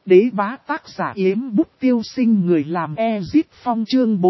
đế bá tác giả Yếm Bút Tiêu Sinh, người làm Ezit Phong, chương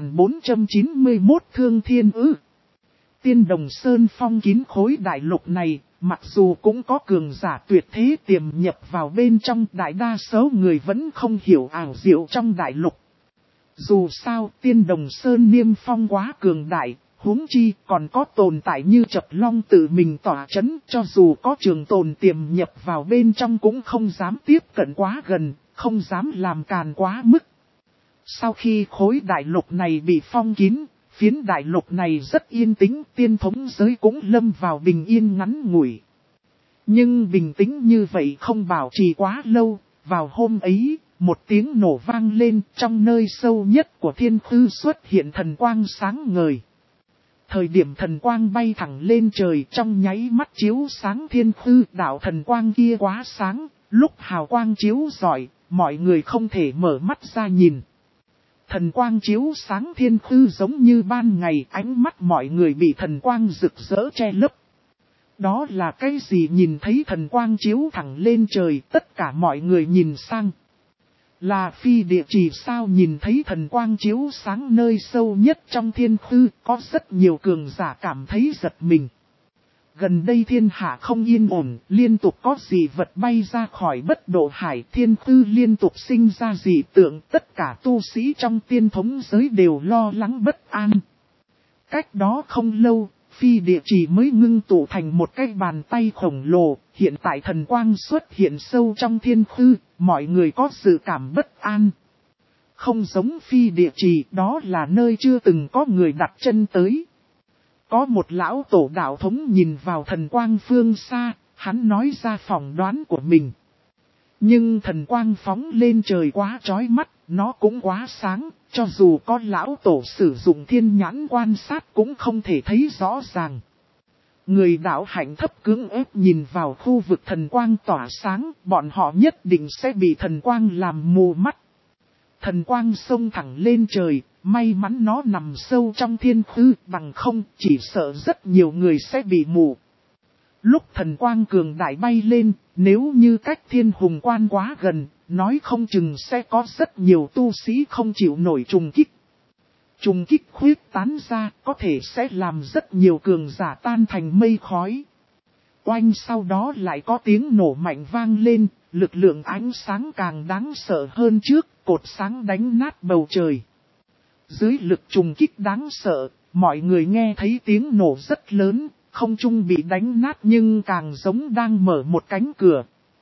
4491 Thương Thiên Ư. Tiên Đồng Sơn phong kín khối đại lục này, mặc dù cũng có cường giả tuyệt thế tiềm nhập vào bên trong, đại đa số người vẫn không hiểu ảo diệu trong đại lục. Dù sao, Tiên Đồng Sơn niêm phong quá cường đại, huống chi còn có tồn tại như Chập Long tự mình tỏa chấn, cho dù có trường tồn tiềm nhập vào bên trong cũng không dám tiếp cận quá gần, không dám làm càn quá mức. Sau khi khối đại lục này bị phong kín, phiến đại lục này rất yên tĩnh, tiên thống giới cũng lâm vào bình yên ngắn ngủi. Nhưng bình tĩnh như vậy không bảo trì quá lâu, vào hôm ấy, một tiếng nổ vang lên, trong nơi sâu nhất của thiên khư xuất hiện thần quang sáng ngời. Thời điểm thần quang bay thẳng lên trời, trong nháy mắt chiếu sáng thiên khư, đạo thần quang kia quá sáng, lúc hào quang chiếu rọi, mọi người không thể mở mắt ra nhìn. Thần quang chiếu sáng thiên khư giống như ban ngày, ánh mắt mọi người bị thần quang rực rỡ che lấp. Đó là cái gì? Nhìn thấy thần quang chiếu thẳng lên trời, tất cả mọi người nhìn sang. Là phi địa chỉ sao? Nhìn thấy thần quang chiếu sáng nơi sâu nhất trong thiên khư, có rất nhiều cường giả cảm thấy giật mình. Gần đây thiên hạ không yên ổn, liên tục có dị vật bay ra khỏi bất độ hải, thiên khư liên tục sinh ra dị tượng, tất cả tu sĩ trong tiên thống giới đều lo lắng bất an. Cách đó không lâu, phi địa chỉ mới ngưng tụ thành một cái bàn tay khổng lồ, hiện tại thần quang xuất hiện sâu trong thiên khư, mọi người có dự cảm bất an. Không giống phi địa chỉ, đó là nơi chưa từng có người đặt chân tới. Có một lão tổ đạo thống nhìn vào thần quang phương xa, hắn nói ra phỏng đoán của mình. Nhưng thần quang phóng lên trời quá chói mắt, nó cũng quá sáng, cho dù có lão tổ sử dụng thiên nhãn quan sát cũng không thể thấy rõ ràng. Người đạo hạnh thấp cưỡng ép nhìn vào khu vực thần quang tỏa sáng, bọn họ nhất định sẽ bị thần quang làm mù mắt. Thần quang xông thẳng lên trời, may mắn nó nằm sâu trong thiên khư, bằng không chỉ sợ rất nhiều người sẽ bị mù. Lúc thần quang cường đại bay lên, nếu như cách thiên hùng quan quá gần, nói không chừng sẽ có rất nhiều tu sĩ không chịu nổi trùng kích. Trùng kích khuyết tán ra, có thể sẽ làm rất nhiều cường giả tan thành mây khói. Oanh, sau đó lại có tiếng nổ mạnh vang lên, lực lượng ánh sáng càng đáng sợ hơn trước, cột sáng đánh nát bầu trời. Dưới lực trùng kích đáng sợ, mọi người nghe thấy tiếng nổ rất lớn, không trung bị đánh nát nhưng càng giống đang mở một cánh cửa.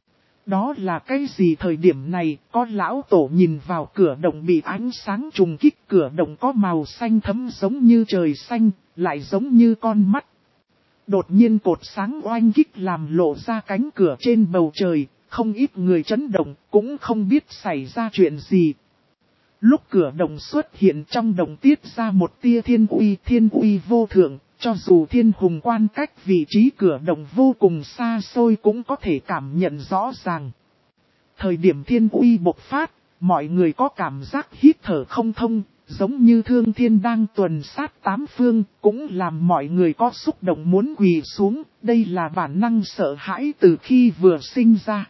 Đó là cái gì? Thời điểm này, có lão tổ nhìn vào cửa động bị ánh sáng trùng kích, cửa động có màu xanh thẫm giống như trời xanh, lại giống như con mắt. Đột nhiên cột sáng oanh kích làm lộ ra cánh cửa trên bầu trời, không ít người chấn động, cũng không biết xảy ra chuyện gì. Lúc cửa động xuất hiện, trong động tiết ra một tia thiên uy vô thượng, cho dù thiên hùng quan cách vị trí cửa động vô cùng xa xôi cũng có thể cảm nhận rõ ràng. Thời điểm thiên uy bộc phát, mọi người có cảm giác hít thở không thông, giống như thương thiên đang tuần sát tám phương, cũng làm mọi người có xúc động muốn quỳ xuống, đây là bản năng sợ hãi từ khi vừa sinh ra.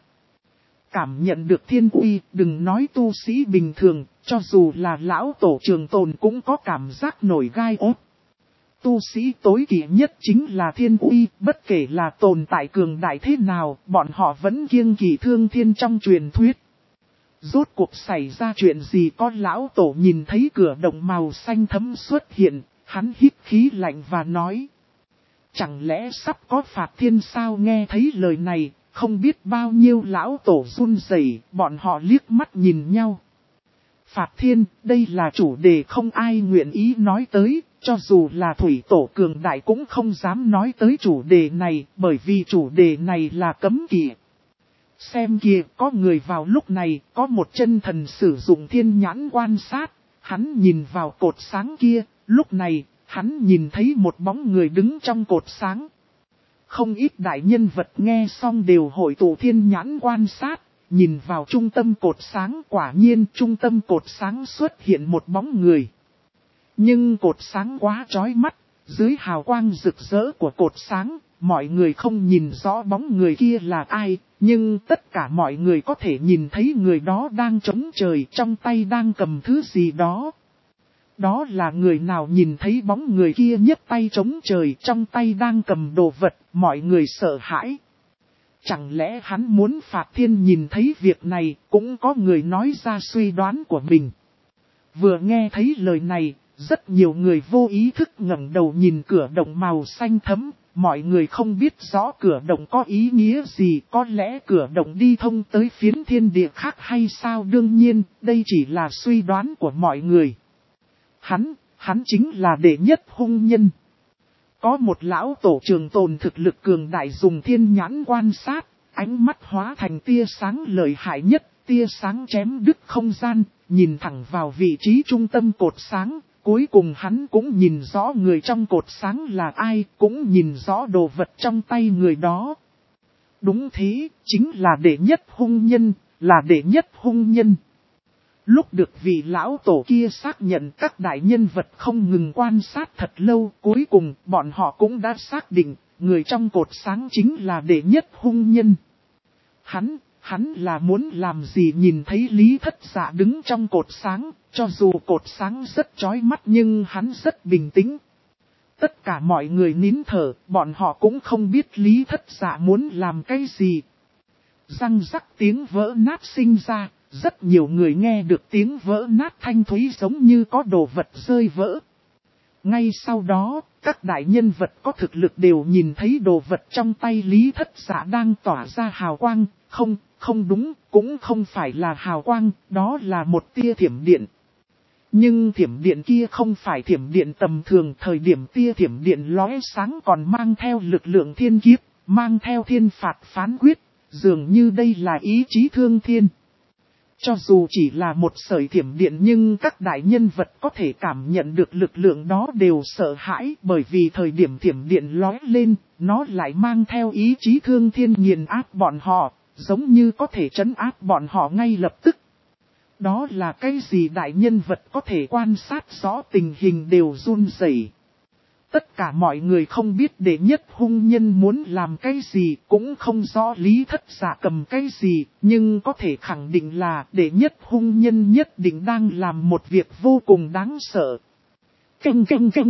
Cảm nhận được thiên uy, đừng nói tu sĩ bình thường, cho dù là lão tổ trường tồn cũng có cảm giác nổi gai ốt. Tu sĩ tối kỵ nhất chính là thiên uy, bất kể là tồn tại cường đại thế nào, bọn họ vẫn kiêng kỵ thương thiên trong truyền thuyết. Rốt cuộc xảy ra chuyện gì? Có lão tổ nhìn thấy cửa động màu xanh thẫm xuất hiện, hắn hít khí lạnh và nói. Chẳng lẽ sắp có phạt thiên sao? Nghe thấy lời này, không biết bao nhiêu lão tổ run rẩy, bọn họ liếc mắt nhìn nhau. Phạt thiên, đây là chủ đề không ai nguyện ý nói tới, cho dù là thủy tổ cường đại cũng không dám nói tới chủ đề này, bởi vì chủ đề này là cấm kỵ. Xem kìa, có người vào lúc này, có một chân thần sử dụng thiên nhãn quan sát, hắn nhìn vào cột sáng kia, lúc này, hắn nhìn thấy một bóng người đứng trong cột sáng. Không ít đại nhân vật nghe xong đều hội tụ thiên nhãn quan sát, nhìn vào trung tâm cột sáng, quả nhiên trung tâm cột sáng xuất hiện một bóng người. Nhưng cột sáng quá chói mắt, dưới hào quang rực rỡ của cột sáng, mọi người không nhìn rõ bóng người kia là ai, nhưng tất cả mọi người có thể nhìn thấy người đó đang chống trời, trong tay đang cầm thứ gì đó. Đó là người nào nhìn thấy bóng người kia nhấc tay chống trời, trong tay đang cầm đồ vật, mọi người sợ hãi. Chẳng lẽ hắn muốn Phạt Thiên nhìn thấy việc này, cũng có người nói ra suy đoán của mình. Vừa nghe thấy lời này, rất nhiều người vô ý thức ngẩng đầu nhìn cửa động màu xanh thẫm, mọi người không biết rõ cửa động có ý nghĩa gì, có lẽ cửa động đi thông tới phiến thiên địa khác hay sao. Đương nhiên, đây chỉ là suy đoán của mọi người. Hắn chính là đệ nhất hung nhân. Có một lão tổ trường tồn thực lực cường đại dùng thiên nhãn quan sát, ánh mắt hóa thành tia sáng lợi hại nhất, tia sáng chém đứt không gian, nhìn thẳng vào vị trí trung tâm cột sáng, cuối cùng hắn cũng nhìn rõ người trong cột sáng là ai, cũng nhìn rõ đồ vật trong tay người đó. Đúng thế, chính là đệ nhất hung nhân, là đệ nhất hung nhân. Lúc được vị lão tổ kia xác nhận, các đại nhân vật không ngừng quan sát thật lâu, cuối cùng bọn họ cũng đã xác định, người trong cột sáng chính là đệ nhất hung nhân. Hắn là muốn làm gì nhìn thấy Lý Thất Dạ đứng trong cột sáng, cho dù cột sáng rất chói mắt nhưng hắn rất bình tĩnh. Tất cả mọi người nín thở, bọn họ cũng không biết Lý Thất Dạ muốn làm cái gì. Răng rắc tiếng vỡ nát sinh ra. Rất nhiều người nghe được tiếng vỡ nát thanh thúy giống như có đồ vật rơi vỡ. Ngay sau đó, các đại nhân vật có thực lực đều nhìn thấy đồ vật trong tay Lý Thất Dạ đang tỏa ra hào quang. Không đúng, cũng không phải là hào quang, đó là một tia thiểm điện. Nhưng thiểm điện kia không phải thiểm điện tầm thường, thời điểm tia thiểm điện lóe sáng còn mang theo lực lượng thiên kiếp, mang theo thiên phạt phán quyết, dường như đây là ý chí thương thiên. Cho dù chỉ là một sợi thiểm điện nhưng các đại nhân vật có thể cảm nhận được lực lượng đó đều sợ hãi, bởi vì thời điểm thiểm điện lóe lên, nó lại mang theo ý chí thương thiên nghiền áp bọn họ, giống như có thể trấn áp bọn họ ngay lập tức. Đó là cái gì đại nhân vật có thể quan sát rõ tình hình đều run rẩy. Tất cả mọi người không biết đệ nhất hung nhân muốn làm cái gì, cũng không rõ Lý Thất Dạ cầm cái gì, nhưng có thể khẳng định là đệ nhất hung nhân nhất định đang làm một việc vô cùng đáng sợ. Căng.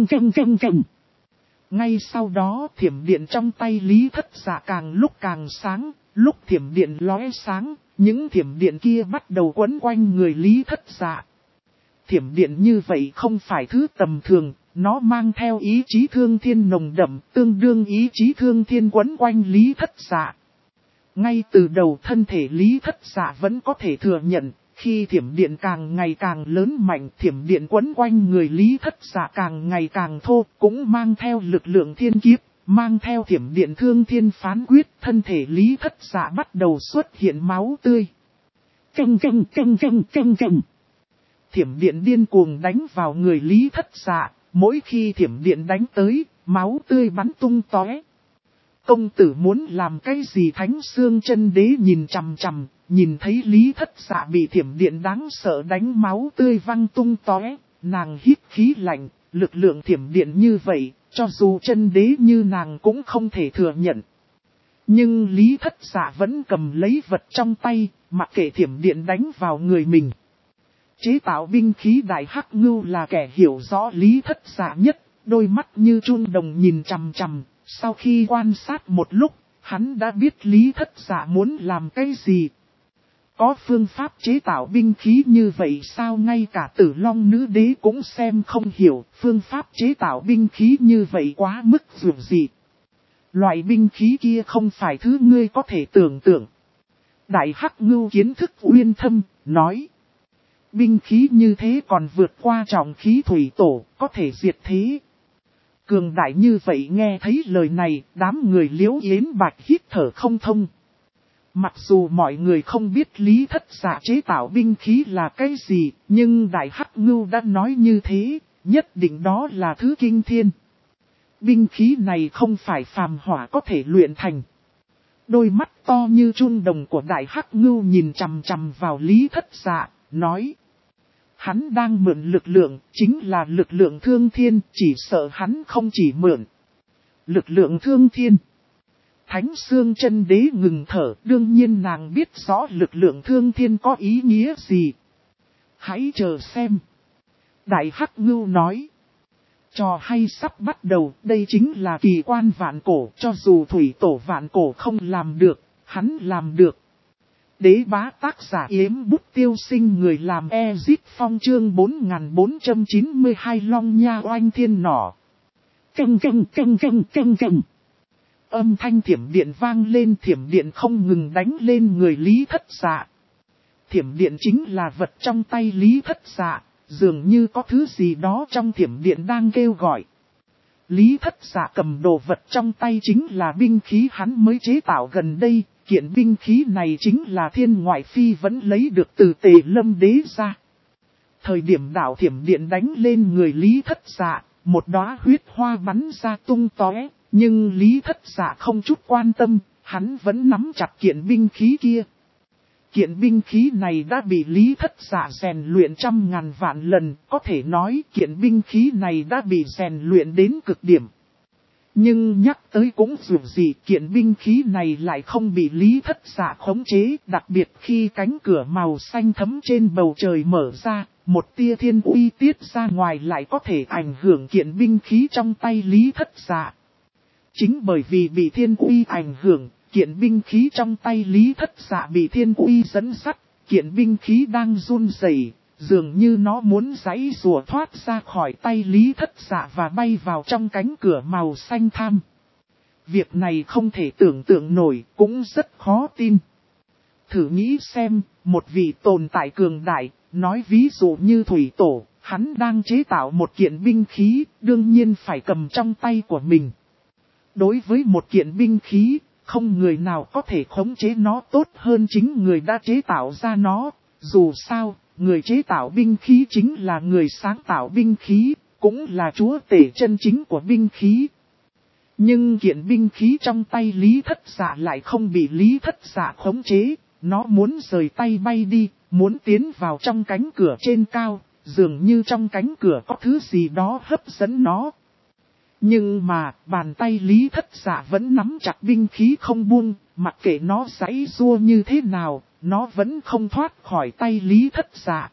Ngay sau đó thiểm điện trong tay Lý Thất Dạ càng lúc càng sáng, lúc thiểm điện lóe sáng, những thiểm điện kia bắt đầu quấn quanh người Lý Thất Dạ. Thiểm điện như vậy không phải thứ tầm thường. Nó mang theo ý chí thương thiên nồng đậm, tương đương ý chí thương thiên quấn quanh Lý Thất Dạ. Ngay từ đầu thân thể Lý Thất Dạ vẫn có thể thừa nhận, khi thiểm điện càng ngày càng lớn mạnh, thiểm điện quấn quanh người Lý Thất Dạ càng ngày càng thô, cũng mang theo lực lượng thiên kiếp, mang theo thiểm điện thương thiên phán quyết, thân thể Lý Thất Dạ bắt đầu xuất hiện máu tươi. Căng. Thiểm điện điên cuồng đánh vào người Lý Thất Dạ. Mỗi khi thiểm điện đánh tới, máu tươi bắn tung tóe. Công tử muốn làm cái gì? Thánh Xương Chân Đế nhìn chằm chằm, nhìn thấy Lý Thất Dạ bị thiểm điện đáng sợ đánh máu tươi văng tung tóe, nàng hít khí lạnh, lực lượng thiểm điện như vậy, cho dù chân đế như nàng cũng không thể thừa nhận. Nhưng Lý Thất Dạ vẫn cầm lấy vật trong tay, mặc kệ thiểm điện đánh vào người mình. Chế tạo binh khí Đại Hắc Ngưu là kẻ hiểu rõ Lý Thất Dạ nhất, đôi mắt như chun đồng nhìn chằm chằm, sau khi quan sát một lúc, hắn đã biết Lý Thất Dạ muốn làm cái gì. Có phương pháp chế tạo binh khí như vậy sao? Ngay cả Tử Long Nữ Đế cũng xem không hiểu, phương pháp chế tạo binh khí như vậy quá mức dường dị. Loại binh khí kia không phải thứ ngươi có thể tưởng tượng. Đại Hắc Ngưu kiến thức uyên thâm, nói. Binh khí như thế còn vượt qua trọng khí thủy tổ, có thể diệt thế. Cường đại như vậy, nghe thấy lời này, đám người Liễu Yến Bạch hít thở không thông. Mặc dù mọi người không biết Lý Thất Dạ chế tạo binh khí là cái gì, nhưng Đại Hắc Ngưu đã nói như thế, nhất định đó là thứ kinh thiên. Binh khí này không phải phàm hỏa có thể luyện thành. Đôi mắt to như chun đồng của Đại Hắc Ngưu nhìn chằm chằm vào Lý Thất Dạ, nói. Hắn đang mượn lực lượng, chính là lực lượng thương thiên, chỉ sợ hắn không chỉ mượn lực lượng thương thiên. Thánh Xương Chân Đế ngừng thở, đương nhiên nàng biết rõ lực lượng thương thiên có ý nghĩa gì. Hãy chờ xem. Đại Hắc Ngưu nói. Trò hay sắp bắt đầu, đây chính là kỳ quan vạn cổ, cho dù thủy tổ vạn cổ không làm được, hắn làm được. Đế bá tác giả Yếm Bút Tiêu Sinh, người làm Ezit Phong, chương 4492 Long Nha Oanh Thiên Nỏ. Căng. Âm thanh thiểm điện vang lên, thiểm điện không ngừng đánh lên người Lý Thất Dạ. Thiểm điện chính là vật trong tay Lý Thất Dạ, dường như có thứ gì đó trong thiểm điện đang kêu gọi. Lý Thất Dạ cầm đồ vật trong tay chính là binh khí hắn mới chế tạo gần đây, kiện binh khí này chính là Thiên Ngoại Phi vẫn lấy được từ Tề Lâm Đế ra. Thời điểm đạo thiểm điện đánh lên người Lý Thất Dạ, một đóa huyết hoa bắn ra tung tóe, nhưng Lý Thất Dạ không chút quan tâm, hắn vẫn nắm chặt kiện binh khí kia. Kiện binh khí này đã bị Lý Thất Dạ rèn luyện trăm ngàn vạn lần, có thể nói kiện binh khí này đã bị rèn luyện đến cực điểm. Nhưng nhắc tới cũng dù gì, kiện binh khí này lại không bị Lý Thất Dạ khống chế, đặc biệt khi cánh cửa màu xanh thẫm trên bầu trời mở ra, một tia thiên uy tiết ra ngoài lại có thể ảnh hưởng kiện binh khí trong tay Lý Thất Dạ. Chính bởi vì bị thiên uy ảnh hưởng, kiện binh khí trong tay Lý Thất Dạ bị thiên uy dẫn dắt, kiện binh khí đang run rẩy, dường như nó muốn giãy rùa thoát ra khỏi tay Lý Thất Dạ và bay vào trong cánh cửa màu xanh tham. Việc này không thể tưởng tượng nổi, cũng rất khó tin. Thử nghĩ xem, một vị tồn tại cường đại, nói ví dụ như Thủy Tổ, hắn đang chế tạo một kiện binh khí, đương nhiên phải cầm trong tay của mình. Đối với một kiện binh khí, không người nào có thể khống chế nó tốt hơn chính người đã chế tạo ra nó. Dù sao, người chế tạo binh khí chính là người sáng tạo binh khí, cũng là chúa tể chân chính của binh khí. Nhưng kiện binh khí trong tay Lý Thất Dạ lại không bị Lý Thất Dạ khống chế, nó muốn rời tay bay đi, muốn tiến vào trong cánh cửa trên cao, dường như trong cánh cửa có thứ gì đó hấp dẫn nó. Nhưng mà, bàn tay Lý Thất Dạ vẫn nắm chặt binh khí không buông, mặc kệ nó giãy giụa như thế nào, nó vẫn không thoát khỏi tay Lý Thất Dạ.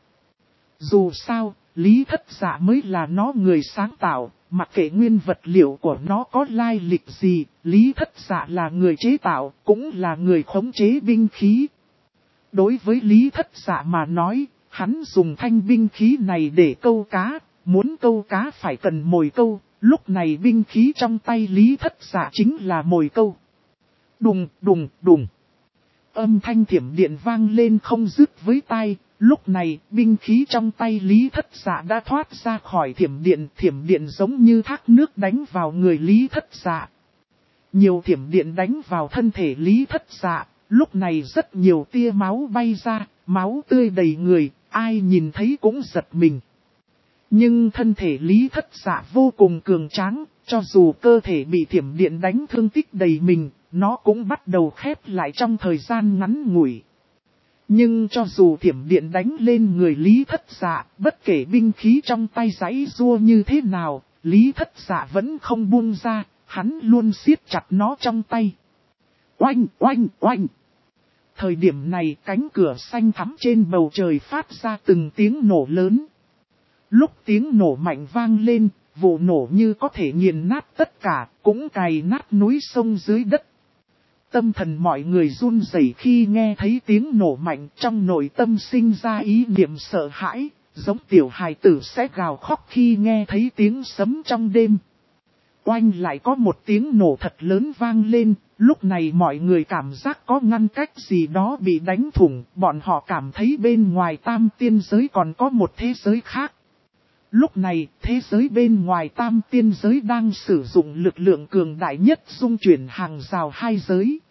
Dù sao, Lý Thất Dạ mới là nó người sáng tạo, mặc kệ nguyên vật liệu của nó có lai lịch gì, Lý Thất Dạ là người chế tạo, cũng là người khống chế binh khí. Đối với Lý Thất Dạ mà nói, hắn dùng thanh binh khí này để câu cá, muốn câu cá phải cần mồi câu. Lúc này binh khí trong tay Lý Thất Dạ chính là mồi câu. Đùng. Âm thanh thiểm điện vang lên không dứt với tai. Lúc này binh khí trong tay Lý Thất Dạ đã thoát ra khỏi thiểm điện giống như thác nước đánh vào người Lý Thất Dạ. Nhiều thiểm điện đánh vào thân thể Lý Thất Dạ. Lúc này rất nhiều tia máu bay ra, máu tươi đầy người, ai nhìn thấy cũng giật mình. Nhưng thân thể Lý Thất Dạ vô cùng cường tráng, cho dù cơ thể bị thiểm điện đánh thương tích đầy mình, nó cũng bắt đầu khép lại trong thời gian ngắn ngủi. Nhưng cho dù thiểm điện đánh lên người Lý Thất Dạ, bất kể binh khí trong tay giãy giụa như thế nào, Lý Thất Dạ vẫn không buông ra, hắn luôn siết chặt nó trong tay. Oanh! Thời điểm này cánh cửa xanh thắm trên bầu trời phát ra từng tiếng nổ lớn. Lúc tiếng nổ mạnh vang lên, vụ nổ như có thể nghiền nát tất cả, cũng cày nát núi sông dưới đất. Tâm thần mọi người run rẩy khi nghe thấy tiếng nổ mạnh, trong nội tâm sinh ra ý niệm sợ hãi, giống tiểu hài tử sẽ gào khóc khi nghe thấy tiếng sấm trong đêm. Oanh lại có một tiếng nổ thật lớn vang lên, lúc này mọi người cảm giác có ngăn cách gì đó bị đánh thủng, bọn họ cảm thấy bên ngoài tam tiên giới còn có một thế giới khác. Lúc này, thế giới bên ngoài tam tiên giới đang sử dụng lực lượng cường đại nhất dung chuyển hàng rào hai giới.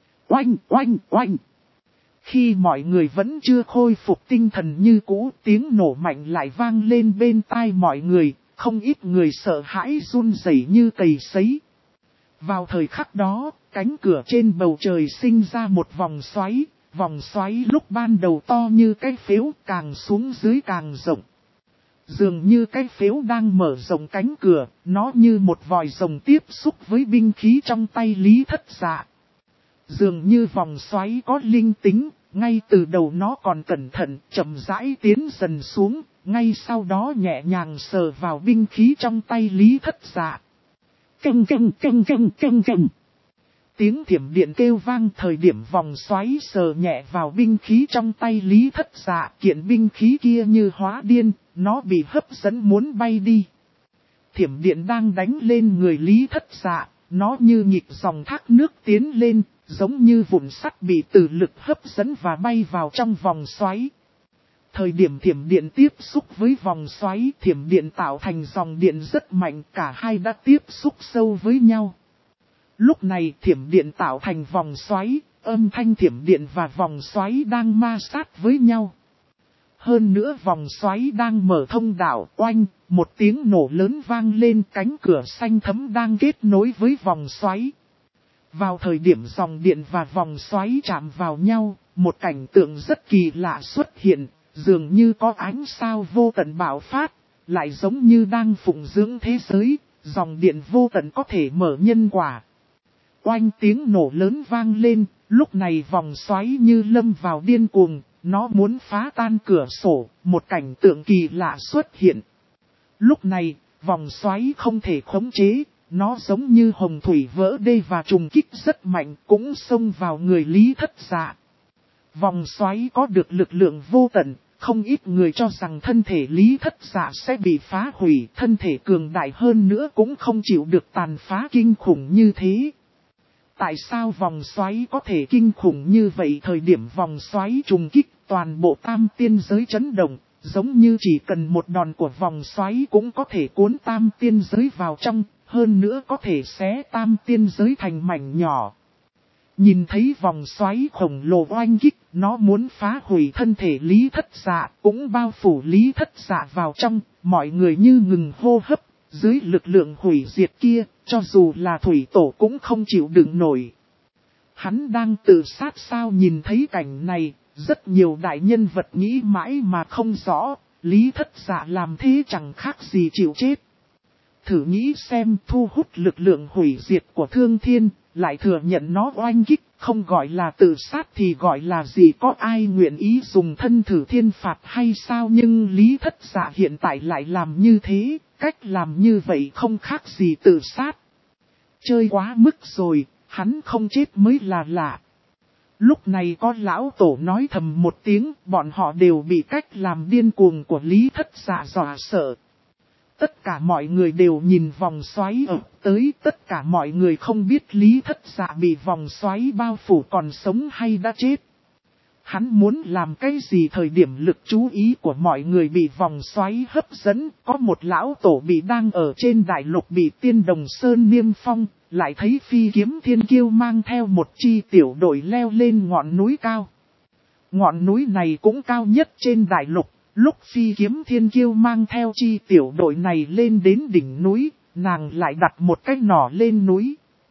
Oanh! Khi mọi người vẫn chưa khôi phục tinh thần như cũ, tiếng nổ mạnh lại vang lên bên tai mọi người, không ít người sợ hãi run rẩy như cầy sấy. Vào thời khắc đó, cánh cửa trên bầu trời sinh ra một vòng xoáy lúc ban đầu to như cái phếu càng xuống dưới càng rộng. Dường như cái phếu đang mở rộng cánh cửa, nó như một vòi rồng tiếp xúc với binh khí trong tay Lý Thất Dạ. Dường như vòng xoáy có linh tính, ngay từ đầu nó còn cẩn thận, chậm rãi tiến dần xuống, ngay sau đó nhẹ nhàng sờ vào binh khí trong tay Lý Thất Dạ. Căng căng căng căng căng căng. Tiếng thiểm điện kêu vang thời điểm vòng xoáy sờ nhẹ vào binh khí trong tay Lý Thất Dạ. Kiện binh khí kia như hóa điên, nó bị hấp dẫn muốn bay đi. Thiểm điện đang đánh lên người Lý Thất Dạ, nó như nhịp dòng thác nước tiến lên, giống như vụn sắt bị từ lực hấp dẫn và bay vào trong vòng xoáy. Thời điểm thiểm điện tiếp xúc với vòng xoáy, thiểm điện tạo thành dòng điện rất mạnh, cả hai đã tiếp xúc sâu với nhau. Lúc này thiểm điện tạo thành vòng xoáy, âm thanh thiểm điện và vòng xoáy đang ma sát với nhau. Hơn nữa vòng xoáy đang mở thông đạo, oanh, một tiếng nổ lớn vang lên, cánh cửa xanh thẫm đang kết nối với vòng xoáy. Vào thời điểm dòng điện và vòng xoáy chạm vào nhau, một cảnh tượng rất kỳ lạ xuất hiện, dường như có ánh sao vô tận bạo phát, lại giống như đang phụng dưỡng thế giới, dòng điện vô tận có thể mở nhân quả. Oanh, tiếng nổ lớn vang lên, lúc này vòng xoáy như lâm vào điên cuồng, nó muốn phá tan cửa sổ, một cảnh tượng kỳ lạ xuất hiện. Lúc này, vòng xoáy không thể khống chế, nó giống như hồng thủy vỡ đê và trùng kích rất mạnh, cũng xông vào người Lý Thất Dạ. Vòng xoáy có được lực lượng vô tận, không ít người cho rằng thân thể Lý Thất Dạ sẽ bị phá hủy, thân thể cường đại hơn nữa cũng không chịu được tàn phá kinh khủng như thế. Tại sao vòng xoáy có thể kinh khủng như vậy? Thời điểm vòng xoáy trùng kích, toàn bộ tam tiên giới chấn động, giống như chỉ cần một đòn của vòng xoáy cũng có thể cuốn tam tiên giới vào trong, hơn nữa có thể xé tam tiên giới thành mảnh nhỏ. Nhìn thấy vòng xoáy khổng lồ oanh kích, nó muốn phá hủy thân thể Lý Thất Dạ, cũng bao phủ Lý Thất Dạ vào trong, mọi người như ngừng hô hấp, dưới lực lượng hủy diệt kia, cho dù là thủy tổ cũng không chịu đựng nổi. Hắn đang tự sát sao? Nhìn thấy cảnh này, rất nhiều đại nhân vật nghĩ mãi mà không rõ, Lý Thất Dạ làm thế chẳng khác gì chịu chết. Thử nghĩ xem, thu hút lực lượng hủy diệt của Thương Thiên, lại thừa nhận nó oanh kích, không gọi là tự sát thì gọi là gì? Có ai nguyện ý dùng thân thử thiên phạt hay sao? Nhưng Lý Thất Dạ hiện tại lại làm như thế, cách làm như vậy không khác gì tự sát. Chơi quá mức rồi, hắn không chết mới là lạ. Lúc này có lão tổ nói thầm một tiếng, bọn họ đều bị cách làm điên cuồng của Lý Thất Dạ dọa sợ. Tất cả mọi người đều nhìn vòng xoáy ập tới, tất cả mọi người không biết Lý Thất Dạ bị vòng xoáy bao phủ còn sống hay đã chết. Hắn muốn làm cái gì? Thời điểm lực chú ý của mọi người bị vòng xoáy hấp dẫn, có một lão tổ bị đang ở trên đại lục bị Tiên Đồng Sơn niêm phong, lại thấy Phi Kiếm Thiên Kiêu mang theo một chi tiểu đội leo lên ngọn núi cao. Ngọn núi này cũng cao nhất trên đại lục. Lúc Phi Kiếm Thiên Kiêu mang theo chi tiểu đội này lên đến đỉnh núi, nàng lại đặt một cái nỏ lên núi.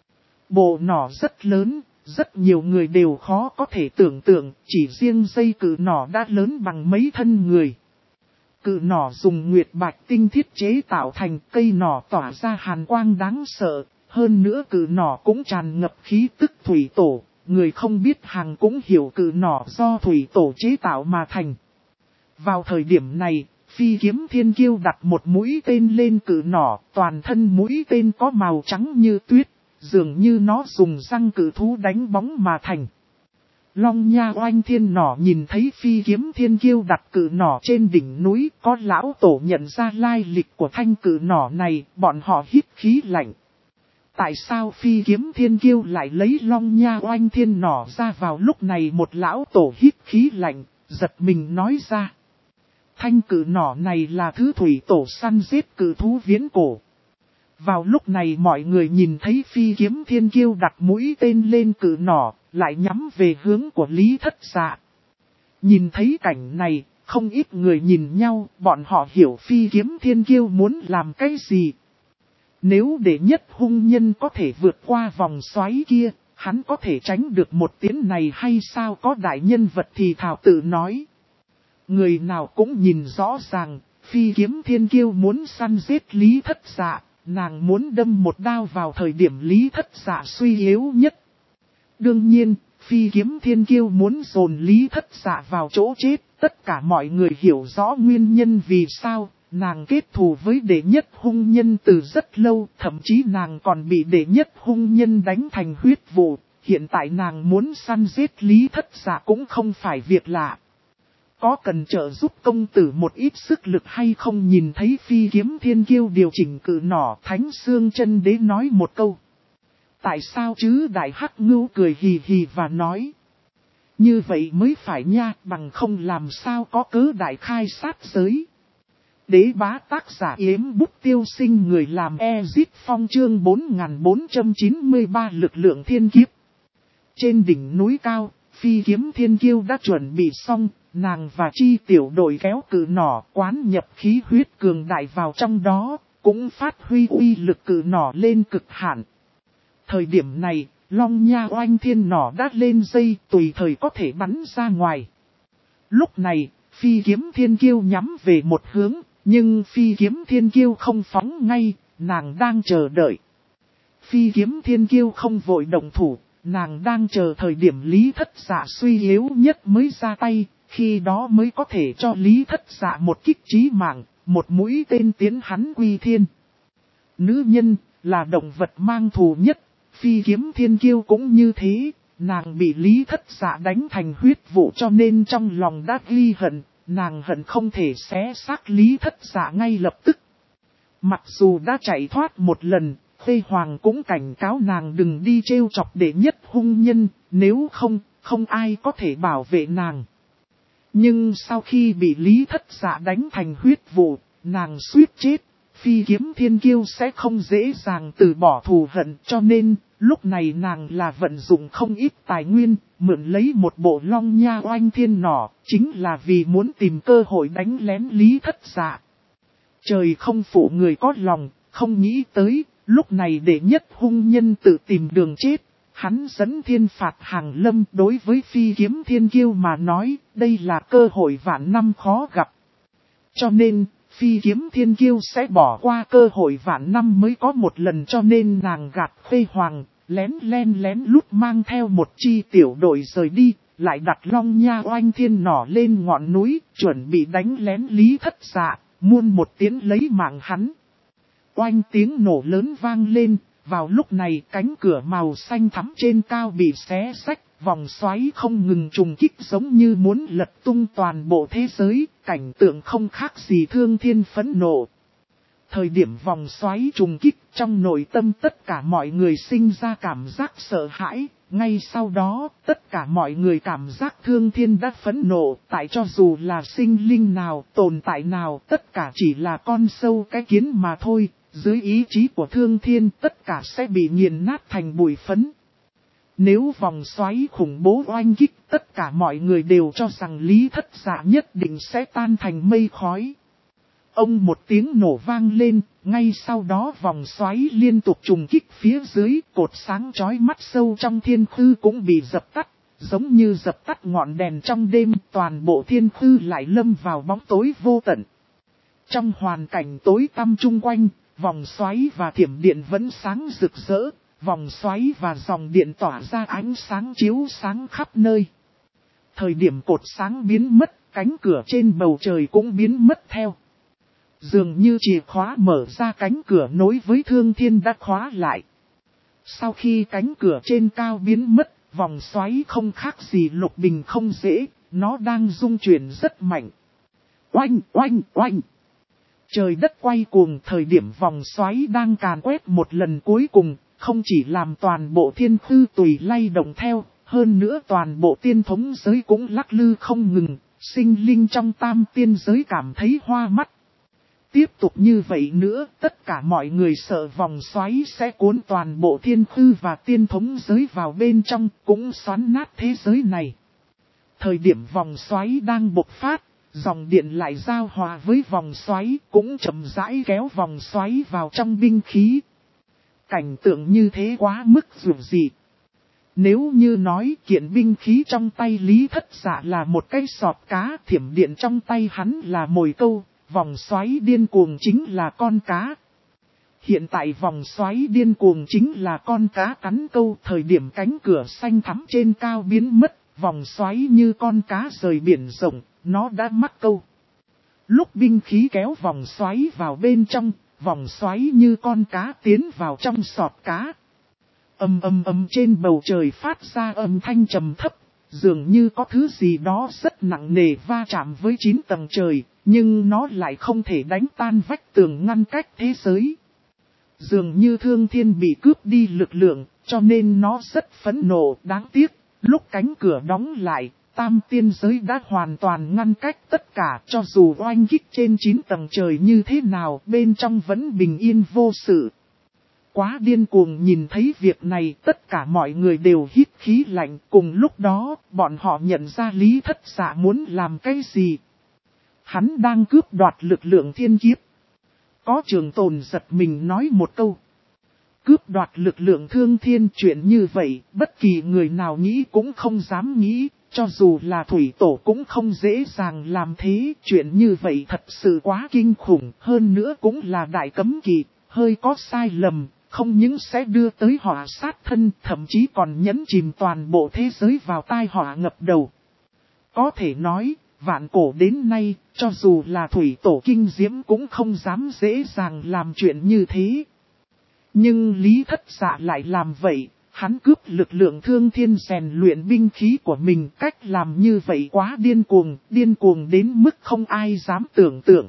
Bộ nỏ rất lớn, rất nhiều người đều khó có thể tưởng tượng, chỉ riêng dây cự nỏ đã lớn bằng mấy thân người. Cự nỏ dùng nguyệt bạch tinh thiết chế tạo thành, cây nỏ tỏa ra hàn quang đáng sợ, hơn nữa cự nỏ cũng tràn ngập khí tức thủy tổ, người không biết hàng cũng hiểu cự nỏ do thủy tổ chế tạo mà thành. Vào thời điểm này, Phi Kiếm Thiên Kiêu đặt một mũi tên lên cự nỏ, toàn thân mũi tên có màu trắng như tuyết, dường như nó dùng răng cự thú đánh bóng mà thành. Long Nha Oanh Thiên Nỏ nhìn thấy Phi Kiếm Thiên Kiêu đặt cự nỏ trên đỉnh núi, có lão tổ nhận ra lai lịch của thanh cự nỏ này, bọn họ hít khí lạnh. Tại sao Phi Kiếm Thiên Kiêu lại lấy Long Nha Oanh Thiên Nỏ ra? Vào lúc này một lão tổ hít khí lạnh, giật mình nói ra. Thanh cự nỏ này là thứ thủy tổ săn giết cự thú viễn cổ. Vào lúc này mọi người nhìn thấy Phi Kiếm Thiên Kiêu đặt mũi tên lên cự nỏ, lại nhắm về hướng của Lý Thất Dạ. Nhìn thấy cảnh này, không ít người nhìn nhau, bọn họ hiểu Phi Kiếm Thiên Kiêu muốn làm cái gì. Nếu đệ nhất hung nhân có thể vượt qua vòng xoáy kia, hắn có thể tránh được một tiến này hay sao? Có đại nhân vật thì thảo tự nói. Người nào cũng nhìn rõ ràng, Phi Kiếm Thiên Kiêu muốn săn giết Lý Thất Dạ, nàng muốn đâm một đao vào thời điểm Lý Thất Dạ suy yếu nhất. Đương nhiên, Phi Kiếm Thiên Kiêu muốn dồn Lý Thất Dạ vào chỗ chết, tất cả mọi người hiểu rõ nguyên nhân vì sao. Nàng kết thù với đệ nhất hung nhân từ rất lâu, thậm chí nàng còn bị đệ nhất hung nhân đánh thành huyết vụ. Hiện tại nàng muốn săn giết Lý Thất Dạ cũng không phải việc lạ. Có cần trợ giúp công tử một ít sức lực hay không? Nhìn thấy Phi Kiếm Thiên Kiêu điều chỉnh cự nỏ, Thánh Xương Chân Đế nói một câu. Tại sao chứ? Đại Hắc Ngưu cười hì hì và nói. Như vậy mới phải nha, bằng không làm sao có cớ đại khai sát giới. Đế bá tác giả Yếm Bút Tiêu Sinh, người làm Ezit Phong, chương 4493 lực lượng thiên kiếp. Trên đỉnh núi cao, Phi Kiếm Thiên Kiêu đã chuẩn bị xong, nàng và chi tiểu đội kéo cự nỏ quán nhập khí huyết cường đại vào trong đó, cũng phát huy uy lực cự nỏ lên cực hạn. Thời điểm này, Long Nha Oanh Thiên nỏ đã lên dây, tùy thời có thể bắn ra ngoài. Lúc này, Phi Kiếm Thiên Kiêu nhắm về một hướng, nhưng Phi Kiếm Thiên Kiêu không phóng ngay, nàng đang chờ đợi. Phi Kiếm Thiên Kiêu không vội động thủ, nàng đang chờ thời điểm Lý Thất Dạ suy yếu nhất mới ra tay, khi đó mới có thể cho Lý Thất Dạ một kích chí mạng, một mũi tên tiến hắn quy thiên. Nữ nhân là động vật mang thù nhất, Phi Kiếm Thiên Kiêu cũng như thế, nàng bị Lý Thất Dạ đánh thành huyết vụ cho nên trong lòng đã ghi hận, nàng hận không thể xé xác Lý Thất Dạ ngay lập tức. Mặc dù đã chạy thoát một lần, Khê Hoàng cũng cảnh cáo nàng đừng đi trêu chọc đệ nhất hung nhân, nếu không, không ai có thể bảo vệ nàng. Nhưng sau khi bị Lý Thất Dạ đánh thành huyết vụ, nàng suýt chết, Phi Kiếm Thiên Kiêu sẽ không dễ dàng từ bỏ thù hận, cho nên, lúc này nàng là vận dụng không ít tài nguyên, mượn lấy một bộ Long Nha Oanh Thiên nỏ, chính là vì muốn tìm cơ hội đánh lén Lý Thất Dạ. Trời không phụ người có lòng, không nghĩ tới, lúc này đệ nhất hung nhân tự tìm đường chết. Hắn dẫn thiên phạt hàng lâm, đối với Phi Kiếm Thiên Kiêu mà nói, đây là cơ hội vạn năm khó gặp. Cho nên, Phi Kiếm Thiên Kiêu sẽ bỏ qua cơ hội vạn năm mới có một lần, cho nên nàng gạt Khê Hoàng, lén lút mang theo một chi tiểu đội rời đi, lại đặt Long Nha Oanh Thiên nỏ lên ngọn núi, chuẩn bị đánh lén Lý Thất Dạ, muôn một tiếng lấy mạng hắn. Oanh tiếng nổ lớn vang lên. Vào lúc này cánh cửa màu xanh thắm trên cao bị xé xách, vòng xoáy không ngừng trùng kích giống như muốn lật tung toàn bộ thế giới, cảnh tượng không khác gì thương thiên phẫn nộ. Thời điểm vòng xoáy trùng kích, trong nội tâm tất cả mọi người sinh ra cảm giác sợ hãi, ngay sau đó tất cả mọi người cảm giác thương thiên đã phẫn nộ, tại cho dù là sinh linh nào, tồn tại nào, tất cả chỉ là con sâu cái kiến mà thôi. Dưới ý chí của thương thiên tất cả sẽ bị nghiền nát thành bụi phấn. Nếu vòng xoáy khủng bố oanh kích, tất cả mọi người đều cho rằng Lý Thất Dạ nhất định sẽ tan thành mây khói. Ông một tiếng nổ vang lên, ngay sau đó vòng xoáy liên tục trùng kích phía dưới, cột sáng chói mắt sâu trong thiên khư cũng bị dập tắt. Giống như dập tắt ngọn đèn trong đêm, toàn bộ thiên khư lại lâm vào bóng tối vô tận. Trong hoàn cảnh tối tăm chung quanh, vòng xoáy và thiểm điện vẫn sáng rực rỡ, vòng xoáy và dòng điện tỏa ra ánh sáng chiếu sáng khắp nơi. Thời điểm cột sáng biến mất, cánh cửa trên bầu trời cũng biến mất theo. Dường như chìa khóa mở ra cánh cửa nối với thương thiên đã khóa lại. Sau khi cánh cửa trên cao biến mất, vòng xoáy không khác gì lục bình không dễ, nó đang rung chuyển rất mạnh. Oanh, oanh, oanh! Trời đất quay cuồng, thời điểm vòng xoáy đang càn quét một lần cuối cùng, không chỉ làm toàn bộ thiên khư tùy lay động theo, hơn nữa toàn bộ tiên thống giới cũng lắc lư không ngừng, sinh linh trong tam tiên giới cảm thấy hoa mắt. Tiếp tục như vậy nữa, tất cả mọi người sợ vòng xoáy sẽ cuốn toàn bộ thiên khư và tiên thống giới vào bên trong, cũng xoắn nát thế giới này. Thời điểm vòng xoáy đang bộc phát, dòng điện lại giao hòa với vòng xoáy, cũng chậm rãi kéo vòng xoáy vào trong binh khí. Cảnh tượng như thế quá mức dường dị. Nếu như nói kiện binh khí trong tay Lý Thất Dạ là một cái sọt cá, thiểm điện trong tay hắn là mồi câu, vòng xoáy điên cuồng chính là con cá. Hiện tại vòng xoáy điên cuồng chính là con cá cắn câu, thời điểm cánh cửa xanh thắm trên cao biến mất, vòng xoáy như con cá rời biển rộng, nó đã mắc câu. Lúc binh khí kéo vòng xoáy vào bên trong, vòng xoáy như con cá tiến vào trong sọt cá. Ầm ầm ầm trên bầu trời phát ra âm thanh trầm thấp, dường như có thứ gì đó rất nặng nề va chạm với 9 tầng trời, nhưng nó lại không thể đánh tan vách tường ngăn cách thế giới. Dường như Thương Thiên bị cướp đi lực lượng, cho nên nó rất phẫn nộ. Đáng tiếc, lúc cánh cửa đóng lại, tam tiên giới đã hoàn toàn ngăn cách tất cả. Cho dù oanh kích trên 9 tầng trời như thế nào, bên trong vẫn bình yên vô sự. Quá điên cuồng nhìn thấy việc này, tất cả mọi người đều hít khí lạnh. Cùng lúc đó, bọn họ nhận ra Lý Thất Dạ muốn làm cái gì. Hắn đang cướp đoạt lực lượng thiên kiếp. Có Trường Tồn giật mình nói một câu. Cướp đoạt lực lượng Thương Thiên, chuyện như vậy, bất kỳ người nào nghĩ cũng không dám nghĩ, cho dù là thủy tổ cũng không dễ dàng làm thế. Chuyện như vậy thật sự quá kinh khủng, hơn nữa cũng là đại cấm kỵ, hơi có sai lầm, không những sẽ đưa tới họa sát thân, thậm chí còn nhấn chìm toàn bộ thế giới vào tai họa ngập đầu. Có thể nói, vạn cổ đến nay, cho dù là thủy tổ kinh diễm cũng không dám dễ dàng làm chuyện như thế. Nhưng Lý Thất Dạ lại làm vậy, hắn cướp lực lượng Thương Thiên rèn luyện binh khí của mình. Cách làm như vậy quá điên cuồng đến mức không ai dám tưởng tượng.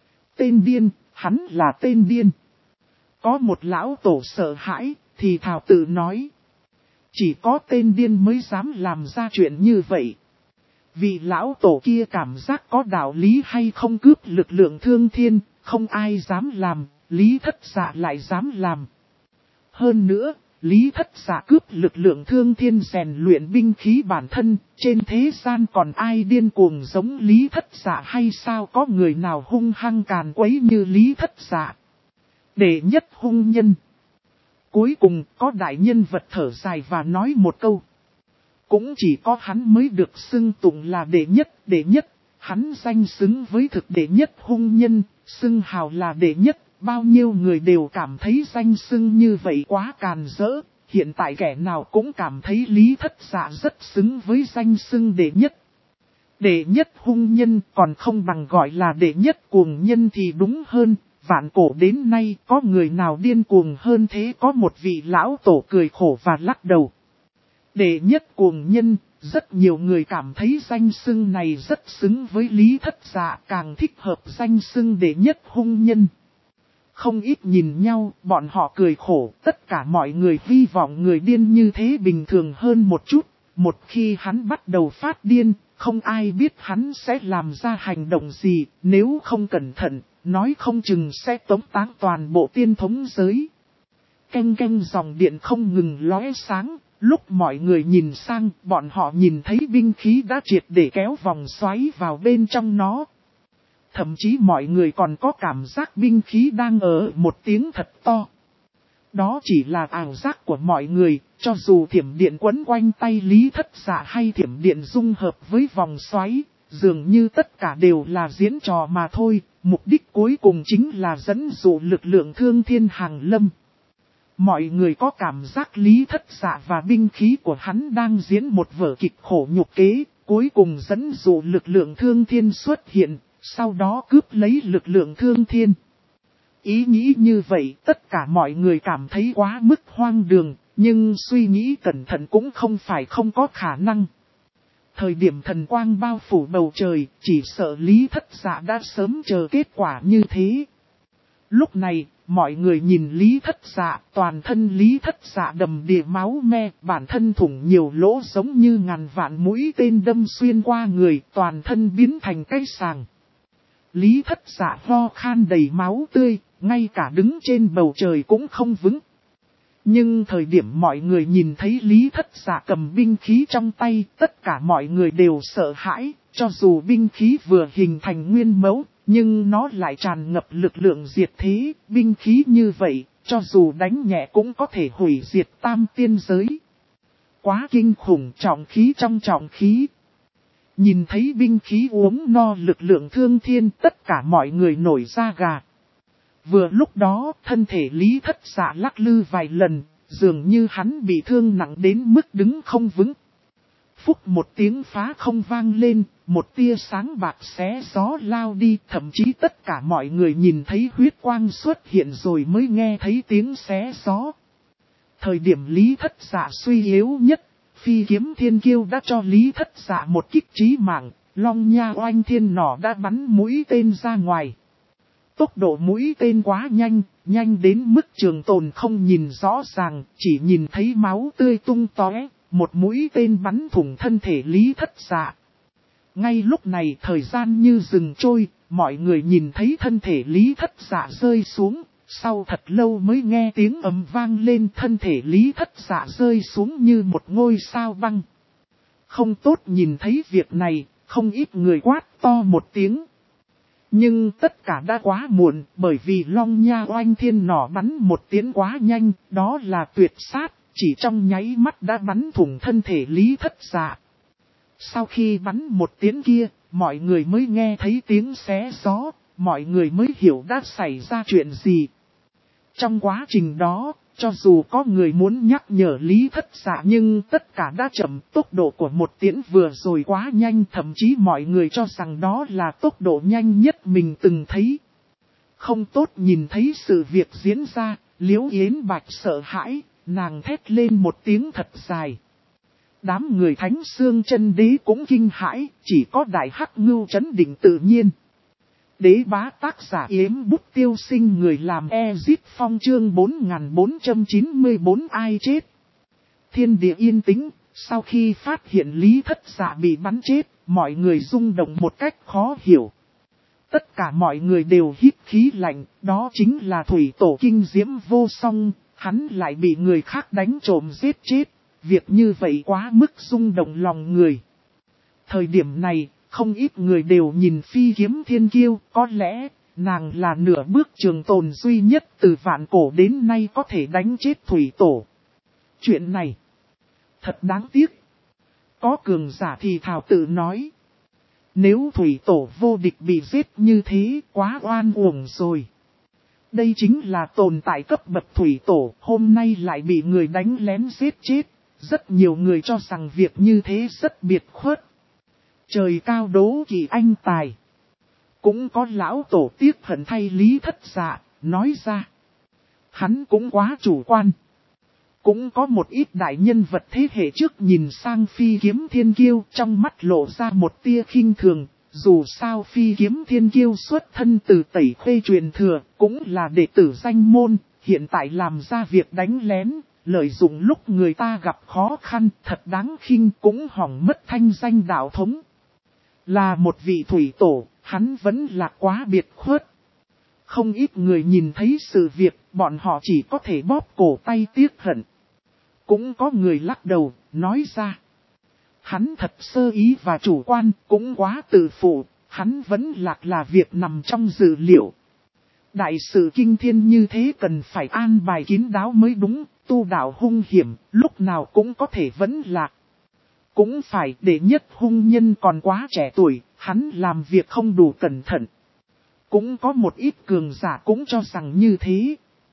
Tên điên, hắn là tên điên. Có một lão tổ sợ hãi, thì thảo tự nói. Chỉ có tên điên mới dám làm ra chuyện như vậy. Vì lão tổ kia cảm giác có đạo lý hay không cướp lực lượng Thương Thiên, không ai dám làm, Lý Thất Dạ lại dám làm. Hơn nữa, Lý Thất Dạ cướp lực lượng Thương Thiên rèn luyện binh khí bản thân, trên thế gian còn ai điên cuồng giống Lý Thất Dạ hay sao, có người nào hung hăng càn quấy như Lý Thất Dạ. Đệ nhất hung nhân. Cuối cùng có đại nhân vật thở dài và nói một câu. Cũng chỉ có hắn mới được xưng tụng là đệ nhất, hắn danh xứng với thực đệ nhất hung nhân, xưng hào là đệ nhất, bao nhiêu người đều cảm thấy danh xưng như vậy quá càn rỡ, hiện tại kẻ nào cũng cảm thấy Lý Thất Dạ rất xứng với danh xưng đệ nhất. Đệ nhất hung nhân còn không bằng gọi là đệ nhất cuồng nhân thì đúng hơn, vạn cổ đến nay có người nào điên cuồng hơn thế, có một vị lão tổ cười khổ và lắc đầu. Đệ nhất cuồng nhân, rất nhiều người cảm thấy danh xưng này rất xứng với Lý Thất Dạ, càng thích hợp danh xưng đệ nhất hung nhân. Không ít nhìn nhau, bọn họ cười khổ, tất cả mọi người hy vọng người điên như thế bình thường hơn một chút. Một khi hắn bắt đầu phát điên, không ai biết hắn sẽ làm ra hành động gì, nếu không cẩn thận, nói không chừng sẽ tống táng toàn bộ tiên thống giới. Canh canh dòng điện không ngừng lóe sáng. Lúc mọi người nhìn sang, bọn họ nhìn thấy binh khí đã triệt để kéo vòng xoáy vào bên trong nó. Thậm chí mọi người còn có cảm giác binh khí đang ở một tiếng thật to. Đó chỉ là ảo giác của mọi người, cho dù thiểm điện quấn quanh tay Lý Thất Dạ hay thiểm điện dung hợp với vòng xoáy, dường như tất cả đều là diễn trò mà thôi, mục đích cuối cùng chính là dẫn dụ lực lượng Thương Thiên hàng lâm. Mọi người có cảm giác Lý Thất Dạ và binh khí của hắn đang diễn một vở kịch khổ nhục kế, cuối cùng dẫn dụ lực lượng Thương Thiên xuất hiện, sau đó cướp lấy lực lượng Thương Thiên. Ý nghĩ như vậy tất cả mọi người cảm thấy quá mức hoang đường, nhưng suy nghĩ cẩn thận cũng không phải không có khả năng. Thời điểm thần quang bao phủ bầu trời, chỉ sợ Lý Thất Dạ đã sớm chờ kết quả như thế. Lúc này, mọi người nhìn Lý Thất Dạ, toàn thân Lý Thất Dạ đầm đìa máu me, bản thân thủng nhiều lỗ giống như ngàn vạn mũi tên đâm xuyên qua người, toàn thân biến thành cây sàng. Lý Thất Dạ ho khan đầy máu tươi, ngay cả đứng trên bầu trời cũng không vững. Nhưng thời điểm mọi người nhìn thấy Lý Thất Dạ cầm binh khí trong tay, tất cả mọi người đều sợ hãi, cho dù binh khí vừa hình thành nguyên mẫu, nhưng nó lại tràn ngập lực lượng diệt thế, binh khí như vậy, cho dù đánh nhẹ cũng có thể hủy diệt tam tiên giới. Quá kinh khủng, trọng khí trong trọng khí. Nhìn thấy binh khí uống no lực lượng Thương Thiên, tất cả mọi người nổi da gà. Vừa lúc đó, thân thể Lý Thất Dạ lắc lư vài lần, dường như hắn bị thương nặng đến mức đứng không vững. Phúc một tiếng phá không vang lên, một tia sáng bạc xé gió lao đi, thậm chí tất cả mọi người nhìn thấy huyết quang xuất hiện rồi mới nghe thấy tiếng xé gió. Thời điểm Lý Thất Dạ suy yếu nhất, Phi Kiếm Thiên Kiêu đã cho Lý Thất Dạ một kích chí mạng, Long Nha Oanh Thiên Nỏ đã bắn mũi tên ra ngoài. Tốc độ mũi tên quá nhanh, nhanh đến mức Trường Tồn không nhìn rõ ràng, chỉ nhìn thấy máu tươi tung tóe, một mũi tên bắn thủng thân thể Lý Thất Dạ. Ngay lúc này thời gian như dừng trôi, mọi người nhìn thấy thân thể Lý Thất Dạ rơi xuống, sau thật lâu mới nghe tiếng ầm vang lên, thân thể Lý Thất Dạ rơi xuống như một ngôi sao băng. Không tốt nhìn thấy việc này, không ít người quát to một tiếng. Nhưng tất cả đã quá muộn, bởi vì Long Nha Oanh Thiên Nỏ bắn một tiếng quá nhanh, đó là tuyệt sát, chỉ trong nháy mắt đã bắn thủng thân thể Lý Thất Dạ. Sau khi bắn một tiếng kia, mọi người mới nghe thấy tiếng xé gió, mọi người mới hiểu đã xảy ra chuyện gì. Trong quá trình đó, cho dù có người muốn nhắc nhở Lý Thất Dạ nhưng tất cả đã chậm, tốc độ của một tiễn vừa rồi quá nhanh, thậm chí mọi người cho rằng đó là tốc độ nhanh nhất mình từng thấy. Không tốt nhìn thấy sự việc diễn ra, Liễu Yến Bạch sợ hãi, nàng thét lên một tiếng thật dài. Đám người Thánh Xương Chân Đế cũng kinh hãi, chỉ có Đại Hắc Ngưu trấn định tự nhiên. Đế bá tác giả Yếm Bút Tiêu Sinh, người làm Ezit Phong chương 4494 ai chết. Thiên địa yên tĩnh, sau khi phát hiện Lý Thất Dạ bị bắn chết, mọi người rung động một cách khó hiểu. Tất cả mọi người đều hít khí lạnh, đó chính là thủy tổ kinh diễm vô song, hắn lại bị người khác đánh trộm giết chết. Việc như vậy quá mức rung động lòng người. Thời điểm này, không ít người đều nhìn Phi Kiếm Thiên Kiêu, có lẽ, nàng là nửa bước Trường Tồn duy nhất từ vạn cổ đến nay có thể đánh chết thủy tổ. Chuyện này, thật đáng tiếc. Có cường giả thì thảo tự nói. Nếu thủy tổ vô địch bị giết như thế, quá oan uổng rồi. Đây chính là tồn tại cấp bậc thủy tổ, hôm nay lại bị người đánh lén giết chết. Rất nhiều người cho rằng việc như thế rất biệt khuất. Trời cao đố kỵ anh tài. Cũng có lão tổ tiếc hận thay Lý Thất Dạ, nói ra. Hắn cũng quá chủ quan. Cũng có một ít đại nhân vật thế hệ trước nhìn sang Phi Kiếm Thiên Kiêu, trong mắt lộ ra một tia khinh thường. Dù sao Phi Kiếm Thiên Kiêu xuất thân từ Tẩy Khuê truyền thừa, cũng là đệ tử danh môn, hiện tại làm ra việc đánh lén. Lợi dụng lúc người ta gặp khó khăn, thật đáng khinh, cũng hỏng mất thanh danh đạo thống. Là một vị thủy tổ, hắn vẫn là quá biệt khuất. Không ít người nhìn thấy sự việc, bọn họ chỉ có thể bóp cổ tay tiếc hận. Cũng có người lắc đầu, nói ra. Hắn thật sơ ý và chủ quan, cũng quá tự phụ, hắn vẫn lạc là việc nằm trong dự liệu. Đại sự kinh thiên như thế cần phải an bài kín đáo mới đúng, tu đạo hung hiểm, lúc nào cũng có thể vẫn lạc. Cũng phải đệ nhất hung nhân còn quá trẻ tuổi, hắn làm việc không đủ cẩn thận. Cũng có một ít cường giả cũng cho rằng như thế.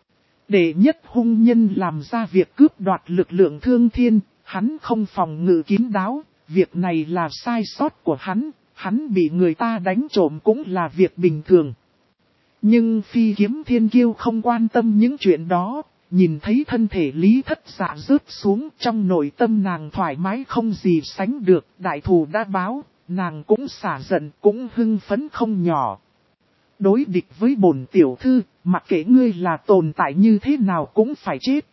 Đệ nhất hung nhân làm ra việc cướp đoạt lực lượng thương thiên, hắn không phòng ngự kín đáo, việc này là sai sót của hắn bị người ta đánh trộm cũng là việc bình thường. Nhưng Phi Kiếm Thiên Kiêu không quan tâm những chuyện đó, nhìn thấy thân thể Lý Thất Dạ rớt xuống, trong nội tâm nàng thoải mái không gì sánh được, đại thù đã báo, nàng cũng xả giận, cũng hưng phấn không nhỏ. Đối địch với bổn tiểu thư, mặc kệ ngươi là tồn tại như thế nào cũng phải chết.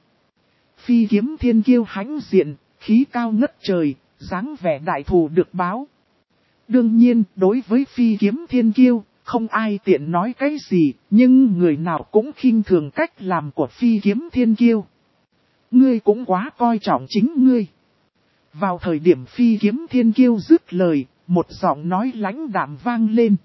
Phi Kiếm Thiên Kiêu hãnh diện, khí cao ngất trời, dáng vẻ đại thù được báo. Đương nhiên, đối với Phi Kiếm Thiên Kiêu, không ai tiện nói cái gì, nhưng người nào cũng khinh thường cách làm của Phi Kiếm Thiên Kiêu. Ngươi cũng quá coi trọng chính ngươi. Vào thời điểm Phi Kiếm Thiên Kiêu dứt lời, một giọng nói lãnh đạm vang lên.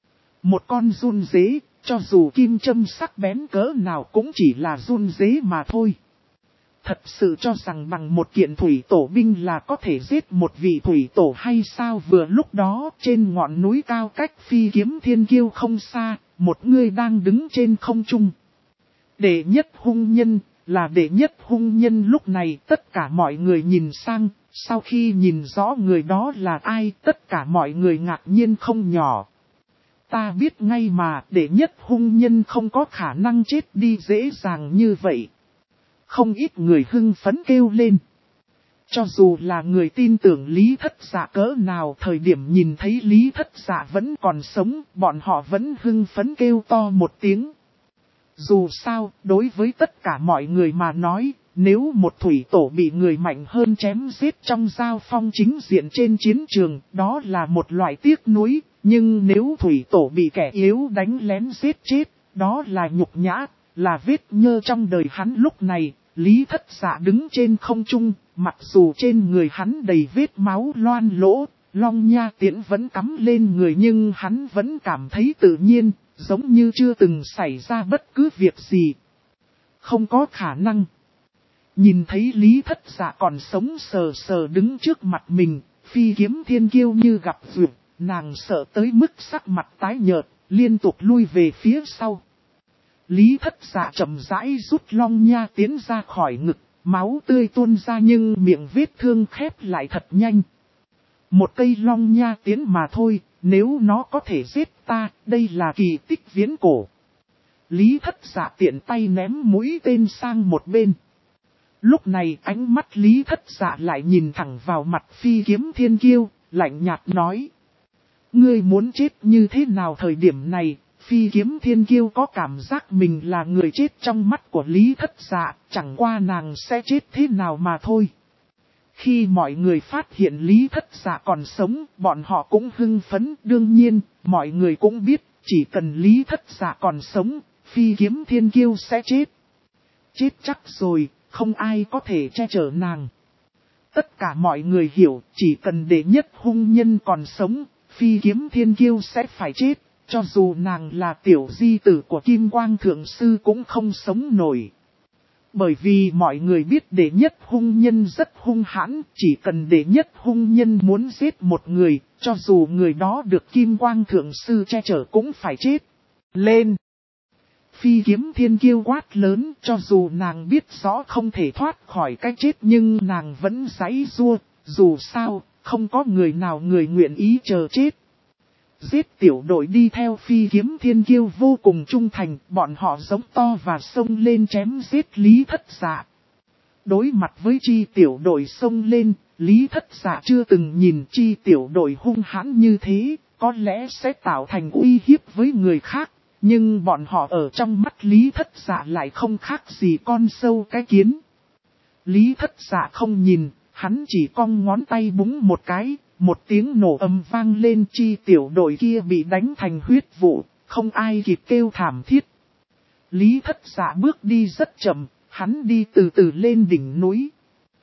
Một con run dế, cho dù kim châm sắc bén cỡ nào cũng chỉ là run dế mà thôi. Thật sự cho rằng bằng một kiện thủy tổ binh là có thể giết một vị thủy tổ hay sao? Vừa lúc đó trên ngọn núi cao cách Phi Kiếm Thiên Kiêu không xa, một người đang đứng trên không trung. Đệ nhất hung nhân, là đệ nhất hung nhân. Lúc này tất cả mọi người nhìn sang, sau khi nhìn rõ người đó là ai, tất cả mọi người ngạc nhiên không nhỏ. Ta biết ngay mà đệ nhất hung nhân không có khả năng chết đi dễ dàng như vậy. Không ít người hưng phấn kêu lên. Cho dù là người tin tưởng Lý Thất Dạ cỡ nào, thời điểm nhìn thấy Lý Thất Dạ vẫn còn sống, bọn họ vẫn hưng phấn kêu to một tiếng. Dù sao, đối với tất cả mọi người mà nói, nếu một thủy tổ bị người mạnh hơn chém giết trong giao phong chính diện trên chiến trường, đó là một loại tiếc nuối. Nhưng nếu thủy tổ bị kẻ yếu đánh lén giết chết, đó là nhục nhã, là vết nhơ trong đời hắn. Lúc này, Lý Thất Dạ đứng trên không trung, mặc dù trên người hắn đầy vết máu loan lỗ, long nha tiễn vẫn cắm lên người, nhưng hắn vẫn cảm thấy tự nhiên, giống như chưa từng xảy ra bất cứ việc gì. Không có khả năng. Nhìn thấy Lý Thất Dạ còn sống sờ sờ đứng trước mặt mình, Phi Kiếm Thiên Kiêu như gặp duyệt, nàng sợ tới mức sắc mặt tái nhợt, liên tục lui về phía sau. Lý Thất Dạ chậm rãi rút long nha tiến ra khỏi ngực, máu tươi tuôn ra nhưng miệng vết thương khép lại thật nhanh. Một cây long nha tiến mà thôi, nếu nó có thể giết ta, đây là kỳ tích viễn cổ. Lý Thất Dạ tiện tay ném mũi tên sang một bên. Lúc này ánh mắt Lý Thất Dạ lại nhìn thẳng vào mặt Phi Kiếm Thiên Kiêu, lạnh nhạt nói. Ngươi muốn chết như thế nào? Thời điểm này, Phi Kiếm Thiên Kiêu có cảm giác mình là người chết trong mắt của Lý Thất Dạ, chẳng qua nàng sẽ chết thế nào mà thôi. Khi mọi người phát hiện Lý Thất Dạ còn sống, bọn họ cũng hưng phấn. Đương nhiên, mọi người cũng biết, chỉ cần Lý Thất Dạ còn sống, Phi Kiếm Thiên Kiêu sẽ chết. Chết chắc rồi, không ai có thể che chở nàng. Tất cả mọi người hiểu, chỉ cần đệ nhất hung nhân còn sống, Phi Kiếm Thiên Kiêu sẽ phải chết. Cho dù nàng là tiểu di tử của Kim Quang Thượng Sư cũng không sống nổi. Bởi vì mọi người biết đệ nhất hung nhân rất hung hãn, chỉ cần đệ nhất hung nhân muốn giết một người, cho dù người đó được Kim Quang Thượng Sư che chở cũng phải chết. Lên! Phi Kiếm Thiên Kiêu quát lớn, cho dù nàng biết rõ không thể thoát khỏi cái chết nhưng nàng vẫn giãy giụa, dù sao, không có người nào người nguyện ý chờ chết. Giết tiểu đội đi theo Phi Kiếm Thiên Kiêu vô cùng trung thành, bọn họ giống to và xông lên chém giết Lý Thất Dạ. Đối mặt với chi tiểu đội xông lên, Lý Thất Dạ chưa từng nhìn chi tiểu đội hung hãn như thế, có lẽ sẽ tạo thành uy hiếp với người khác. Nhưng bọn họ ở trong mắt Lý Thất Dạ lại không khác gì con sâu cái kiến. Lý Thất Dạ không nhìn, hắn chỉ cong ngón tay búng một cái, một tiếng nổ ầm vang lên, chi tiểu đội kia bị đánh thành huyết vụ, không ai kịp kêu thảm thiết. Lý Thất Dạ bước đi rất chậm, hắn đi từ từ lên đỉnh núi.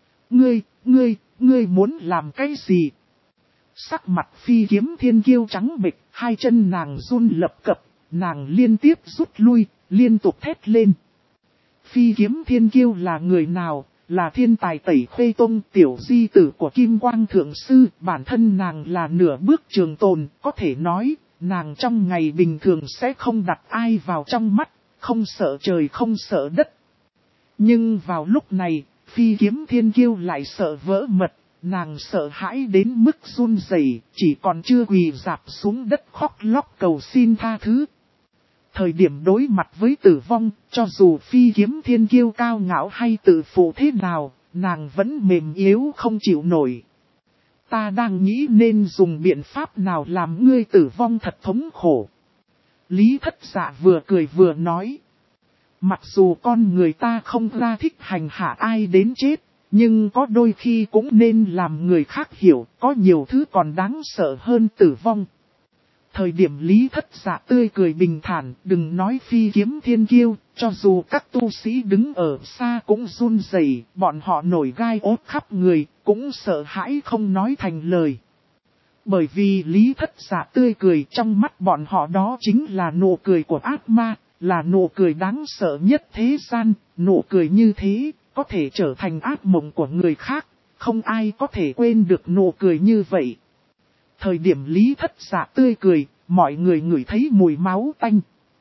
Ngươi muốn làm cái gì? Sắc mặt Phi Kiếm Thiên Kiêu trắng bệch, hai chân nàng run lập cập. Nàng liên tiếp rút lui, liên tục thét lên. Phi Kiếm Thiên Kiêu là người nào? Là thiên tài Tẩy Khuê Tông, tiểu di tử của Kim Quang Thượng Sư. Bản thân nàng là nửa bước trường tồn, có thể nói, nàng trong ngày bình thường sẽ không đặt ai vào trong mắt, không sợ trời không sợ đất. Nhưng vào lúc này, Phi Kiếm Thiên Kiêu lại sợ vỡ mật. Nàng sợ hãi đến mức run rẩy, chỉ còn chưa quỳ rạp xuống đất khóc lóc cầu xin tha thứ. Thời điểm đối mặt với tử vong, cho dù Phi Kiếm Thiên Kiêu cao ngạo hay tự phụ thế nào, nàng vẫn mềm yếu không chịu nổi. Ta đang nghĩ nên dùng biện pháp nào làm ngươi tử vong thật thống khổ. Lý Thất Dạ vừa cười vừa nói. Mặc dù con người ta không ra thích hành hạ ai đến chết, nhưng có đôi khi cũng nên làm người khác hiểu, có nhiều thứ còn đáng sợ hơn tử vong. Thời điểm Lý Thất Dạ tươi cười bình thản, đừng nói Phi Kiếm Thiên Kiêu, cho dù các tu sĩ đứng ở xa cũng run rẩy, bọn họ nổi gai ốt khắp người, cũng sợ hãi không nói thành lời. Bởi vì Lý Thất Dạ tươi cười trong mắt bọn họ đó chính là nụ cười của ác ma, là nụ cười đáng sợ nhất thế gian, nụ cười như thế, có thể trở thành ác mộng của người khác, không ai có thể quên được nụ cười như vậy. Thời điểm Lý Thất Dạ tươi cười, mọi người ngửi thấy mùi máu tanh.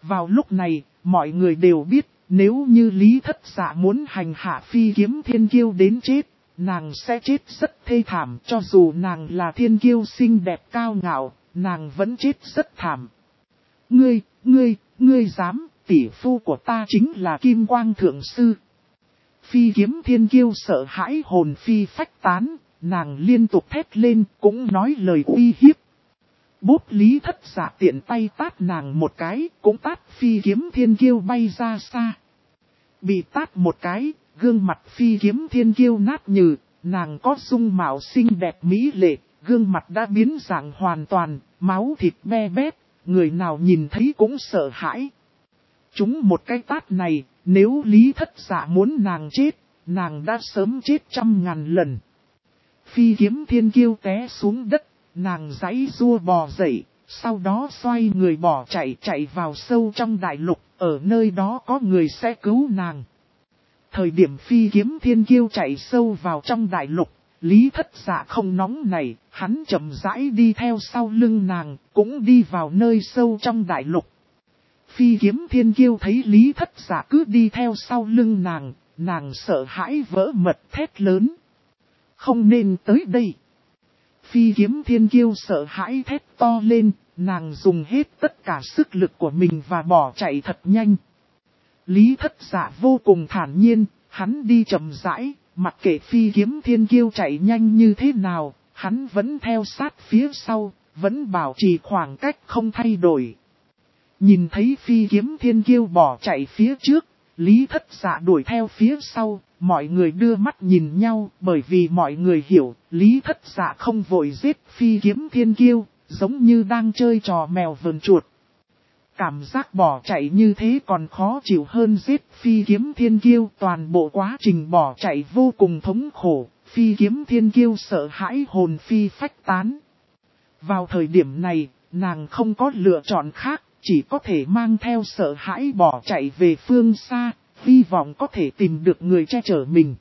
Vào lúc này, mọi người đều biết, nếu như Lý Thất Dạ muốn hành hạ Phi Kiếm Thiên Kiêu đến chết, nàng sẽ chết rất thê thảm. Cho dù nàng là thiên kiêu xinh đẹp cao ngạo, nàng vẫn chết rất thảm. Ngươi dám, tỷ phu của ta chính là Kim Quang Thượng Sư. Phi Kiếm Thiên Kiêu sợ hãi hồn phi phách tán, nàng liên tục thét lên cũng nói lời uy hiếp. Bốp Lý Thất Dạ tiện tay tát nàng một cái, cũng tát Phi Kiếm Thiên Kiêu bay ra xa. Bị tát một cái, gương mặt Phi Kiếm Thiên Kiêu nát nhừ, nàng có dung mạo xinh đẹp mỹ lệ, gương mặt đã biến dạng hoàn toàn, máu thịt be bét, người nào nhìn thấy cũng sợ hãi. Chúng một cái tát này, nếu Lý Thất Dạ muốn nàng chết, nàng đã sớm chết 100.000 lần. Phi Kiếm Thiên Kiêu té xuống đất, nàng giãy giụa bò dậy, sau đó xoay người bỏ chạy vào sâu trong đại lục, ở nơi đó có người sẽ cứu nàng. Thời điểm Phi Kiếm Thiên Kiêu chạy sâu vào trong đại lục, Lý Thất Dạ không nóng này, hắn chậm rãi đi theo sau lưng nàng, cũng đi vào nơi sâu trong đại lục. Phi Kiếm Thiên Kiêu thấy Lý Thất Dạ cứ đi theo sau lưng nàng sợ hãi vỡ mật thét lớn. Không nên tới đây. Phi Kiếm Thiên Kiêu sợ hãi thét to lên, nàng dùng hết tất cả sức lực của mình và bỏ chạy thật nhanh. Lý Thất Dạ vô cùng thản nhiên, hắn đi chậm rãi, mặc kệ Phi Kiếm Thiên Kiêu chạy nhanh như thế nào, hắn vẫn theo sát phía sau, vẫn bảo trì khoảng cách không thay đổi. Nhìn thấy Phi Kiếm Thiên Kiêu bỏ chạy phía trước, Lý Thất Dạ đuổi theo phía sau, mọi người đưa mắt nhìn nhau bởi vì mọi người hiểu, Lý Thất Dạ không vội giết Phi Kiếm Thiên Kiêu, giống như đang chơi trò mèo vờn chuột. Cảm giác bỏ chạy như thế còn khó chịu hơn giết Phi Kiếm Thiên Kiêu, toàn bộ quá trình bỏ chạy vô cùng thống khổ, Phi Kiếm Thiên Kiêu sợ hãi hồn phi phách tán. Vào thời điểm này, nàng không có lựa chọn khác, chỉ có thể mang theo sợ hãi bỏ chạy về phương xa, hy vọng có thể tìm được người che chở mình.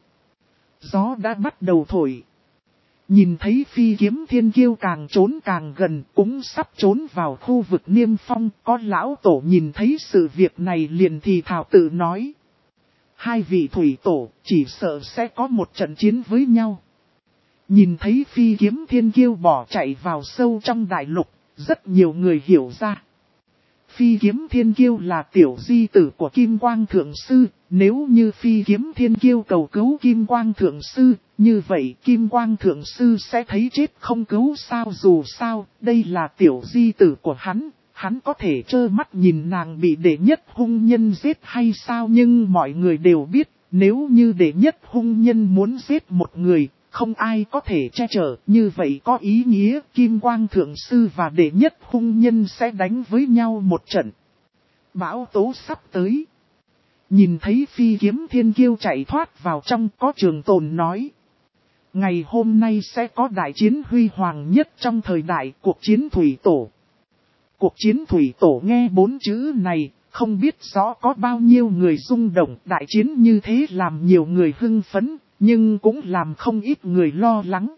Gió đã bắt đầu thổi. Nhìn thấy Phi Kiếm Thiên Kiêu càng trốn càng gần, cũng sắp trốn vào khu vực Niêm Phong, có lão tổ nhìn thấy sự việc này liền thì thào tự nói. Hai vị thủy tổ chỉ sợ sẽ có một trận chiến với nhau. Nhìn thấy Phi Kiếm Thiên Kiêu bỏ chạy vào sâu trong đại lục, rất nhiều người hiểu ra. Phi Kiếm Thiên Kiêu là tiểu di tử của Kim Quang Thượng Sư, nếu như Phi Kiếm Thiên Kiêu cầu cứu Kim Quang Thượng Sư, như vậy Kim Quang Thượng Sư sẽ thấy chết không cứu sao, dù sao, đây là tiểu di tử của hắn có thể trơ mắt nhìn nàng bị đệ nhất hung nhân giết hay sao, nhưng mọi người đều biết, nếu như đệ nhất hung nhân muốn giết một người, không ai có thể che chở, như vậy có ý nghĩa Kim Quang Thượng Sư và đệ nhất hung nhân sẽ đánh với nhau một trận. Bão tố sắp tới. Nhìn thấy Phi Kiếm Thiên Kiêu chạy thoát vào trong, có Trường Tồn nói. Ngày hôm nay sẽ có đại chiến huy hoàng nhất trong thời đại cuộc chiến thủy tổ. Cuộc chiến thủy tổ nghe 4 chữ này, không biết rõ có bao nhiêu người rung động. Đại chiến như thế làm nhiều người hưng phấn, nhưng cũng làm không ít người lo lắng.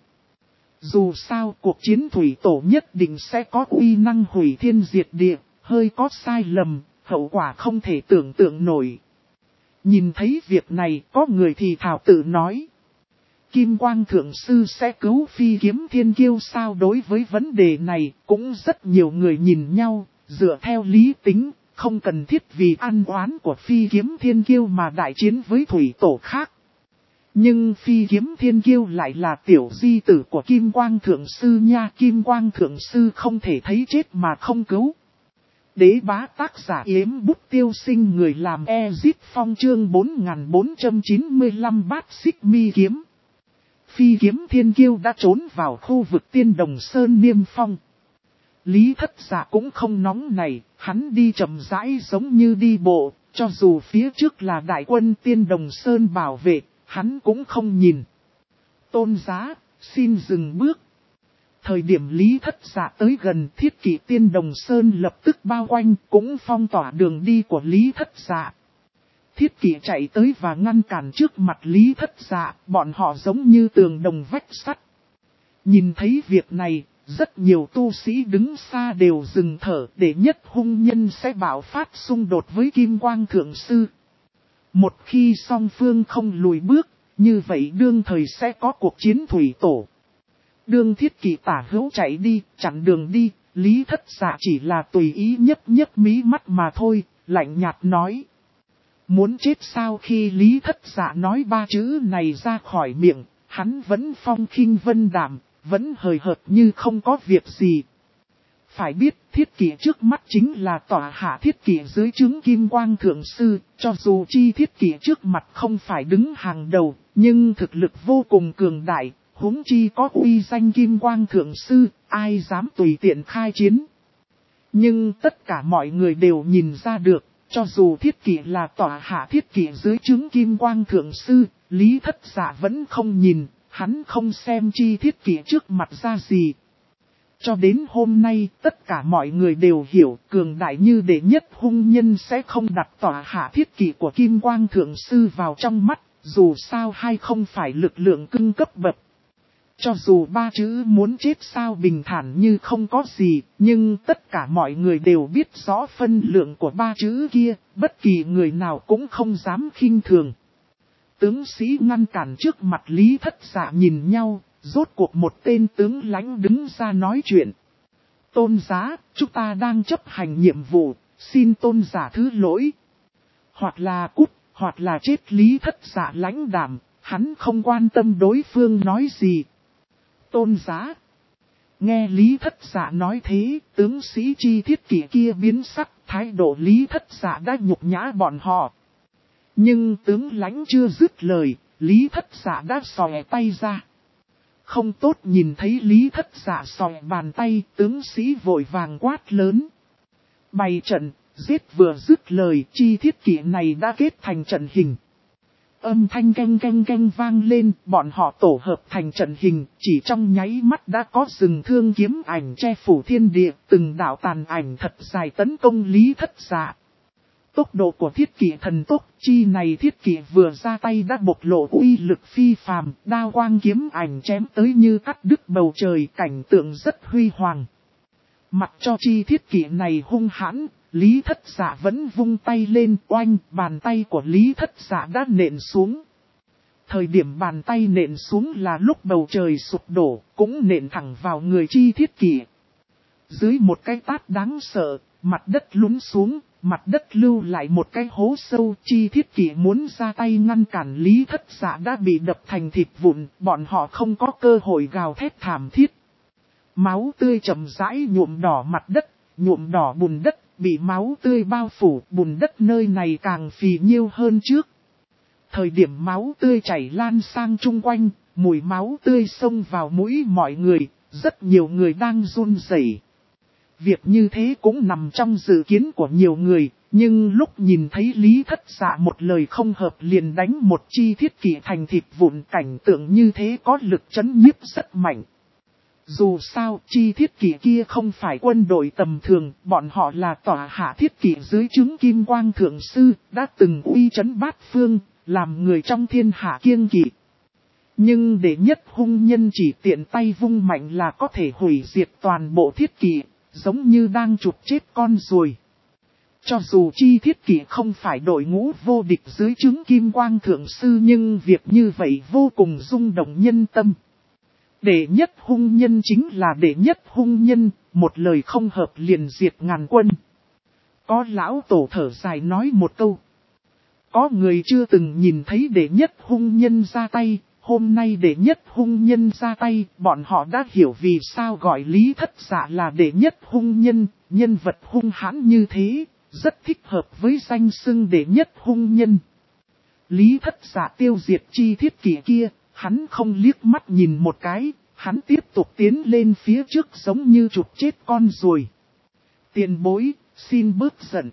Dù sao cuộc chiến thủy tổ nhất định sẽ có uy năng hủy thiên diệt địa, hơi có sai lầm, hậu quả không thể tưởng tượng nổi. Nhìn thấy việc này, có người thì thảo tự nói. Kim Quang Thượng Sư sẽ cứu Phi Kiếm Thiên Kiêu sao? Đối với vấn đề này, cũng rất nhiều người nhìn nhau, dựa theo lý tính, không cần thiết vì ăn oán của Phi Kiếm Thiên Kiêu mà đại chiến với thủy tổ khác. Nhưng Phi Kiếm Thiên Kiêu lại là tiểu di tử của Kim Quang Thượng Sư nha, Kim Quang Thượng Sư không thể thấy chết mà không cứu. Đế bá tác giả Yếm Bút Tiêu Sinh, người làm Ezit Phong, chương 4495 Bát Xích Mi Kiếm. Phi Kiếm Thiên Kiêu đã trốn vào khu vực Tiên Đồng Sơn Niêm Phong. Lý Thất Dạ cũng không nóng này, hắn đi chậm rãi giống như đi bộ, cho dù phía trước là đại quân Tiên Đồng Sơn bảo vệ, hắn cũng không nhìn. Tôn giá, xin dừng bước. Thời điểm Lý Thất Dạ tới gần, Thiết Kỵ Tiên Đồng Sơn lập tức bao quanh, cũng phong tỏa đường đi của Lý Thất Dạ. Thiết Kỵ chạy tới và ngăn cản trước mặt Lý Thất Dạ, bọn họ giống như tường đồng vách sắt. Nhìn thấy việc này, Rất nhiều tu sĩ đứng xa đều dừng thở, đệ nhất hung nhân sẽ bạo phát xung đột với Kim Quang Thượng Sư. Một khi song phương không lùi bước, như vậy đương thời sẽ có cuộc chiến thủy tổ. Đương Thiết Kỷ tả hữu chạy đi, chặn đường đi, Lý Thất Dạ chỉ là tùy ý nhấp mí mắt mà thôi, lạnh nhạt nói. Muốn chết sao? Khi Lý Thất Dạ nói ba chữ này ra khỏi miệng, hắn vẫn phong khinh vân đạm, vẫn hời hợt như không có việc gì. Phải biết Thiết Kỷ trước mắt chính là tọa hạ Thiết Kỷ dưới trướng Kim Quang Thượng Sư, cho dù chi Thiết Kỷ trước mặt không phải đứng hàng đầu, nhưng thực lực vô cùng cường đại, huống chi có uy danh Kim Quang Thượng Sư, ai dám tùy tiện khai chiến. Nhưng tất cả mọi người đều nhìn ra được, cho dù Thiết Kỷ là tọa hạ Thiết Kỷ dưới trướng Kim Quang Thượng Sư, Lý Thất Dạ vẫn không nhìn, hắn không xem chi Thiết Kỷ trước mặt ra gì. Cho đến hôm nay, tất cả mọi người đều hiểu cường đại như đệ nhất hung nhân sẽ không đặt tọa hạ Thiết Kỷ của Kim Quang Thượng Sư vào trong mắt, dù sao hay không phải lực lượng cưng cấp bậc. Cho dù ba chữ muốn chết sao bình thản như không có gì, nhưng tất cả mọi người đều biết rõ phân lượng của ba chữ kia, bất kỳ người nào cũng không dám khinh thường. Tướng sĩ ngăn cản trước mặt Lý Thất Dạ nhìn nhau, rốt cuộc một tên tướng lãnh đứng ra nói chuyện. Tôn giá, chúng ta đang chấp hành nhiệm vụ, xin tôn giả thứ lỗi. Hoặc là cút, hoặc là chết. Lý Thất Dạ lãnh đạm, hắn không quan tâm đối phương nói gì. Tôn giá. Nghe Lý Thất Dạ nói thế, tướng sĩ chi Thiết Kỷ kia biến sắc, thái độ Lý Thất Dạ đã nhục nhã bọn họ. Nhưng tướng lãnh chưa dứt lời, Lý Thất Dạ đã xòe tay ra. Không tốt, nhìn thấy Lý Thất Dạ xòe bàn tay, tướng sĩ vội vàng quát lớn. Bày trận, giết. Vừa dứt lời, chi Thiết Kỷ này đã kết thành trận hình. Âm thanh canh canh canh vang lên, bọn họ tổ hợp thành trận hình, chỉ trong nháy mắt đã có rừng thương kiếm ảnh che phủ thiên địa, từng đạo tàn ảnh thật dài tấn công Lý Thất Dạ. Tốc độ của Thiết Kỷ thần tốc, chi này Thiết Kỷ vừa ra tay đã bộc lộ uy lực phi phàm, đao quang kiếm ảnh chém tới như cắt đứt bầu trời, cảnh tượng rất huy hoàng. Mặc cho chi Thiết Kỷ này hung hãn, Lý Thất Dạ vẫn vung tay lên, oanh, bàn tay của Lý Thất Dạ đã nện xuống. Thời điểm bàn tay nện xuống là lúc bầu trời sụp đổ, cũng nện thẳng vào người chi Thiết Kỷ. Dưới một cái tát đáng sợ, mặt đất lún xuống, mặt đất lưu lại một cái hố sâu. Chi Thiết Kỷ muốn ra tay ngăn cản Lý Thất Dạ đã bị đập thành thịt vụn, bọn họ không có cơ hội gào thét thảm thiết. Máu tươi chậm rãi nhuộm đỏ mặt đất, nhuộm đỏ bùn đất, bị máu tươi bao phủ, bùn đất nơi này càng phì nhiêu hơn trước. Thời điểm máu tươi chảy lan sang chung quanh, mùi máu tươi xông vào mũi mọi người, rất nhiều người đang run rẩy. Việc như thế cũng nằm trong dự kiến của nhiều người, nhưng lúc nhìn thấy Lý Thất Dạ một lời không hợp liền đánh một chi Thiết Kỷ thành thịt vụn, cảnh tượng như thế có lực chấn nhiếp rất mạnh. Dù sao, chi Thiết Kỷ kia không phải quân đội tầm thường, bọn họ là tọa hạ Thiết Kỷ dưới trướng Kim Quang Thượng Sư, đã từng uy chấn bát phương, làm người trong thiên hạ kiêng kỵ. Nhưng đệ nhất hung nhân chỉ tiện tay vung mạnh là có thể hủy diệt toàn bộ Thiết Kỷ, giống như đang chụp chết con ruồi. Cho dù chi Thiết Kỷ không phải đội ngũ vô địch dưới trướng Kim Quang Thượng Sư, nhưng việc như vậy vô cùng rung động nhân tâm. Đệ nhất hung nhân chính là đệ nhất hung nhân, một lời không hợp liền diệt ngàn quân. Có lão tổ thở dài nói một câu. Có người chưa từng nhìn thấy đệ nhất hung nhân ra tay, hôm nay đệ nhất hung nhân ra tay, bọn họ đã hiểu vì sao gọi Lý Thất Dạ là đệ nhất hung nhân, nhân vật hung hãn như thế, rất thích hợp với danh xưng đệ nhất hung nhân. Lý Thất Dạ tiêu diệt chi Thiết Kỷ kia, hắn không liếc mắt nhìn một cái, hắn tiếp tục tiến lên phía trước giống như chụp chết con ruồi. Tiền bối, xin bớt giận.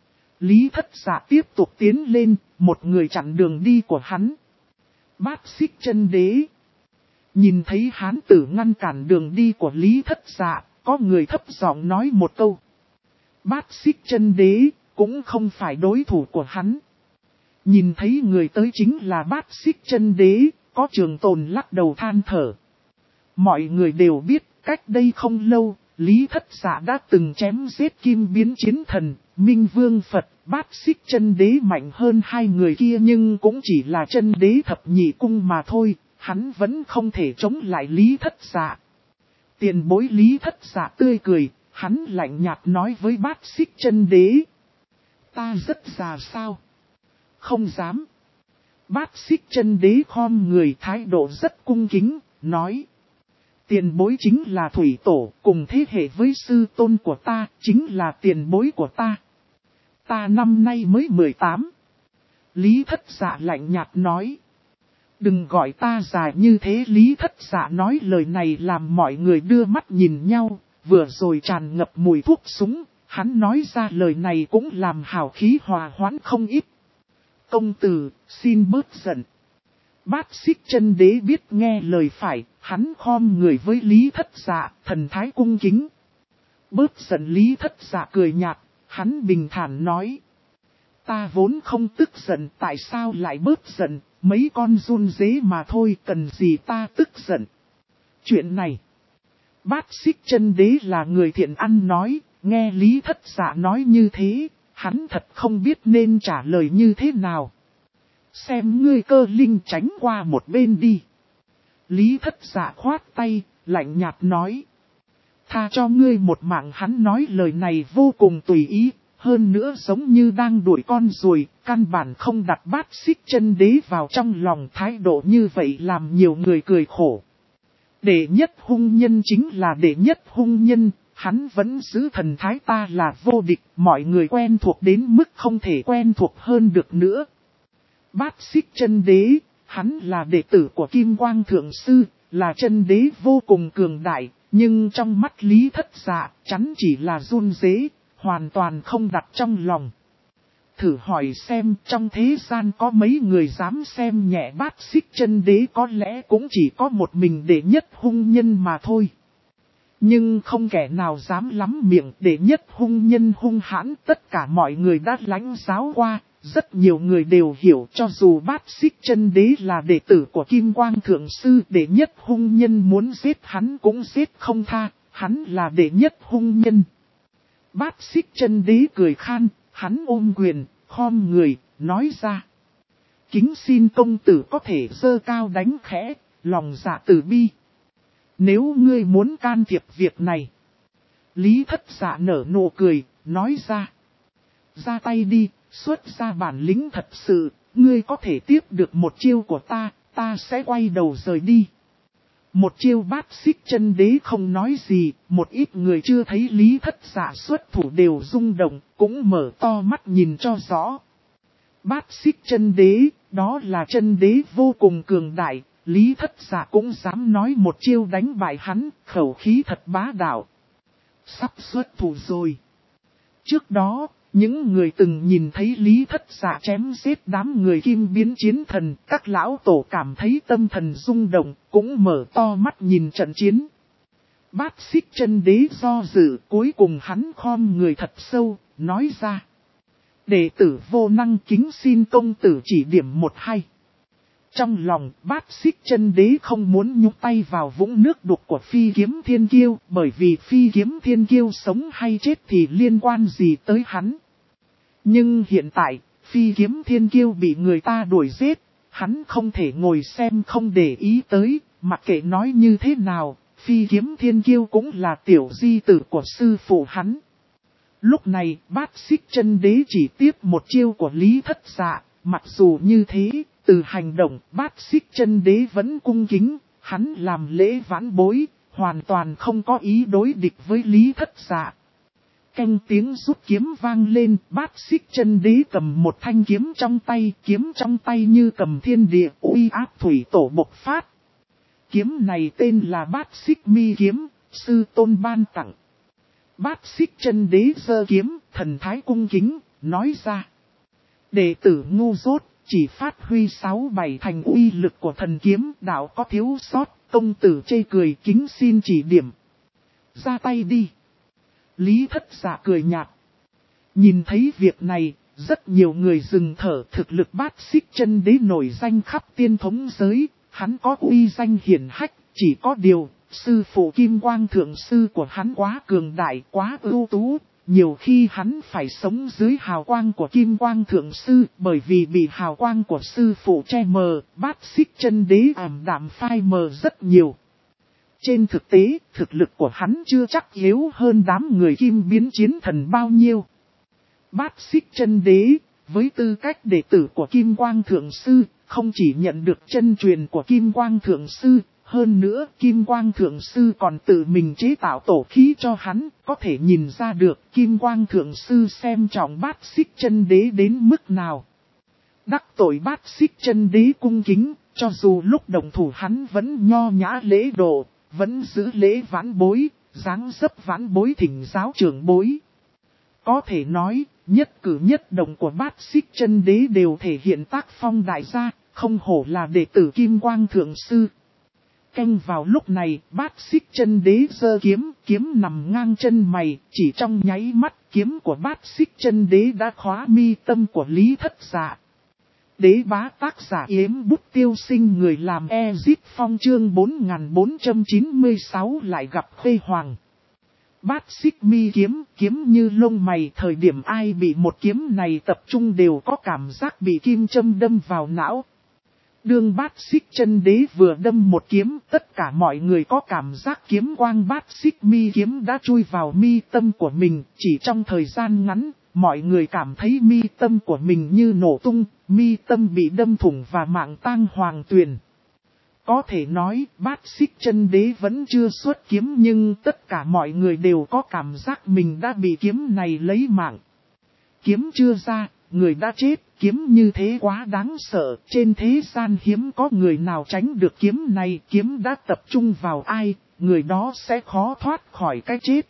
Lý Thất Dạ tiếp tục tiến lên, một người chặn đường đi của hắn. Bát Xích Chân Đế. Nhìn thấy hán tử ngăn cản đường đi của Lý Thất Dạ, có người thấp giọng nói một câu. Bát Xích Chân Đế, cũng không phải đối thủ của hắn. Nhìn thấy người tới chính là Bát Xích Chân Đế, có Trường Tồn lắc đầu than thở. Mọi người đều biết, cách đây không lâu, Lý Thất Dạ đã từng chém giết Kim Biến Chiến Thần, Minh Vương Phật, Bát Xích Chân Đế mạnh hơn hai người kia nhưng cũng chỉ là chân đế thập nhị cung mà thôi, hắn vẫn không thể chống lại Lý Thất Dạ. Tiền bối Lý Thất Dạ tươi cười, hắn lạnh nhạt nói với Bát Xích Chân Đế. Ta rất già sao? Không dám. Bát Xích Chân Đế khom người thái độ rất cung kính, nói. Tiền bối chính là thủy tổ, cùng thế hệ với sư tôn của ta, chính là tiền bối của ta. Ta năm nay mới 18. Lý Thất Dạ lạnh nhạt nói. Đừng gọi ta già như thế. Lý Thất Dạ nói lời này làm mọi người đưa mắt nhìn nhau, vừa rồi tràn ngập mùi thuốc súng, hắn nói ra lời này cũng làm hào khí hòa hoãn không ít. Công tử, xin bớt giận. Bát Xích Chân Đế biết nghe lời phải, hắn khom người với Lý Thất Dạ, thần thái cung kính. Bớt giận. Lý Thất Dạ cười nhạt, hắn bình thản nói. Ta vốn không tức giận, tại sao lại bớt giận, mấy con run dế mà thôi, cần gì ta tức giận. Chuyện này, Bát Xích Chân Đế là người thiện ăn nói, nghe Lý Thất Dạ nói như thế, hắn thật không biết nên trả lời như thế nào. Xem ngươi Cơ Linh tránh qua một bên đi. Lý Thất Dạ khoát tay, lạnh nhạt nói. Tha cho ngươi một mạng. Hắn nói lời này vô cùng tùy ý, hơn nữa giống như đang đuổi con ruồi, căn bản không đặt Bát Xích Chân Đế vào trong lòng. Thái độ như vậy làm nhiều người cười khổ. Đệ nhất hung nhân chính là đệ nhất hung nhân, hắn vẫn giữ thần thái ta là vô địch, mọi người quen thuộc đến mức không thể quen thuộc hơn được nữa. Bát Xích Chân Đế, hắn là đệ tử của Kim Quang Thượng Sư, là chân đế vô cùng cường đại, nhưng trong mắt Lý Thất Dạ, chắn chỉ là run rế, hoàn toàn không đặt trong lòng. Thử hỏi xem trong thế gian có mấy người dám xem nhẹ Bát Xích Chân Đế, có lẽ cũng chỉ có một mình đệ nhất hung nhân mà thôi. Nhưng không kẻ nào dám lắm miệng. Đệ nhất hung nhân hung hãn, tất cả mọi người đã lãnh giáo qua. Rất nhiều người đều hiểu cho dù Bát Xích Chân Đế là đệ tử của Kim Quang Thượng Sư, đệ nhất hung nhân muốn giết hắn cũng giết không tha, hắn là đệ nhất hung nhân. Bát Xích Chân Đế cười khan, hắn ôm quyền, khom người, nói ra. Kính xin công tử có thể giơ cao đánh khẽ, lòng dạ từ bi. Nếu ngươi muốn can thiệp việc này. Lý Thất Dạ nở nụ cười, nói ra. Ra tay đi, xuất ra bản lĩnh thật sự, ngươi có thể tiếp được một chiêu của ta, ta sẽ quay đầu rời đi. Một chiêu. Bát Xích Chân Đế không nói gì, một ít người chưa thấy Lý Thất Dạ xuất thủ đều rung động, cũng mở to mắt nhìn cho rõ. Bát Xích Chân Đế, đó là chân đế vô cùng cường đại, Lý Thất Dạ cũng dám nói một chiêu đánh bại hắn, khẩu khí thật bá đạo. Sắp xuất thủ rồi. Trước đó, những người từng nhìn thấy Lý Thất Dạ chém giết đám người Kim Biến Chiến Thần, các lão tổ cảm thấy tâm thần rung động, cũng mở to mắt nhìn trận chiến. Bát Xích Chân Đế do dự, cuối cùng hắn khom người thật sâu, nói ra. Đệ tử vô năng kính xin công tử chỉ điểm một hay. Trong lòng Bát Xích Chân Đế không muốn nhúc tay vào vũng nước đục của Phi Kiếm Thiên Kiêu, bởi vì Phi Kiếm Thiên Kiêu sống hay chết thì liên quan gì tới hắn. Nhưng hiện tại, Phi Kiếm Thiên Kiêu bị người ta đuổi giết, hắn không thể ngồi xem không để ý tới, mặc kệ nói như thế nào, Phi Kiếm Thiên Kiêu cũng là tiểu di tử của sư phụ hắn. Lúc này, Bát Xích Chân Đế chỉ tiếp một chiêu của Lý Thất Dạ, mặc dù như thế, từ hành động Bát Xích Chân Đế vẫn cung kính, hắn làm lễ vãn bối, hoàn toàn không có ý đối địch với Lý Thất Dạ. Canh tiếng rút kiếm vang lên, Bát Xích Chân Đế cầm một thanh kiếm trong tay như cầm thiên địa uy áp thủy tổ bộc phát. Kiếm này tên là Bát Xích Mi Kiếm, sư tôn ban tặng. Bát Xích Chân Đế giơ kiếm, thần thái cung kính, nói ra. Đệ tử ngu dốt, chỉ phát huy 6-7 thành uy lực của thần kiếm, đạo có thiếu sót, công tử chê cười kính xin chỉ điểm. Ra tay đi. Lý Thất Dạ cười nhạt. Nhìn thấy việc này, rất nhiều người dừng thở. Thực lực Bát Xích Chân Đế nổi danh khắp tiên thống giới, hắn có uy danh hiển hách, chỉ có điều, sư phụ Kim Quang Thượng Sư của hắn quá cường đại, quá ưu tú. Nhiều khi hắn phải sống dưới hào quang của Kim Quang Thượng Sư, bởi vì bị hào quang của sư phụ che mờ, Bát Xích Chân Đế ảm đạm phai mờ rất nhiều. Trên thực tế, thực lực của hắn chưa chắc yếu hơn đám người kim biến chiến thần bao nhiêu. Bát Xích Chân Đế, với tư cách đệ tử của Kim Quang Thượng Sư, không chỉ nhận được chân truyền của Kim Quang Thượng Sư, hơn nữa Kim Quang Thượng Sư còn tự mình chế tạo tổ khí cho hắn, có thể nhìn ra được Kim Quang Thượng Sư xem trọng Bát Xích Chân Đế đến mức nào. Đắc tội Bát Xích Chân Đế cung kính, cho dù lúc đồng thủ hắn vẫn nho nhã lễ độ, vẫn giữ lễ vãn bối, dáng dấp vãn bối thỉnh giáo trưởng bối. Có thể nói, nhất cử nhất động của Bát Xích Chân Đế đều thể hiện tác phong đại gia, không hổ là đệ tử Kim Quang Thượng Sư. Canh vào lúc này, Bát Xích Chân Đế giơ kiếm, kiếm nằm ngang chân mày, chỉ trong nháy mắt, kiếm của Bát Xích Chân Đế đã khóa mi tâm của Lý Thất Dạ. Đế bá tác giả Yếm Bút Tiêu Sinh, người làm Ezip Phong chương 4496 lại gặp Khuê Hoàng. Bát Xích mi kiếm, kiếm như lông mày, thời điểm ai bị một kiếm này tập trung đều có cảm giác bị kim châm đâm vào não. Đương Bát Xích Chân Đế vừa đâm một kiếm, tất cả mọi người có cảm giác kiếm quang Bát Xích mi kiếm đã chui vào mi tâm của mình, chỉ trong thời gian ngắn, mọi người cảm thấy mi tâm của mình như nổ tung, mi tâm bị đâm thủng và mạng tang hoàng tuyền. Có thể nói, Bát Xích Chân Đế vẫn chưa xuất kiếm nhưng tất cả mọi người đều có cảm giác mình đã bị kiếm này lấy mạng. Kiếm chưa ra, người đã chết, kiếm như thế quá đáng sợ, trên thế gian hiếm có người nào tránh được kiếm này, kiếm đã tập trung vào ai, người đó sẽ khó thoát khỏi cái chết.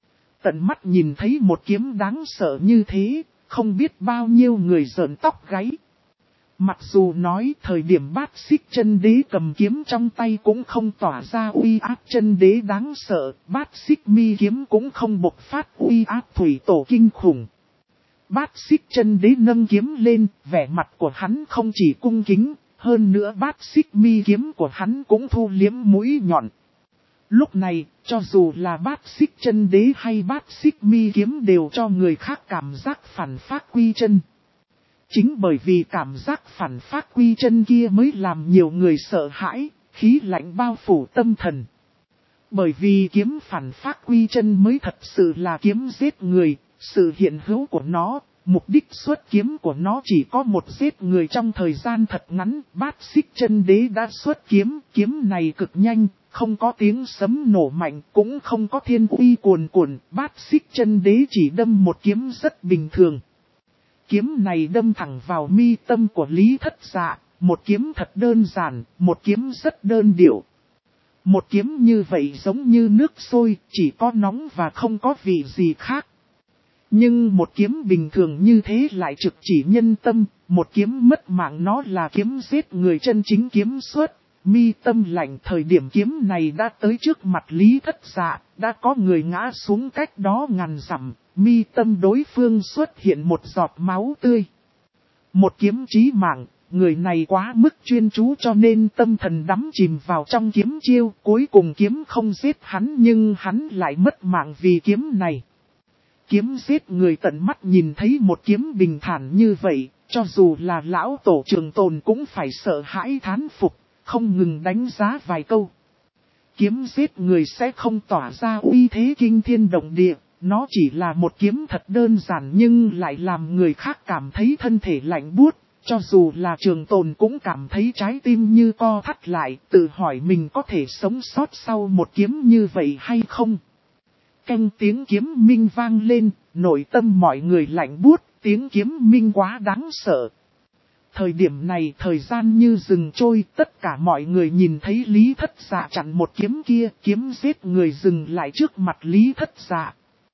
Tận mắt nhìn thấy một kiếm đáng sợ như thế, không biết bao nhiêu người rợn tóc gáy. Mặc dù nói thời điểm Bát Xích Chân Đế cầm kiếm trong tay cũng không tỏa ra uy áp chân đế đáng sợ, Bát Xích mi kiếm cũng không bộc phát uy áp thủy tổ kinh khủng. Bát Xích Chân Đế nâng kiếm lên, vẻ mặt của hắn không chỉ cung kính, hơn nữa Bát Xích mi kiếm của hắn cũng thu liếm mũi nhọn. Lúc này, cho dù là Bát Xích Chân Đế hay Bát Xích mi kiếm đều cho người khác cảm giác phản phát quy chân. Chính bởi vì cảm giác phản phát quy chân kia mới làm nhiều người sợ hãi, khí lạnh bao phủ tâm thần. Bởi vì kiếm phản phát quy chân mới thật sự là kiếm giết người, sự hiện hữu của nó, mục đích xuất kiếm của nó chỉ có một giết người trong thời gian thật ngắn. Bát Xích Chân Đế đã xuất kiếm, kiếm này cực nhanh, không có tiếng sấm nổ mạnh, cũng không có thiên uy cuồn cuộn, Bát Xích Chân Đế chỉ đâm một kiếm rất bình thường. Kiếm này đâm thẳng vào mi tâm của Lý Thất Dạ, một kiếm thật đơn giản, một kiếm rất đơn điệu. Một kiếm như vậy giống như nước sôi, chỉ có nóng và không có vị gì khác. Nhưng một kiếm bình thường như thế lại trực chỉ nhân tâm, một kiếm mất mạng nó là kiếm giết người chân chính kiếm xuất. Mi tâm lạnh, thời điểm kiếm này đã tới trước mặt Lý Thất Dạ, đã có người ngã xuống cách đó ngàn dặm, mi tâm đối phương xuất hiện một giọt máu tươi. Một kiếm chí mạng, người này quá mức chuyên chú cho nên tâm thần đắm chìm vào trong kiếm chiêu, cuối cùng kiếm không giết hắn nhưng hắn lại mất mạng vì kiếm này. Kiếm giết người tận mắt nhìn thấy một kiếm bình thản như vậy, cho dù là lão tổ Trường Tồn cũng phải sợ hãi thán phục, không ngừng đánh giá vài câu. Kiếm giết người sẽ không tỏa ra uy thế kinh thiên động địa, nó chỉ là một kiếm thật đơn giản nhưng lại làm người khác cảm thấy thân thể lạnh buốt, cho dù là Trường Tồn cũng cảm thấy trái tim như co thắt lại, tự hỏi mình có thể sống sót sau một kiếm như vậy hay không. Canh tiếng kiếm minh vang lên, nội tâm mọi người lạnh buốt, tiếng kiếm minh quá đáng sợ. Thời điểm này thời gian như dừng trôi, tất cả mọi người nhìn thấy Lý Thất Dạ chặn một kiếm kia, kiếm giết người dừng lại trước mặt Lý Thất Dạ.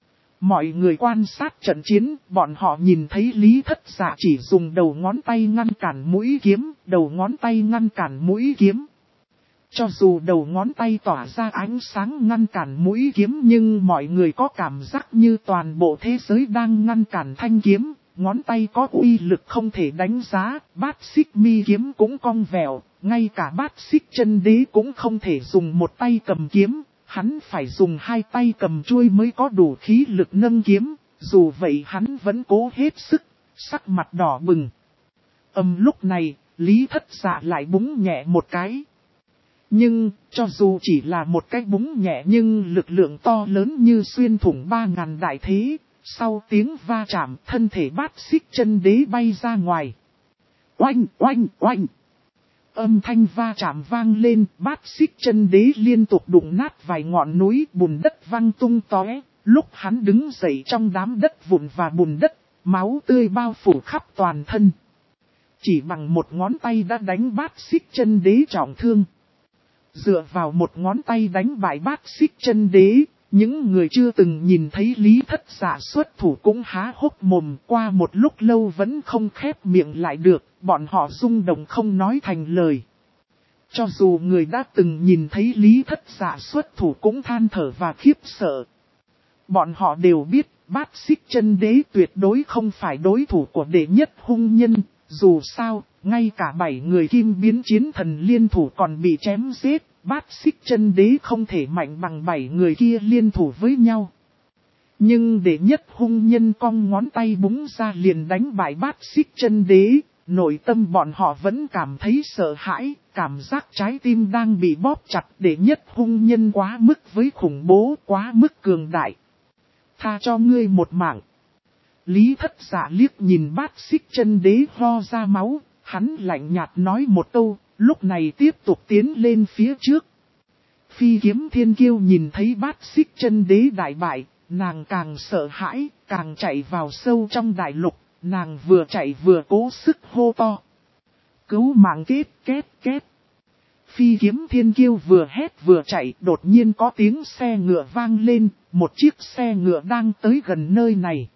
Mọi người quan sát trận chiến, bọn họ nhìn thấy Lý Thất Dạ chỉ dùng đầu ngón tay ngăn cản mũi kiếm, đầu ngón tay ngăn cản mũi kiếm. Cho dù đầu ngón tay tỏa ra ánh sáng ngăn cản mũi kiếm nhưng mọi người có cảm giác như toàn bộ thế giới đang ngăn cản thanh kiếm. Ngón tay có uy lực không thể đánh giá, Bát Xích mi kiếm cũng cong vẹo, ngay cả Bát Xích Chân Đế cũng không thể dùng một tay cầm kiếm, hắn phải dùng hai tay cầm chuôi mới có đủ khí lực nâng kiếm, dù vậy hắn vẫn cố hết sức, sắc mặt đỏ bừng. Lúc này, Lý Thất Dạ lại búng nhẹ một cái. Nhưng, cho dù chỉ là một cái búng nhẹ nhưng lực lượng to lớn như xuyên thủng 3000 đại thế, sau tiếng va chạm thân thể Bát Xích Chân Đế bay ra ngoài. Oanh, oanh, oanh. Âm thanh va chạm vang lên, Bát Xích Chân Đế liên tục đụng nát vài ngọn núi, bùn đất văng tung tóe. Lúc hắn đứng dậy trong đám đất vụn và bùn đất, máu tươi bao phủ khắp toàn thân. Chỉ bằng một ngón tay đã đánh Bát Xích Chân Đế trọng thương. Dựa vào một ngón tay đánh bại Bát Xích Chân Đế, những người chưa từng nhìn thấy Lý Thất Dạ xuất thủ cũng há hốc mồm, qua một lúc lâu vẫn không khép miệng lại được, bọn họ rung động không nói thành lời. Cho dù người đã từng nhìn thấy Lý Thất Dạ xuất thủ cũng than thở và khiếp sợ. Bọn họ đều biết, Bát Xích Chân Đế tuyệt đối không phải đối thủ của đệ nhất hung nhân, dù sao, ngay cả 7 người kim biến chiến thần liên thủ còn bị chém giết, Bát Xích Chân Đế không thể mạnh bằng 7 người kia liên thủ với nhau. Nhưng đệ nhất hung nhân cong ngón tay búng ra liền đánh bại Bát Xích Chân Đế, nội tâm bọn họ vẫn cảm thấy sợ hãi, cảm giác trái tim đang bị bóp chặt. Đệ nhất hung nhân quá mức với khủng bố, quá mức cường đại. Tha cho ngươi một mạng. Lý Thất Dạ liếc nhìn Bát Xích Chân Đế ho ra máu, hắn lạnh nhạt nói một câu, lúc này tiếp tục tiến lên phía trước. Phi Kiếm Thiên Kiêu nhìn thấy Bát Xích Chân Đế đại bại, nàng càng sợ hãi, càng chạy vào sâu trong đại lục, nàng vừa chạy vừa cố sức hô to. Cứu mạng kết két két. Phi Kiếm Thiên Kiêu vừa hét vừa chạy, đột nhiên có tiếng xe ngựa vang lên, một chiếc xe ngựa đang tới gần nơi này.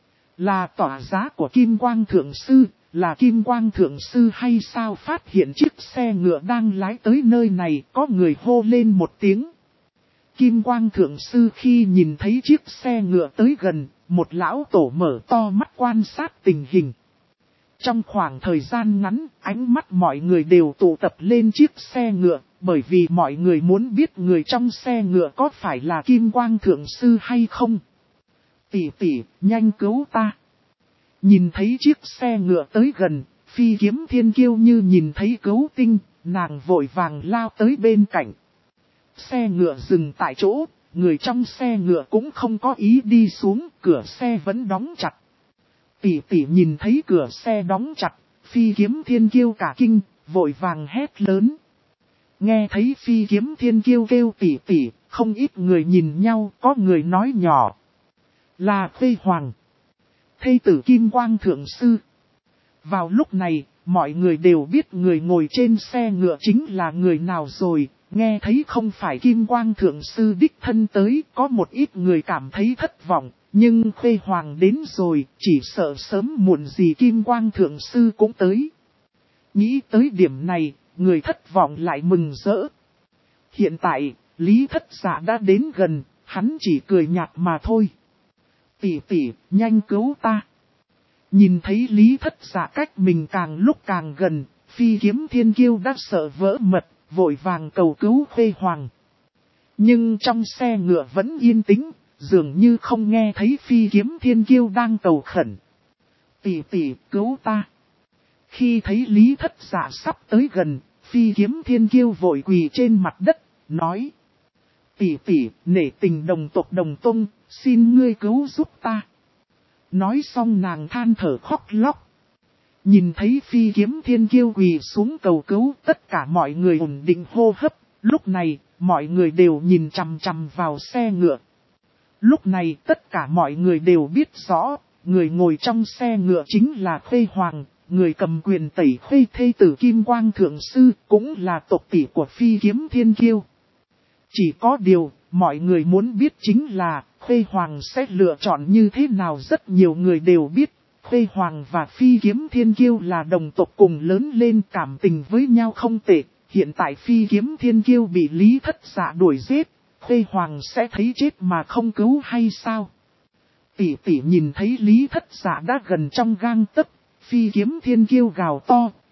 Là tỏa giá của Kim Quang Thượng Sư, là Kim Quang Thượng Sư hay sao? Phát hiện chiếc xe ngựa đang lái tới nơi này, có người hô lên một tiếng. Kim Quang Thượng Sư khi nhìn thấy chiếc xe ngựa tới gần, một lão tổ mở to mắt quan sát tình hình. Trong khoảng thời gian ngắn, ánh mắt mọi người đều tụ tập lên chiếc xe ngựa, bởi vì mọi người muốn biết người trong xe ngựa có phải là Kim Quang Thượng Sư hay không. Tỷ tỷ, nhanh cứu ta. Nhìn thấy chiếc xe ngựa tới gần, Phi Kiếm Thiên Kiêu như nhìn thấy cứu tinh, nàng vội vàng lao tới bên cạnh. Xe ngựa dừng tại chỗ, người trong xe ngựa cũng không có ý đi xuống, cửa xe vẫn đóng chặt. Tỷ tỷ nhìn thấy cửa xe đóng chặt, Phi Kiếm Thiên Kiêu cả kinh, vội vàng hét lớn. Nghe thấy Phi Kiếm Thiên Kiêu kêu tỷ tỷ, không ít người nhìn nhau, có người nói nhỏ. Là Khê Hoàng, thê tử Kim Quang Thượng Sư. Vào lúc này, mọi người đều biết người ngồi trên xe ngựa chính là người nào rồi. Nghe thấy không phải Kim Quang Thượng Sư đích thân tới, có một ít người cảm thấy thất vọng. Nhưng Khê Hoàng đến rồi, chỉ sợ sớm muộn gì Kim Quang Thượng Sư cũng tới. Nghĩ tới điểm này, người thất vọng lại mừng rỡ. Hiện tại, Lý Thất Dạ đã đến gần, hắn chỉ cười nhạt mà thôi. Tỷ tỷ, nhanh cứu ta. Nhìn thấy Lý Thất Dạ cách mình càng lúc càng gần, Phi Kiếm Thiên Kiêu đã sợ vỡ mật, vội vàng cầu cứu Khê Hoàng. Nhưng trong xe ngựa vẫn yên tĩnh, dường như không nghe thấy Phi Kiếm Thiên Kiêu đang cầu khẩn. Tỷ tỷ, cứu ta. Khi thấy Lý Thất Dạ sắp tới gần, Phi Kiếm Thiên Kiêu vội quỳ trên mặt đất, nói. Tỷ tỷ, nể tình đồng tộc đồng tông, xin ngươi cứu giúp ta. Nói xong nàng than thở khóc lóc. Nhìn thấy Phi Kiếm Thiên Kiêu quỳ xuống cầu cứu, tất cả mọi người ổn định hô hấp. Lúc này, mọi người đều nhìn chằm chằm vào xe ngựa. Lúc này tất cả mọi người đều biết rõ, người ngồi trong xe ngựa chính là Khê Hoàng, người cầm quyền tẩy Khê thê tử Kim Quang Thượng Sư, cũng là tộc tỷ của Phi Kiếm Thiên Kiêu. Chỉ có điều, mọi người muốn biết chính là, Khê Hoàng sẽ lựa chọn như thế nào. Rất nhiều người đều biết, Khê Hoàng và Phi Kiếm Thiên Kiêu là đồng tộc cùng lớn lên, cảm tình với nhau không tệ. Hiện tại Phi Kiếm Thiên Kiêu bị Lý Thất Dạ đuổi giết, Khê Hoàng sẽ thấy chết mà không cứu hay sao? Tỷ tỷ nhìn thấy Lý Thất Dạ đã gần trong gang tấc, Phi Kiếm Thiên Kiêu gào to,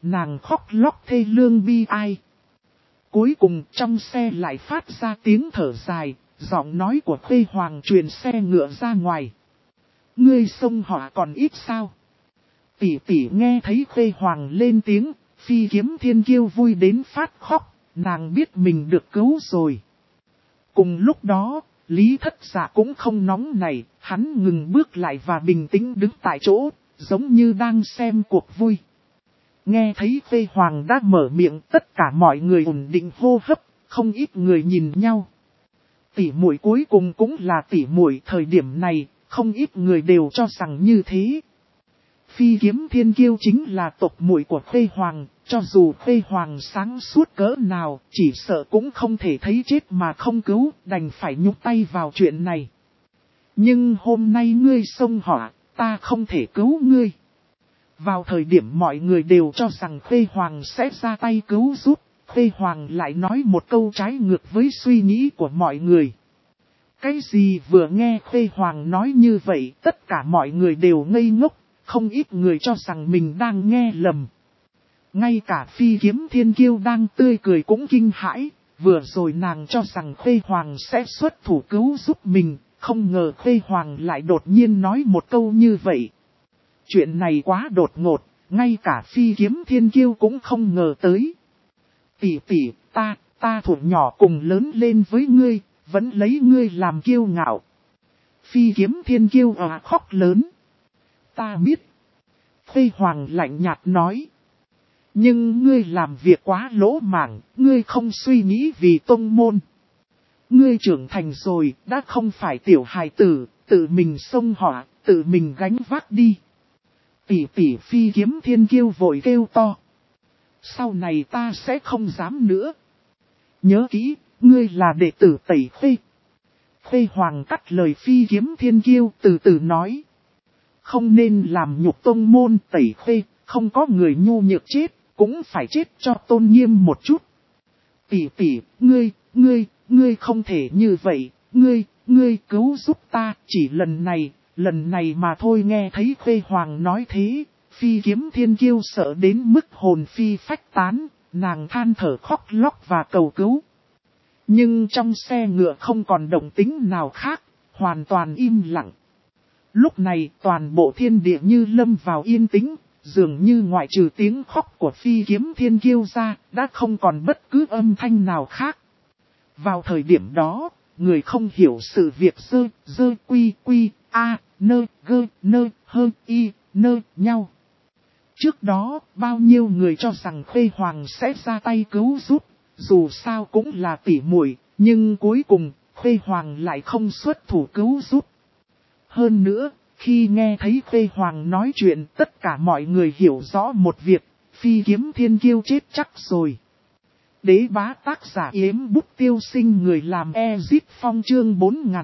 nàng khóc lóc thê lương bi ai. Cuối cùng trong xe lại phát ra tiếng thở dài, giọng nói của Khuê Hoàng truyền xe ngựa ra ngoài. Ngươi xông họ còn ít sao? Tỷ tỷ nghe thấy Khuê Hoàng lên tiếng, Phi Kiếm Thiên Kiêu vui đến phát khóc, nàng biết mình được cứu rồi. Cùng lúc đó, Lý Thất Dạ cũng không nóng nảy, hắn ngừng bước lại và bình tĩnh đứng tại chỗ, giống như đang xem cuộc vui. Nghe thấy Khuê Hoàng đã mở miệng, tất cả mọi người ổn định hô hấp, không ít người nhìn nhau. Tỷ muội cuối cùng cũng là tỷ muội, thời điểm này, không ít người đều cho rằng như thế. Phi Kiếm Thiên Kiêu chính là tộc muội của Khuê Hoàng, cho dù Khuê Hoàng sáng suốt cỡ nào, chỉ sợ cũng không thể thấy chết mà không cứu, đành phải nhúc tay vào chuyện này. Nhưng hôm nay ngươi xông họa, ta không thể cứu ngươi. Vào thời điểm mọi người đều cho rằng Khuê Hoàng sẽ ra tay cứu giúp, Khuê Hoàng lại nói một câu trái ngược với suy nghĩ của mọi người. Cái gì vừa nghe Khuê Hoàng nói như vậy, tất cả mọi người đều ngây ngốc, không ít người cho rằng mình đang nghe lầm. Ngay cả Phi Kiếm Thiên Kiêu đang tươi cười cũng kinh hãi, vừa rồi nàng cho rằng Khuê Hoàng sẽ xuất thủ cứu giúp mình, không ngờ Khuê Hoàng lại đột nhiên nói một câu như vậy. Chuyện này quá đột ngột, ngay cả Phi Kiếm Thiên Kiêu cũng không ngờ tới. Tỷ tỷ, ta thủ nhỏ cùng lớn lên với ngươi, vẫn lấy ngươi làm kiêu ngạo. Phi Kiếm Thiên Kiêu khóc lớn. Ta biết. Khuê Hoàng lạnh nhạt nói. Nhưng ngươi làm việc quá lỗ mãng, ngươi không suy nghĩ vì tông môn. Ngươi trưởng thành rồi, đã không phải tiểu hài tử, tự mình xông họa, tự mình gánh vác đi. Tỷ Phi Kiếm Thiên Kiêu vội kêu to. Sau này ta sẽ không dám nữa. Nhớ kỹ, ngươi là đệ tử Tẩy Khuê. Khuê Hoàng cắt lời Phi Kiếm Thiên Kiêu từ từ nói. Không nên làm nhục tông môn Tẩy Khuê, không có người nhu nhược chết, cũng phải chết cho tôn nghiêm một chút. Tỷ, ngươi không thể như vậy, ngươi cứu giúp ta, chỉ lần này mà thôi. Nghe thấy Khuê Hoàng nói thế, Phi Kiếm Thiên Kiêu sợ đến mức hồn phi phách tán, nàng than thở khóc lóc và cầu cứu. Nhưng trong xe ngựa không còn động tĩnh nào khác, hoàn toàn im lặng. Lúc này toàn bộ thiên địa như lâm vào yên tĩnh, dường như ngoại trừ tiếng khóc của Phi Kiếm Thiên Kiêu ra, đã không còn bất cứ âm thanh nào khác. Vào thời điểm đó, người không hiểu sự việc dơ quy a nơ gơ nơ hơ y nơ nhau. Trước đó, bao nhiêu người cho rằng Khuê Hoàng sẽ ra tay cứu giúp, dù sao cũng là tỷ muội, nhưng cuối cùng, Khuê Hoàng lại không xuất thủ cứu giúp. Hơn nữa, khi nghe thấy Khuê Hoàng nói chuyện, tất cả mọi người hiểu rõ một việc, Phi Kiếm Thiên Kiêu chết chắc rồi. Đế bá tác giả Yếm Bút Tiêu Sinh, người làm Ezit Phong, chương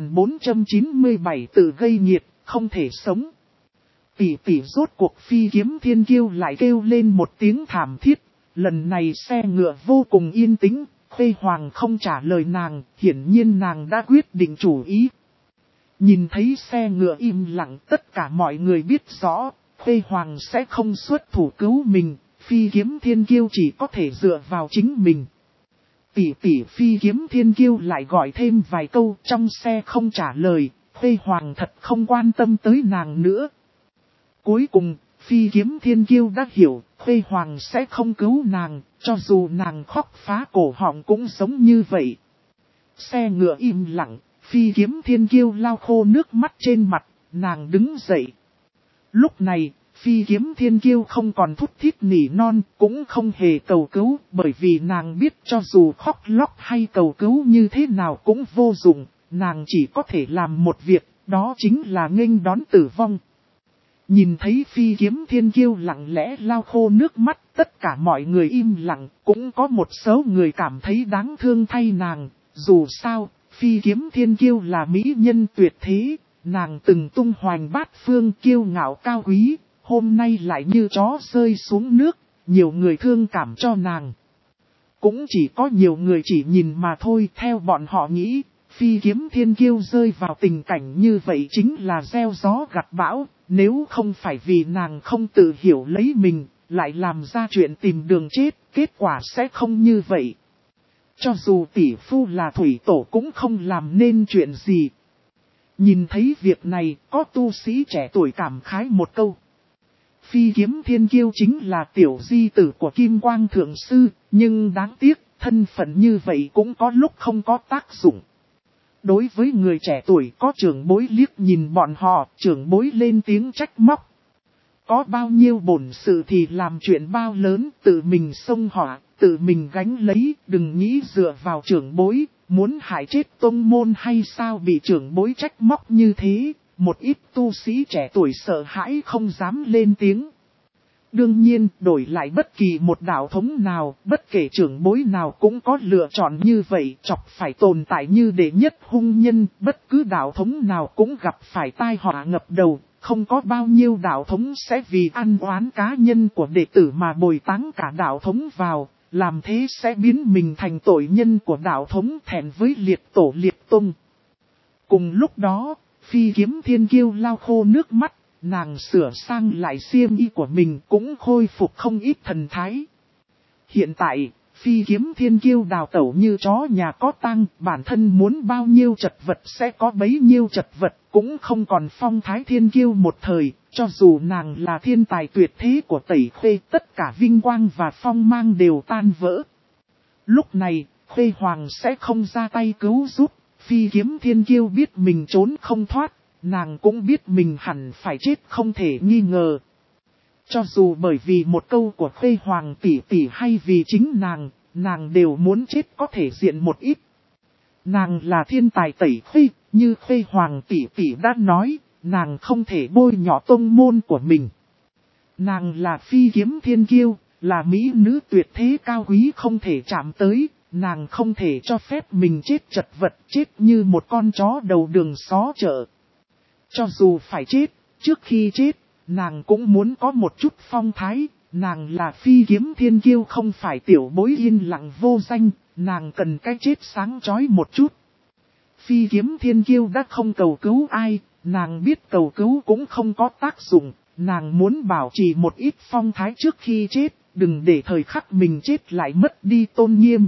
4497 tự gây nghiệt, không thể sống. Tỷ rốt cuộc Phi Kiếm Thiên Kiêu lại kêu lên một tiếng thảm thiết. Lần này xe ngựa vô cùng yên tĩnh, Khuê Hoàng không trả lời nàng, hiển nhiên nàng đã quyết định chủ ý. Nhìn thấy xe ngựa im lặng, tất cả mọi người biết rõ, Khuê Hoàng sẽ không xuất thủ cứu mình, Phi Kiếm Thiên Kiêu chỉ có thể dựa vào chính mình. Tỷ Phi Kiếm Thiên Kiêu lại gọi thêm vài câu, trong xe không trả lời, Khuê Hoàng thật không quan tâm tới nàng nữa. Cuối cùng, Phi Kiếm Thiên Kiêu đã hiểu, Khuê Hoàng sẽ không cứu nàng, cho dù nàng khóc phá cổ họng cũng giống như vậy. Xe ngựa im lặng, Phi Kiếm Thiên Kiêu lau khô nước mắt trên mặt, nàng đứng dậy. Lúc này, Phi Kiếm Thiên Kiêu không còn thút thít nỉ non, cũng không hề cầu cứu, bởi vì nàng biết cho dù khóc lóc hay cầu cứu như thế nào cũng vô dụng, nàng chỉ có thể làm một việc, đó chính là nghênh đón tử vong. Nhìn thấy Phi Kiếm Thiên Kiêu lặng lẽ lau khô nước mắt, tất cả mọi người im lặng, cũng có một số người cảm thấy đáng thương thay nàng, dù sao, Phi Kiếm Thiên Kiêu là mỹ nhân tuyệt thế, nàng từng tung hoành bát phương kiêu ngạo cao quý, hôm nay lại như chó rơi xuống nước, nhiều người thương cảm cho nàng. Cũng chỉ có nhiều người chỉ nhìn mà thôi, theo bọn họ nghĩ, Phi Kiếm Thiên Kiêu rơi vào tình cảnh như vậy chính là gieo gió gặt bão, nếu không phải vì nàng không tự hiểu lấy mình, lại làm ra chuyện tìm đường chết, kết quả sẽ không như vậy. Cho dù tỷ phu là thủy tổ cũng không làm nên chuyện gì. Nhìn thấy việc này, có tu sĩ trẻ tuổi cảm khái một câu. Phi kiếm thiên kiêu chính là tiểu di tử của Kim Quang Thượng Sư, nhưng đáng tiếc, thân phận như vậy cũng có lúc không có tác dụng. Đối với người trẻ tuổi có trưởng bối liếc nhìn bọn họ, trưởng bối lên tiếng trách móc. Có bao nhiêu bổn sự thì làm chuyện bao lớn, tự mình xông họa, tự mình gánh lấy, đừng nghĩ dựa vào trưởng bối, muốn hại chết tông môn hay sao bị trưởng bối trách móc như thế, một ít tu sĩ trẻ tuổi sợ hãi không dám lên tiếng. Đương nhiên, đổi lại bất kỳ một đạo thống nào, bất kể trưởng bối nào cũng có lựa chọn như vậy, chọc phải tồn tại như đệ nhất hung nhân, bất cứ đạo thống nào cũng gặp phải tai họa ngập đầu, không có bao nhiêu đạo thống sẽ vì ăn oán cá nhân của đệ tử mà bồi táng cả đạo thống vào, làm thế sẽ biến mình thành tội nhân của đạo thống thẹn với liệt tổ liệt tông. Cùng lúc đó, phi kiếm thiên kiêu lau khô nước mắt. Nàng sửa sang lại xiêm y của mình cũng khôi phục không ít thần thái. Hiện tại, phi kiếm thiên kiêu đào tẩu như chó nhà có tang, bản thân muốn bao nhiêu chật vật sẽ có bấy nhiêu chật vật, cũng không còn phong thái thiên kiêu một thời, cho dù nàng là thiên tài tuyệt thế của Tẩy Khuê, tất cả vinh quang và phong mang đều tan vỡ. Lúc này, Khuê Hoàng sẽ không ra tay cứu giúp, phi kiếm thiên kiêu biết mình trốn không thoát. Nàng cũng biết mình hẳn phải chết không thể nghi ngờ. Cho dù bởi vì một câu của Khuê Hoàng tỷ tỷ hay vì chính nàng đều muốn chết có thể diện một ít. Nàng là thiên tài Tẩy Khuê, như Khuê Hoàng tỷ tỷ đã nói, nàng không thể bôi nhọ tông môn của mình. Nàng là phi kiếm thiên kiêu, là mỹ nữ tuyệt thế cao quý không thể chạm tới, nàng không thể cho phép mình chết chật vật, chết như một con chó đầu đường xó chợ. Cho dù phải chết, trước khi chết, nàng cũng muốn có một chút phong thái, nàng là phi kiếm thiên kiêu không phải tiểu bối yên lặng vô danh, nàng cần cái chết sáng chói một chút. Phi kiếm thiên kiêu đã không cầu cứu ai, nàng biết cầu cứu cũng không có tác dụng, nàng muốn bảo trì một ít phong thái trước khi chết, đừng để thời khắc mình chết lại mất đi tôn nghiêm.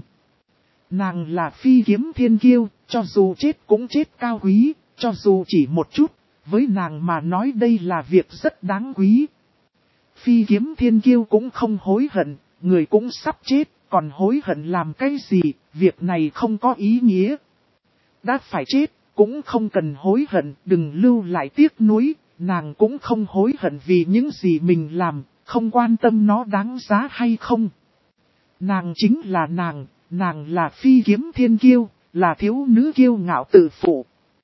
Nàng là phi kiếm thiên kiêu, cho dù chết cũng chết cao quý, cho dù chỉ một chút. Với nàng mà nói đây là việc rất đáng quý. Phi kiếm thiên kiêu cũng không hối hận, người cũng sắp chết, còn hối hận làm cái gì, việc này không có ý nghĩa. Đã phải chết, cũng không cần hối hận, đừng lưu lại tiếc nuối, nàng cũng không hối hận vì những gì mình làm, không quan tâm nó đáng giá hay không. Nàng chính là nàng là phi kiếm thiên kiêu, là thiếu nữ kiêu ngạo tự phụ.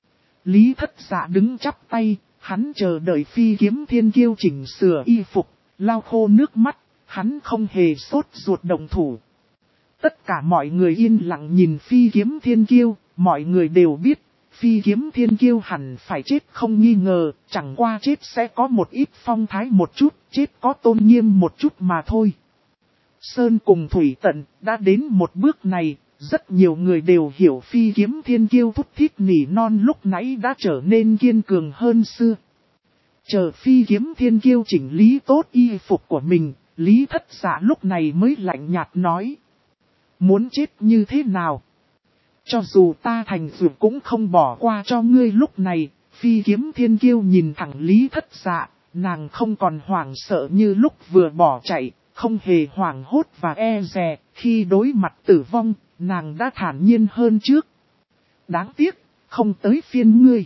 Lý Thất Dạ đứng chắp tay, hắn chờ đợi phi kiếm thiên kiêu chỉnh sửa y phục, lau khô nước mắt, hắn không hề sốt ruột động thủ. Tất cả mọi người yên lặng nhìn phi kiếm thiên kiêu, mọi người đều biết, phi kiếm thiên kiêu hẳn phải chết không nghi ngờ, chẳng qua chết sẽ có một ít phong thái một chút, chết có tôn nghiêm một chút mà thôi. Sơn cùng Thủy Tận đã đến một bước này. Rất nhiều người đều hiểu phi kiếm thiên kiêu thúc thiết nỉ non lúc nãy đã trở nên kiên cường hơn xưa. Chờ phi kiếm thiên kiêu chỉnh lý tốt y phục của mình, Lý Thất Dạ lúc này mới lạnh nhạt nói. Muốn chết như thế nào? Cho dù ta thành dược cũng không bỏ qua cho ngươi lúc này, phi kiếm thiên kiêu nhìn thẳng Lý Thất Dạ, nàng không còn hoảng sợ như lúc vừa bỏ chạy, không hề hoảng hốt và e dè, khi đối mặt tử vong. Nàng đã thản nhiên hơn trước. Đáng tiếc, không tới phiên ngươi.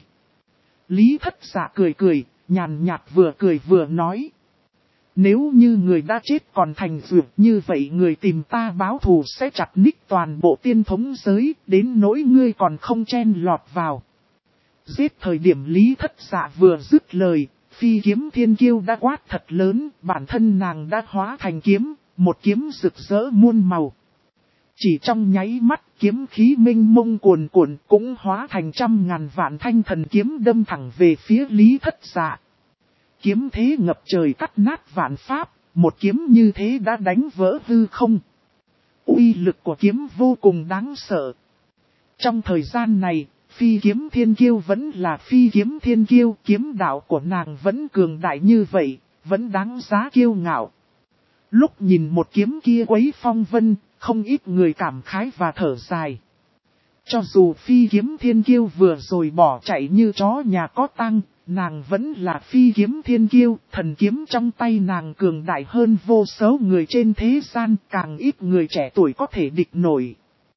Lý Thất Dạ cười cười, nhàn nhạt vừa cười vừa nói. Nếu như người đã chết còn thành dược như vậy người tìm ta báo thù sẽ chặt ních toàn bộ tiên thống giới, đến nỗi ngươi còn không chen lọt vào. Giết thời điểm Lý Thất Dạ vừa dứt lời, phi kiếm thiên kiêu đã quát thật lớn, bản thân nàng đã hóa thành kiếm, một kiếm rực rỡ muôn màu. Chỉ trong nháy mắt kiếm khí minh mông cuồn cuộn cũng hóa thành trăm ngàn vạn thanh thần kiếm đâm thẳng về phía Lý Thất Dạ. Kiếm thế ngập trời cắt nát vạn pháp, một kiếm như thế đã đánh vỡ hư không. Uy lực của kiếm vô cùng đáng sợ. Trong thời gian này, phi kiếm thiên kiêu vẫn là phi kiếm thiên kiêu, kiếm đạo của nàng vẫn cường đại như vậy, vẫn đáng giá kiêu ngạo. Lúc nhìn một kiếm kia quấy phong vân, không ít người cảm khái và thở dài. Cho dù phi kiếm thiên kiêu vừa rồi bỏ chạy như chó nhà có tang, nàng vẫn là phi kiếm thiên kiêu, thần kiếm trong tay nàng cường đại hơn vô số người trên thế gian, càng ít người trẻ tuổi có thể địch nổi.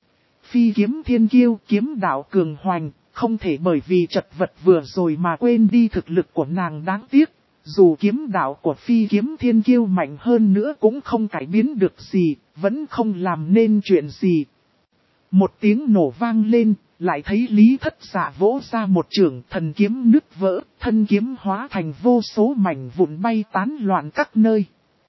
Phi kiếm thiên kiêu, kiếm đạo cường hoành, không thể bởi vì chật vật vừa rồi mà quên đi thực lực của nàng đáng tiếc. Dù kiếm đạo của phi kiếm thiên kiêu mạnh hơn nữa cũng không cải biến được gì, vẫn không làm nên chuyện gì. Một tiếng nổ vang lên, lại thấy Lý Thất Dạ vỗ ra một chưởng, thần kiếm nứt vỡ, thân kiếm hóa thành vô số mảnh vụn bay tán loạn các nơi.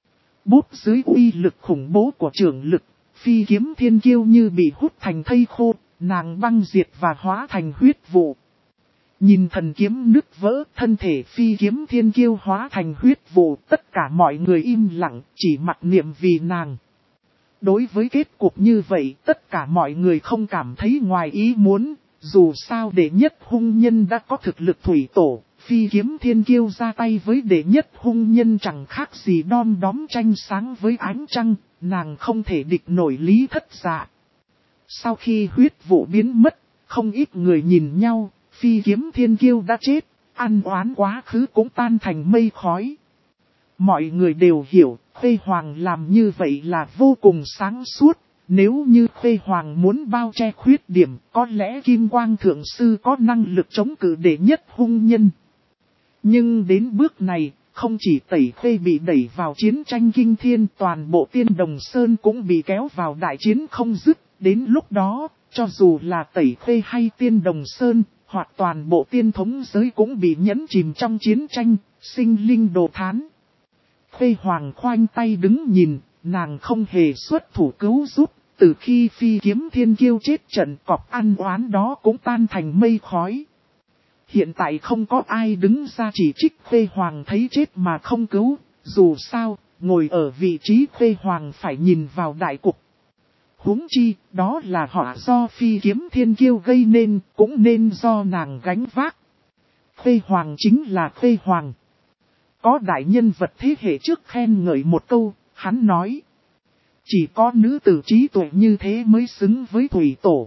Bút dưới uy lực khủng bố của chưởng lực, phi kiếm thiên kiêu như bị hút thành thây khô, nàng băng diệt và hóa thành huyết vụ. Nhìn thần kiếm nứt vỡ, thân thể phi kiếm thiên kiêu hóa thành huyết vụ, tất cả mọi người im lặng, chỉ mặc niệm vì nàng. Đối với kết cục như vậy, tất cả mọi người không cảm thấy ngoài ý muốn, dù sao đệ nhất hung nhân đã có thực lực thủy tổ, phi kiếm thiên kiêu ra tay với đệ nhất hung nhân chẳng khác gì đom đóm tranh sáng với ánh trăng, nàng không thể địch nổi Lý Thất Dạ. Sau khi huyết vụ biến mất, không ít người nhìn nhau, phi kiếm thiên kiêu đã chết, ăn oán quá khứ cũng tan thành mây khói. Mọi người đều hiểu, Khuê Hoàng làm như vậy là vô cùng sáng suốt. Nếu như Khuê Hoàng muốn bao che khuyết điểm, có lẽ Kim Quang Thượng Sư có năng lực chống cự đệ nhất hung nhân. Nhưng đến bước này, không chỉ Tẩy Khuê bị đẩy vào chiến tranh kinh thiên, toàn bộ Tiên Đồng Sơn cũng bị kéo vào đại chiến không dứt. Đến lúc đó, cho dù là Tẩy Khuê hay Tiên Đồng Sơn, hoặc toàn bộ tiên thống giới cũng bị nhấn chìm trong chiến tranh, sinh linh đồ thán. Khuê Hoàng khoanh tay đứng nhìn, nàng không hề xuất thủ cứu giúp, từ khi phi kiếm thiên kiêu chết trận cọp ăn oán đó cũng tan thành mây khói. Hiện tại không có ai đứng ra chỉ trích Khuê Hoàng thấy chết mà không cứu, dù sao, ngồi ở vị trí Khuê Hoàng phải nhìn vào đại cục. Huống chi, đó là họa do phi kiếm thiên kiêu gây nên, cũng nên do nàng gánh vác. Khuê Hoàng chính là Khuê Hoàng. Có đại nhân vật thế hệ trước khen ngợi một câu, hắn nói. Chỉ có nữ tử trí tuệ như thế mới xứng với thủy tổ.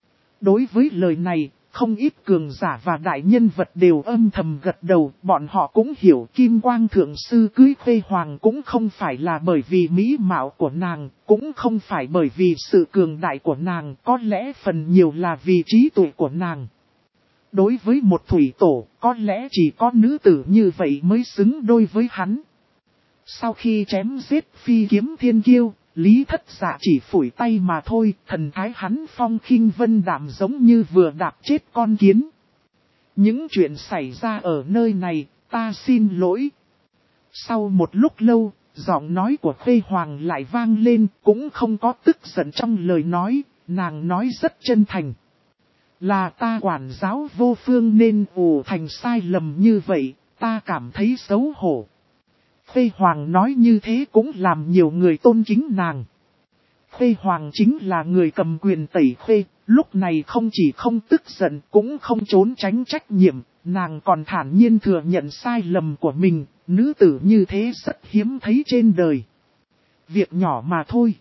Đối với lời này, không ít cường giả và đại nhân vật đều âm thầm gật đầu. Bọn họ cũng hiểu Kim Quang Thượng Sư cưới Khuê Hoàng cũng không phải là bởi vì mỹ mạo của nàng, cũng không phải bởi vì sự cường đại của nàng, có lẽ phần nhiều là vì trí tuệ của nàng. Đối với một thủy tổ, có lẽ chỉ có nữ tử như vậy mới xứng đôi với hắn. Sau khi chém giết phi kiếm thiên kiêu, Lý Thất Dạ chỉ phủi tay mà thôi, thần thái hắn phong khinh vân đạm giống như vừa đạp chết con kiến. Những chuyện xảy ra ở nơi này, ta xin lỗi. Sau một lúc lâu, giọng nói của Khuê Hoàng lại vang lên, cũng không có tức giận trong lời nói, nàng nói rất chân thành. Là ta quản giáo vô phương nên ủ thành sai lầm như vậy, ta cảm thấy xấu hổ. Khuê Hoàng nói như thế cũng làm nhiều người tôn kính nàng. Khuê Hoàng chính là người cầm quyền Tẩy Khuê, lúc này không chỉ không tức giận cũng không trốn tránh trách nhiệm, nàng còn thản nhiên thừa nhận sai lầm của mình, nữ tử như thế rất hiếm thấy trên đời. Việc nhỏ mà thôi.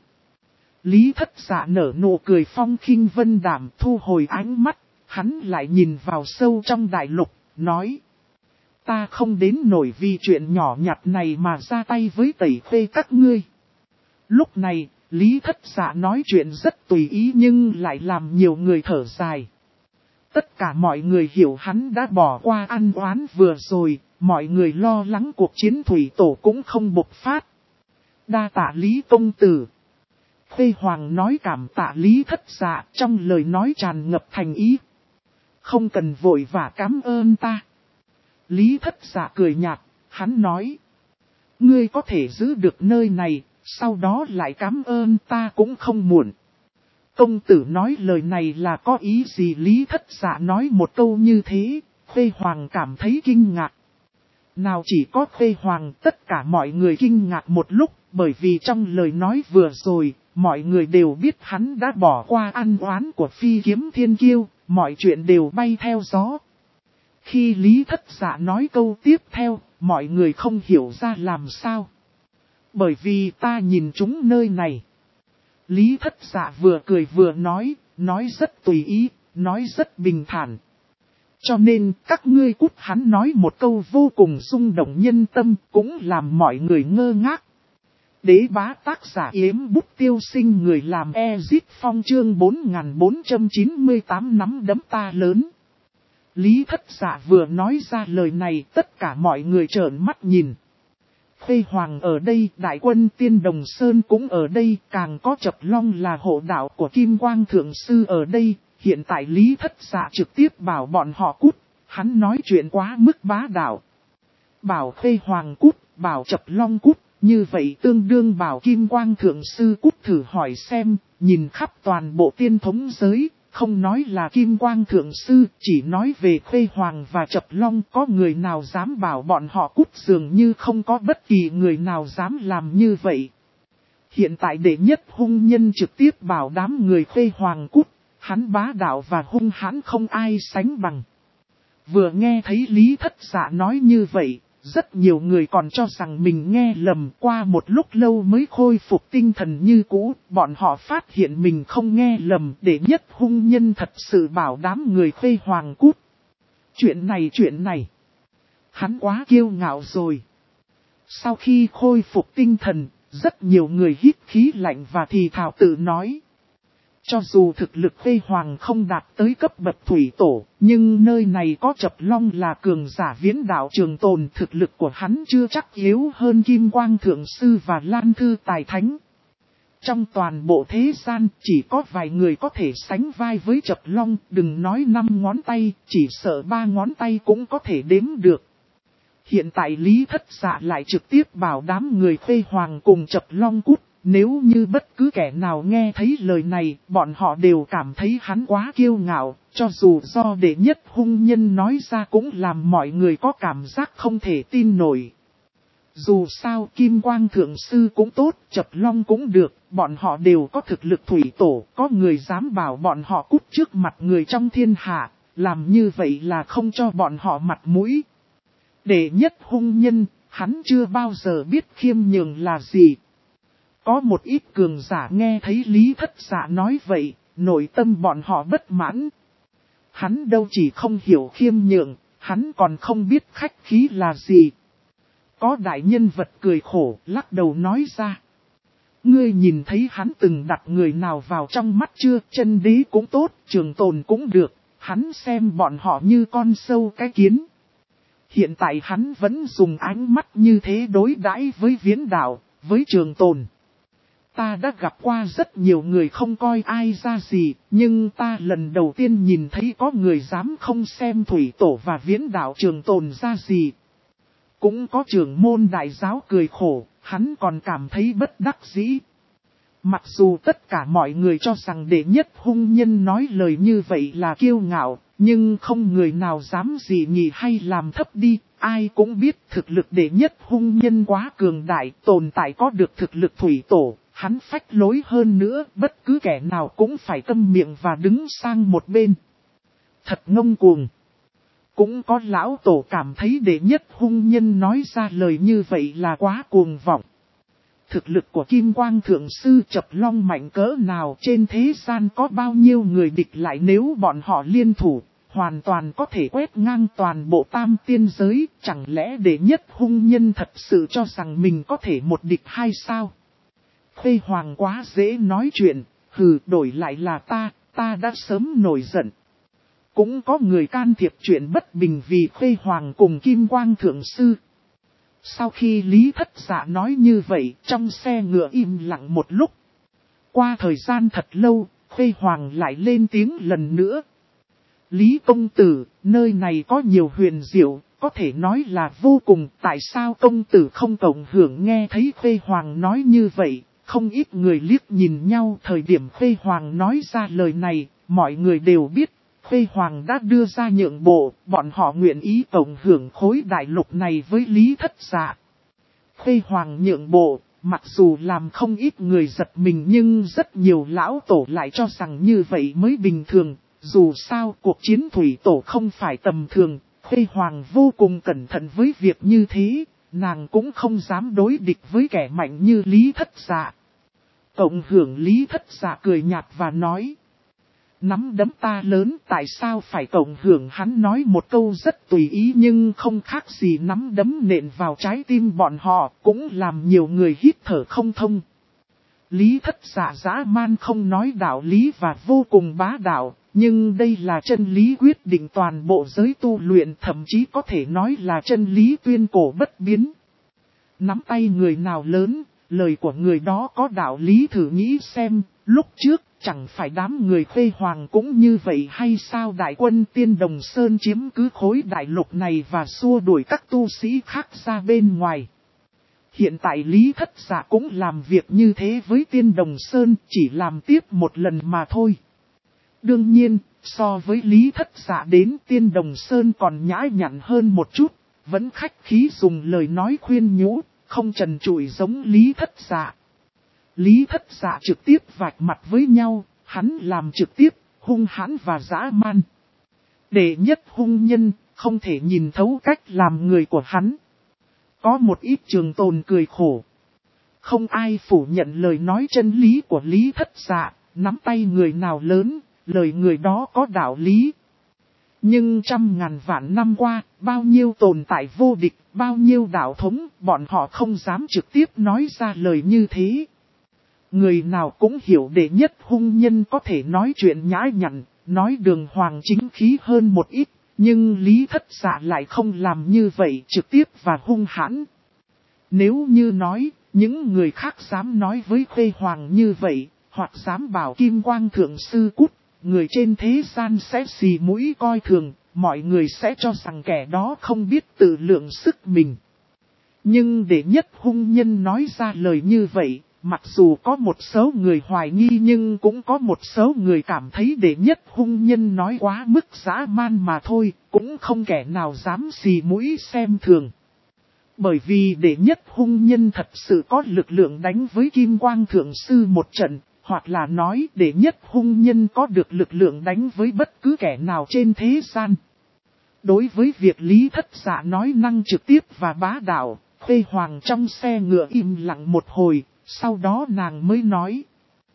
Lý Thất Dạ nở nụ cười phong khinh vân đạm thu hồi ánh mắt, hắn lại nhìn vào sâu trong đại lục, nói. Ta không đến nổi vì chuyện nhỏ nhặt này mà ra tay với Tẩy Khuê các ngươi. Lúc này, Lý Thất Dạ nói chuyện rất tùy ý nhưng lại làm nhiều người thở dài. Tất cả mọi người hiểu hắn đã bỏ qua ăn oán vừa rồi, mọi người lo lắng cuộc chiến thủy tổ cũng không bộc phát. Đa tạ Lý công tử. Khuê Hoàng nói cảm tạ Lý Thất Dạ trong lời nói tràn ngập thành ý. Không cần vội vã cảm ơn ta. Lý Thất Dạ cười nhạt, hắn nói. Ngươi có thể giữ được nơi này, sau đó lại cảm ơn ta cũng không muộn. Công tử nói lời này là có ý gì? Lý Thất Dạ nói một câu như thế, Khuê Hoàng cảm thấy kinh ngạc. Nào chỉ có Khuê Hoàng, tất cả mọi người kinh ngạc một lúc, bởi vì trong lời nói vừa rồi, mọi người đều biết hắn đã bỏ qua ăn oán của phi kiếm thiên kiêu, mọi chuyện đều bay theo gió. Khi Lý Thất Dạ nói câu tiếp theo, mọi người không hiểu ra làm sao. Bởi vì ta nhìn chúng nơi này. Lý Thất Dạ vừa cười vừa nói rất tùy ý, nói rất bình thản. Cho nên các ngươi cút, hắn nói một câu vô cùng rung động nhân tâm, cũng làm mọi người ngơ ngác. Đế bá tác giả Yếm Bút Tiêu Sinh, người làm Ezit Phong, chương 4498 nắm đấm ta lớn. Lý Thất Dạ vừa nói ra lời này, tất cả mọi người trợn mắt nhìn. Khuê Hoàng ở đây, đại quân Tiên Đồng Sơn cũng ở đây, càng có Chập Long là hộ đạo của Kim Quang Thượng Sư ở đây. Hiện tại Lý Thất Dạ trực tiếp bảo bọn họ cút, hắn nói chuyện quá mức bá đạo. Bảo Khuê Hoàng cút, bảo Chập Long cút, như vậy tương đương bảo Kim Quang Thượng Sư cút. Thử hỏi xem, nhìn khắp toàn bộ tiên thống giới, không nói là Kim Quang Thượng Sư, chỉ nói về Khuê Hoàng và Chập Long, có người nào dám bảo bọn họ cút? Dường như không có bất kỳ người nào dám làm như vậy. Hiện tại đệ nhất hung nhân trực tiếp bảo đám người Khuê Hoàng cút, hắn bá đạo và hung hãn không ai sánh bằng. Vừa nghe thấy Lý Thất Dạ nói như vậy, rất nhiều người còn cho rằng mình nghe lầm, qua một lúc lâu mới khôi phục tinh thần như cũ, bọn họ phát hiện mình không nghe lầm, đệ nhất hung nhân thật sự bảo đám người Khuê Hoàng cút. Chuyện này, hắn quá kiêu ngạo rồi. Sau khi khôi phục tinh thần, rất nhiều người hít khí lạnh và thì thào tự nói. Cho dù thực lực Khuê Hoàng không đạt tới cấp bậc thủy tổ, nhưng nơi này có Chập Long là cường giả viễn đạo trường tồn, thực lực của hắn chưa chắc yếu hơn Kim Quang Thượng Sư và Lan Thư Tài Thánh. Trong toàn bộ thế gian, chỉ có vài người có thể sánh vai với Chập Long, đừng nói 5 ngón tay, chỉ sợ 3 ngón tay cũng có thể đếm được. Hiện tại Lý Thất Dạ lại trực tiếp bảo đám người Khuê Hoàng cùng Chập Long cút. Nếu như bất cứ kẻ nào nghe thấy lời này, bọn họ đều cảm thấy hắn quá kiêu ngạo, cho dù do đệ nhất hung nhân nói ra cũng làm mọi người có cảm giác không thể tin nổi. Dù sao Kim Quang Thượng Sư cũng tốt, Chập Long cũng được, bọn họ đều có thực lực thủy tổ, có người dám bảo bọn họ cút trước mặt người trong thiên hạ, làm như vậy là không cho bọn họ mặt mũi. Đệ nhất hung nhân, hắn chưa bao giờ biết khiêm nhường là gì. Có một ít cường giả nghe thấy Lý Thất Dạ nói vậy, nội tâm bọn họ bất mãn. Hắn đâu chỉ không hiểu khiêm nhượng, hắn còn không biết khách khí là gì. Có đại nhân vật cười khổ, lắc đầu nói ra. Ngươi nhìn thấy hắn từng đặt người nào vào trong mắt chưa? Chân đế cũng tốt, trường tồn cũng được, hắn xem bọn họ như con sâu cái kiến. Hiện tại hắn vẫn dùng ánh mắt như thế đối đãi với viễn đạo, với trường tồn. Ta đã gặp qua rất nhiều người không coi ai ra gì, nhưng ta lần đầu tiên nhìn thấy có người dám không xem thủy tổ và viễn đạo trường tồn ra gì. Cũng có trưởng môn đại giáo cười khổ, hắn còn cảm thấy bất đắc dĩ. Mặc dù tất cả mọi người cho rằng đệ nhất hung nhân nói lời như vậy là kiêu ngạo, nhưng không người nào dám gì nhỉ hay làm thấp đi. Ai cũng biết thực lực đệ nhất hung nhân quá cường đại, tồn tại có được thực lực thủy tổ. Hắn phách lối hơn nữa, bất cứ kẻ nào cũng phải câm miệng và đứng sang một bên. Thật ngông cuồng. Cũng có lão tổ cảm thấy đệ nhất hung nhân nói ra lời như vậy là quá cuồng vọng. Thực lực của Kim Quang Thượng Sư Chập Long mạnh cỡ nào, trên thế gian có bao nhiêu người địch lại, nếu bọn họ liên thủ, hoàn toàn có thể quét ngang toàn bộ tam tiên giới. Chẳng lẽ đệ nhất hung nhân thật sự cho rằng mình có thể một địch hay sao? Khuê Hoàng quá dễ nói chuyện, đổi lại là ta đã sớm nổi giận. Cũng có người can thiệp chuyện bất bình vì Khuê Hoàng cùng Kim Quang Thượng Sư. Sau khi Lý Thất Dạ nói như vậy, trong xe ngựa im lặng một lúc. Qua thời gian thật lâu, Khuê Hoàng lại lên tiếng lần nữa. Lý công tử, nơi này có nhiều huyền diệu, có thể nói là vô cùng, tại sao công tử không cộng hưởng? Nghe thấy Khuê Hoàng nói như vậy, không ít người liếc nhìn nhau. Thời điểm Khuê Hoàng nói ra lời này, mọi người đều biết, Khuê Hoàng đã đưa ra nhượng bộ, bọn họ nguyện ý cộng hưởng khối đại lục này với Lý Thất Dạ. Khuê Hoàng nhượng bộ, mặc dù làm không ít người giật mình, nhưng rất nhiều lão tổ lại cho rằng như vậy mới bình thường. Dù sao cuộc chiến thủy tổ không phải tầm thường, Khuê Hoàng vô cùng cẩn thận với việc như thế. nàng cũng không dám đối địch với kẻ mạnh như Lý Thất Dạ. Cộng hưởng Lý Thất Dạ cười nhạt và nói. Nắm đấm ta lớn, tại sao phải cộng hưởng? Hắn nói một câu rất tùy ý nhưng không khác gì nắm đấm nện vào trái tim bọn họ, cũng làm nhiều người hít thở không thông. Lý Thất Dạ dã man không nói đạo lý và vô cùng bá đạo, nhưng đây là chân lý quyết định toàn bộ giới tu luyện, thậm chí có thể nói là chân lý tuyên cổ bất biến. Nắm tay người nào lớn, lời của người đó có đạo lý. Thử nghĩ xem, lúc trước chẳng phải đám người Khuê Hoàng cũng như vậy hay sao? Đại quân Tiên Đồng Sơn chiếm cứ khối đại lục này và xua đuổi các tu sĩ khác ra bên ngoài. Hiện tại Lý Thất Dạ cũng làm việc như thế với Tiên Đồng Sơn, chỉ làm tiếp một lần mà thôi. Đương nhiên, so với Lý Thất Dạ đến Tiên Đồng Sơn còn nhã nhặn hơn một chút, vẫn khách khí dùng lời nói khuyên nhủ, không trần trụi giống Lý Thất Dạ. Lý Thất Dạ trực tiếp vạch mặt với nhau, hắn làm trực tiếp, hung hãn và dã man. Đệ nhất hung nhân, không thể nhìn thấu cách làm người của hắn. Có một ít trường tồn cười khổ. Không ai phủ nhận lời nói chân lý của Lý Thất Dạ, nắm tay người nào lớn, lời người đó có đạo lý. Nhưng trăm ngàn vạn năm qua, bao nhiêu tồn tại vô địch, bao nhiêu đạo thống, bọn họ không dám trực tiếp nói ra lời như thế. Người nào cũng hiểu đệ nhất hung nhân có thể nói chuyện nhã nhặn, nói đường hoàng chính khí hơn một ít, nhưng Lý Thất Dạ lại không làm như vậy, trực tiếp và hung hãn. Nếu như nói, những người khác dám nói với Khuê Hoàng như vậy, hoặc dám bảo Kim Quang Thượng Sư cút, người trên thế gian sẽ xì mũi coi thường, mọi người sẽ cho rằng kẻ đó không biết tự lượng sức mình. Nhưng đệ nhất hung nhân nói ra lời như vậy, mặc dù có một số người hoài nghi nhưng cũng có một số người cảm thấy đệ nhất hung nhân nói quá mức dã man mà thôi, cũng không kẻ nào dám xì mũi xem thường. Bởi vì đệ nhất hung nhân thật sự có lực lượng đánh với Kim Quang Thượng Sư một trận, hoặc là nói đệ nhất hung nhân có được lực lượng đánh với bất cứ kẻ nào trên thế gian. Đối với việc Lý Thất Dạ nói năng trực tiếp và bá đạo, Khuê Hoàng trong xe ngựa im lặng một hồi, sau đó nàng mới nói.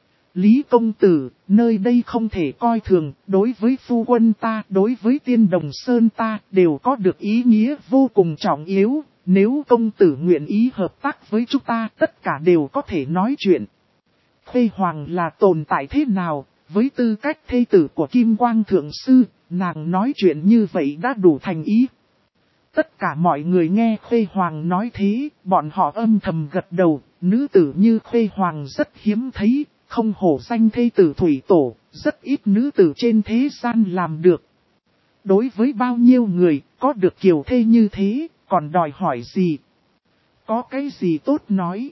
Lý công tử, nơi đây không thể coi thường, đối với phu quân ta, đối với Tiên Đồng Sơn ta, đều có được ý nghĩa vô cùng trọng yếu. Nếu công tử nguyện ý hợp tác với chúng ta, tất cả đều có thể nói chuyện. Khuê Hoàng là tồn tại thế nào, với tư cách thê tử của Kim Quang Thượng Sư, nàng nói chuyện như vậy đã đủ thành ý. Tất cả mọi người nghe Khuê Hoàng nói thế, bọn họ âm thầm gật đầu, nữ tử như Khuê Hoàng rất hiếm thấy, không hổ danh thê tử thủy tổ, rất ít nữ tử trên thế gian làm được. Đối với bao nhiêu người, có được kiều thê như thế, còn đòi hỏi gì? Có cái gì tốt nói?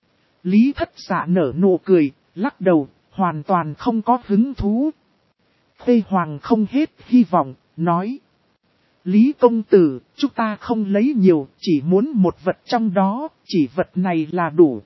Lý Thất Dạ nở nụ cười, lắc đầu, hoàn toàn không có hứng thú. Khuê Hoàng không hết hy vọng, nói. Lý công tử, chúng ta không lấy nhiều, chỉ muốn một vật trong đó, chỉ vật này là đủ.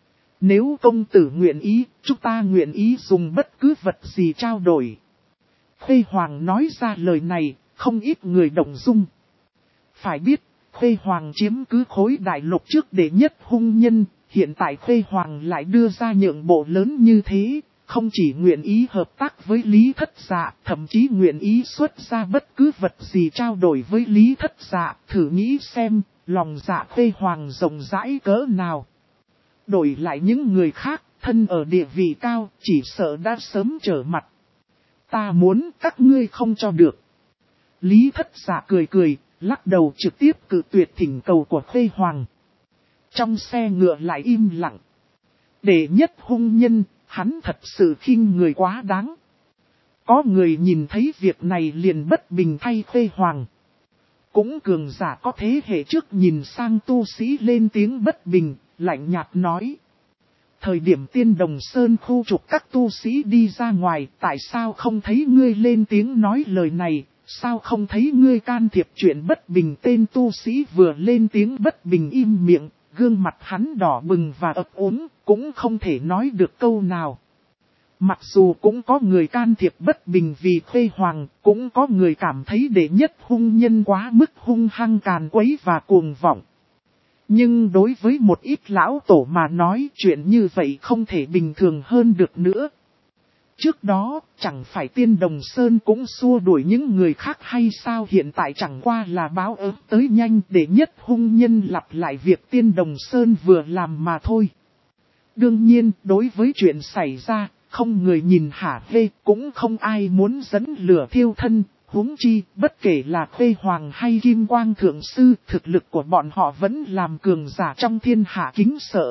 Nếu công tử nguyện ý, chúng ta nguyện ý dùng bất cứ vật gì trao đổi. Khuê Hoàng nói ra lời này, không ít người động dung. Phải biết, Khuê Hoàng chiếm cứ khối đại lục trước đệ nhất hung nhân, hiện tại Khuê Hoàng lại đưa ra nhượng bộ lớn như thế, không chỉ nguyện ý hợp tác với Lý Thất Dạ, thậm chí nguyện ý xuất ra bất cứ vật gì trao đổi với Lý Thất Dạ, thử nghĩ xem, lòng dạ Khuê Hoàng rộng rãi cỡ nào. Đổi lại những người khác, thân ở địa vị cao, chỉ sợ đã sớm trở mặt. Ta muốn các ngươi không cho được. Lý Thất Dạ cười cười, lắc đầu trực tiếp cự tuyệt thỉnh cầu của Khuê Hoàng. Trong xe ngựa lại im lặng. Đệ nhất hung nhân, hắn thật sự khinh người quá đáng. Có người nhìn thấy việc này liền bất bình thay Khuê Hoàng. Cũng cường giả có thế hệ trước nhìn sang tu sĩ lên tiếng bất bình, lạnh nhạt nói. Thời điểm Tiên Đồng Sơn khu trục các tu sĩ đi ra ngoài, tại sao không thấy ngươi lên tiếng nói lời này, sao không thấy ngươi can thiệp chuyện bất bình? Tên tu sĩ vừa lên tiếng bất bình im miệng, gương mặt hắn đỏ bừng và ấp ốm, cũng không thể nói được câu nào. Mặc dù cũng có người can thiệp bất bình vì Khuê Hoàng, cũng có người cảm thấy đệ nhất hung nhân quá mức hung hăng càn quấy và cuồng vọng. Nhưng đối với một ít lão tổ mà nói chuyện như vậy không thể bình thường hơn được nữa. Trước đó, chẳng phải Tiên Đồng Sơn cũng xua đuổi những người khác hay sao, hiện tại chẳng qua là báo ớt tới nhanh để nhất hung nhân lặp lại việc Tiên Đồng Sơn vừa làm mà thôi. Đương nhiên, đối với chuyện xảy ra, không người nhìn hả hê, cũng không ai muốn dẫn lửa thiêu thân, huống chi, bất kể là Khuê Hoàng hay Kim Quang Thượng Sư, thực lực của bọn họ vẫn làm cường giả trong thiên hạ kính sợ.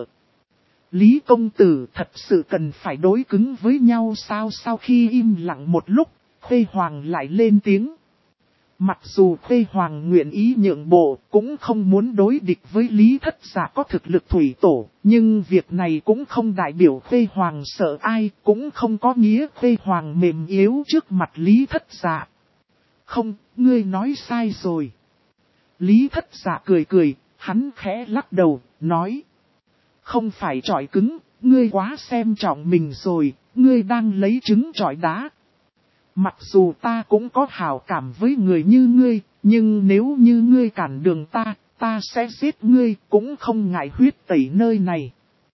Lý công tử thật sự cần phải đối cứng với nhau sao? Sau khi im lặng một lúc, Khuê Hoàng lại lên tiếng. Mặc dù Khuê Hoàng nguyện ý nhượng bộ, cũng không muốn đối địch với Lý Thất Giả có thực lực thủy tổ, nhưng việc này cũng không đại biểu Khuê Hoàng sợ ai, cũng không có nghĩa Khuê Hoàng mềm yếu trước mặt Lý Thất Giả. Không, ngươi nói sai rồi. Lý Thất Giả cười cười, hắn khẽ lắc đầu, nói. Không phải chọi cứng, ngươi quá xem trọng mình rồi, ngươi đang lấy trứng chọi đá. Mặc dù ta cũng có hảo cảm với người như ngươi, nhưng nếu như ngươi cản đường ta sẽ giết ngươi, cũng không ngại huyết tẩy nơi này.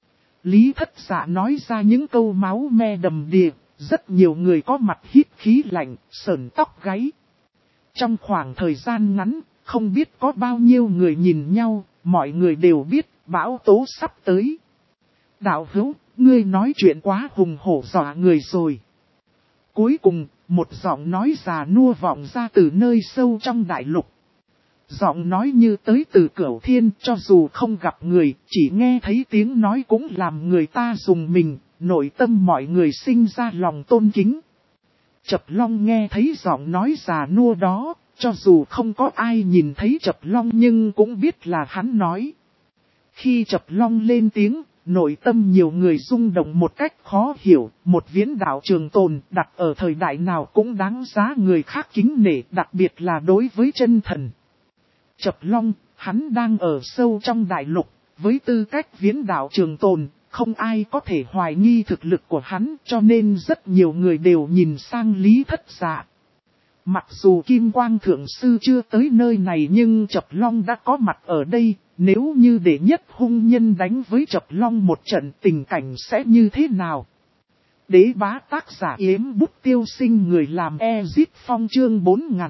Lý Thất Giả nói ra những câu máu me đầm đìa, rất nhiều người có mặt hít khí lạnh, sởn tóc gáy. Trong khoảng thời gian ngắn, không biết có bao nhiêu người nhìn nhau, mọi người đều biết bão tố sắp tới. Đạo hữu, ngươi nói chuyện quá hùng hổ dọa người rồi. Cuối cùng, một giọng nói già nua vọng ra từ nơi sâu trong đại lục. Giọng nói như tới từ Cửu Thiên, cho dù không gặp người, chỉ nghe thấy tiếng nói cũng làm người ta rùng mình, nội tâm mọi người sinh ra lòng tôn kính. Chập Long nghe thấy giọng nói già nua đó, cho dù không có ai nhìn thấy Chập Long nhưng cũng biết là hắn nói. Khi Chập Long lên tiếng, nội tâm nhiều người rung động một cách khó hiểu, một viễn đạo trường tồn đặt ở thời đại nào cũng đáng giá người khác kính nể, đặc biệt là đối với chân thần. Chập Long, hắn đang ở sâu trong đại lục, với tư cách viễn đạo trường tồn, không ai có thể hoài nghi thực lực của hắn, cho nên rất nhiều người đều nhìn sang Lý Thất Giả. Mặc dù Kim Quang Thượng Sư chưa tới nơi này nhưng Chập Long đã có mặt ở đây, nếu như để nhất hung nhân đánh với Chập Long một trận tình cảnh sẽ như thế nào? Đế bá tác giả Yếm Bút Tiêu Sinh, người làm Ezit Phong, chương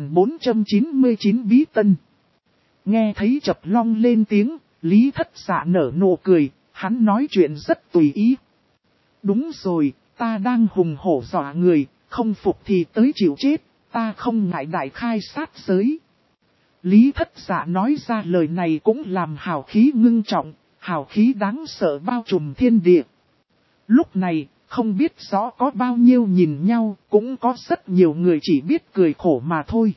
4499 bí tân. Nghe thấy Chập Long lên tiếng, Lý Thất Giả nở nụ cười, hắn nói chuyện rất tùy ý. Đúng rồi, ta đang hùng hổ dọa người, không phục thì tới chịu chết, ta không ngại đại khai sát giới. Lý Thất Giả nói ra lời này cũng làm hào khí ngưng trọng, hào khí đáng sợ bao trùm thiên địa. Lúc này, không biết rõ có bao nhiêu nhìn nhau, cũng có rất nhiều người chỉ biết cười khổ mà thôi.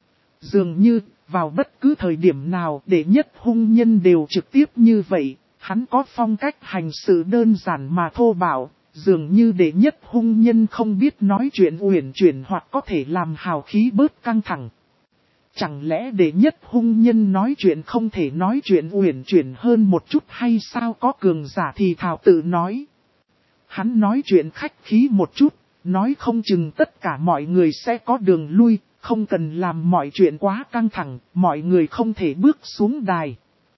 Dường như, vào bất cứ thời điểm nào để nhất hung nhân đều trực tiếp như vậy, hắn có phong cách hành sự đơn giản mà thô bạo, dường như để nhất hung nhân không biết nói chuyện uyển chuyển hoặc có thể làm hào khí bớt căng thẳng. Chẳng lẽ để nhất hung nhân nói chuyện không thể nói chuyện uyển chuyển hơn một chút hay sao? Có cường giả thì thảo tự nói. Hắn nói chuyện khách khí một chút, nói không chừng tất cả mọi người sẽ có đường lui, không cần làm mọi chuyện quá căng thẳng, mọi người không thể bước xuống đài.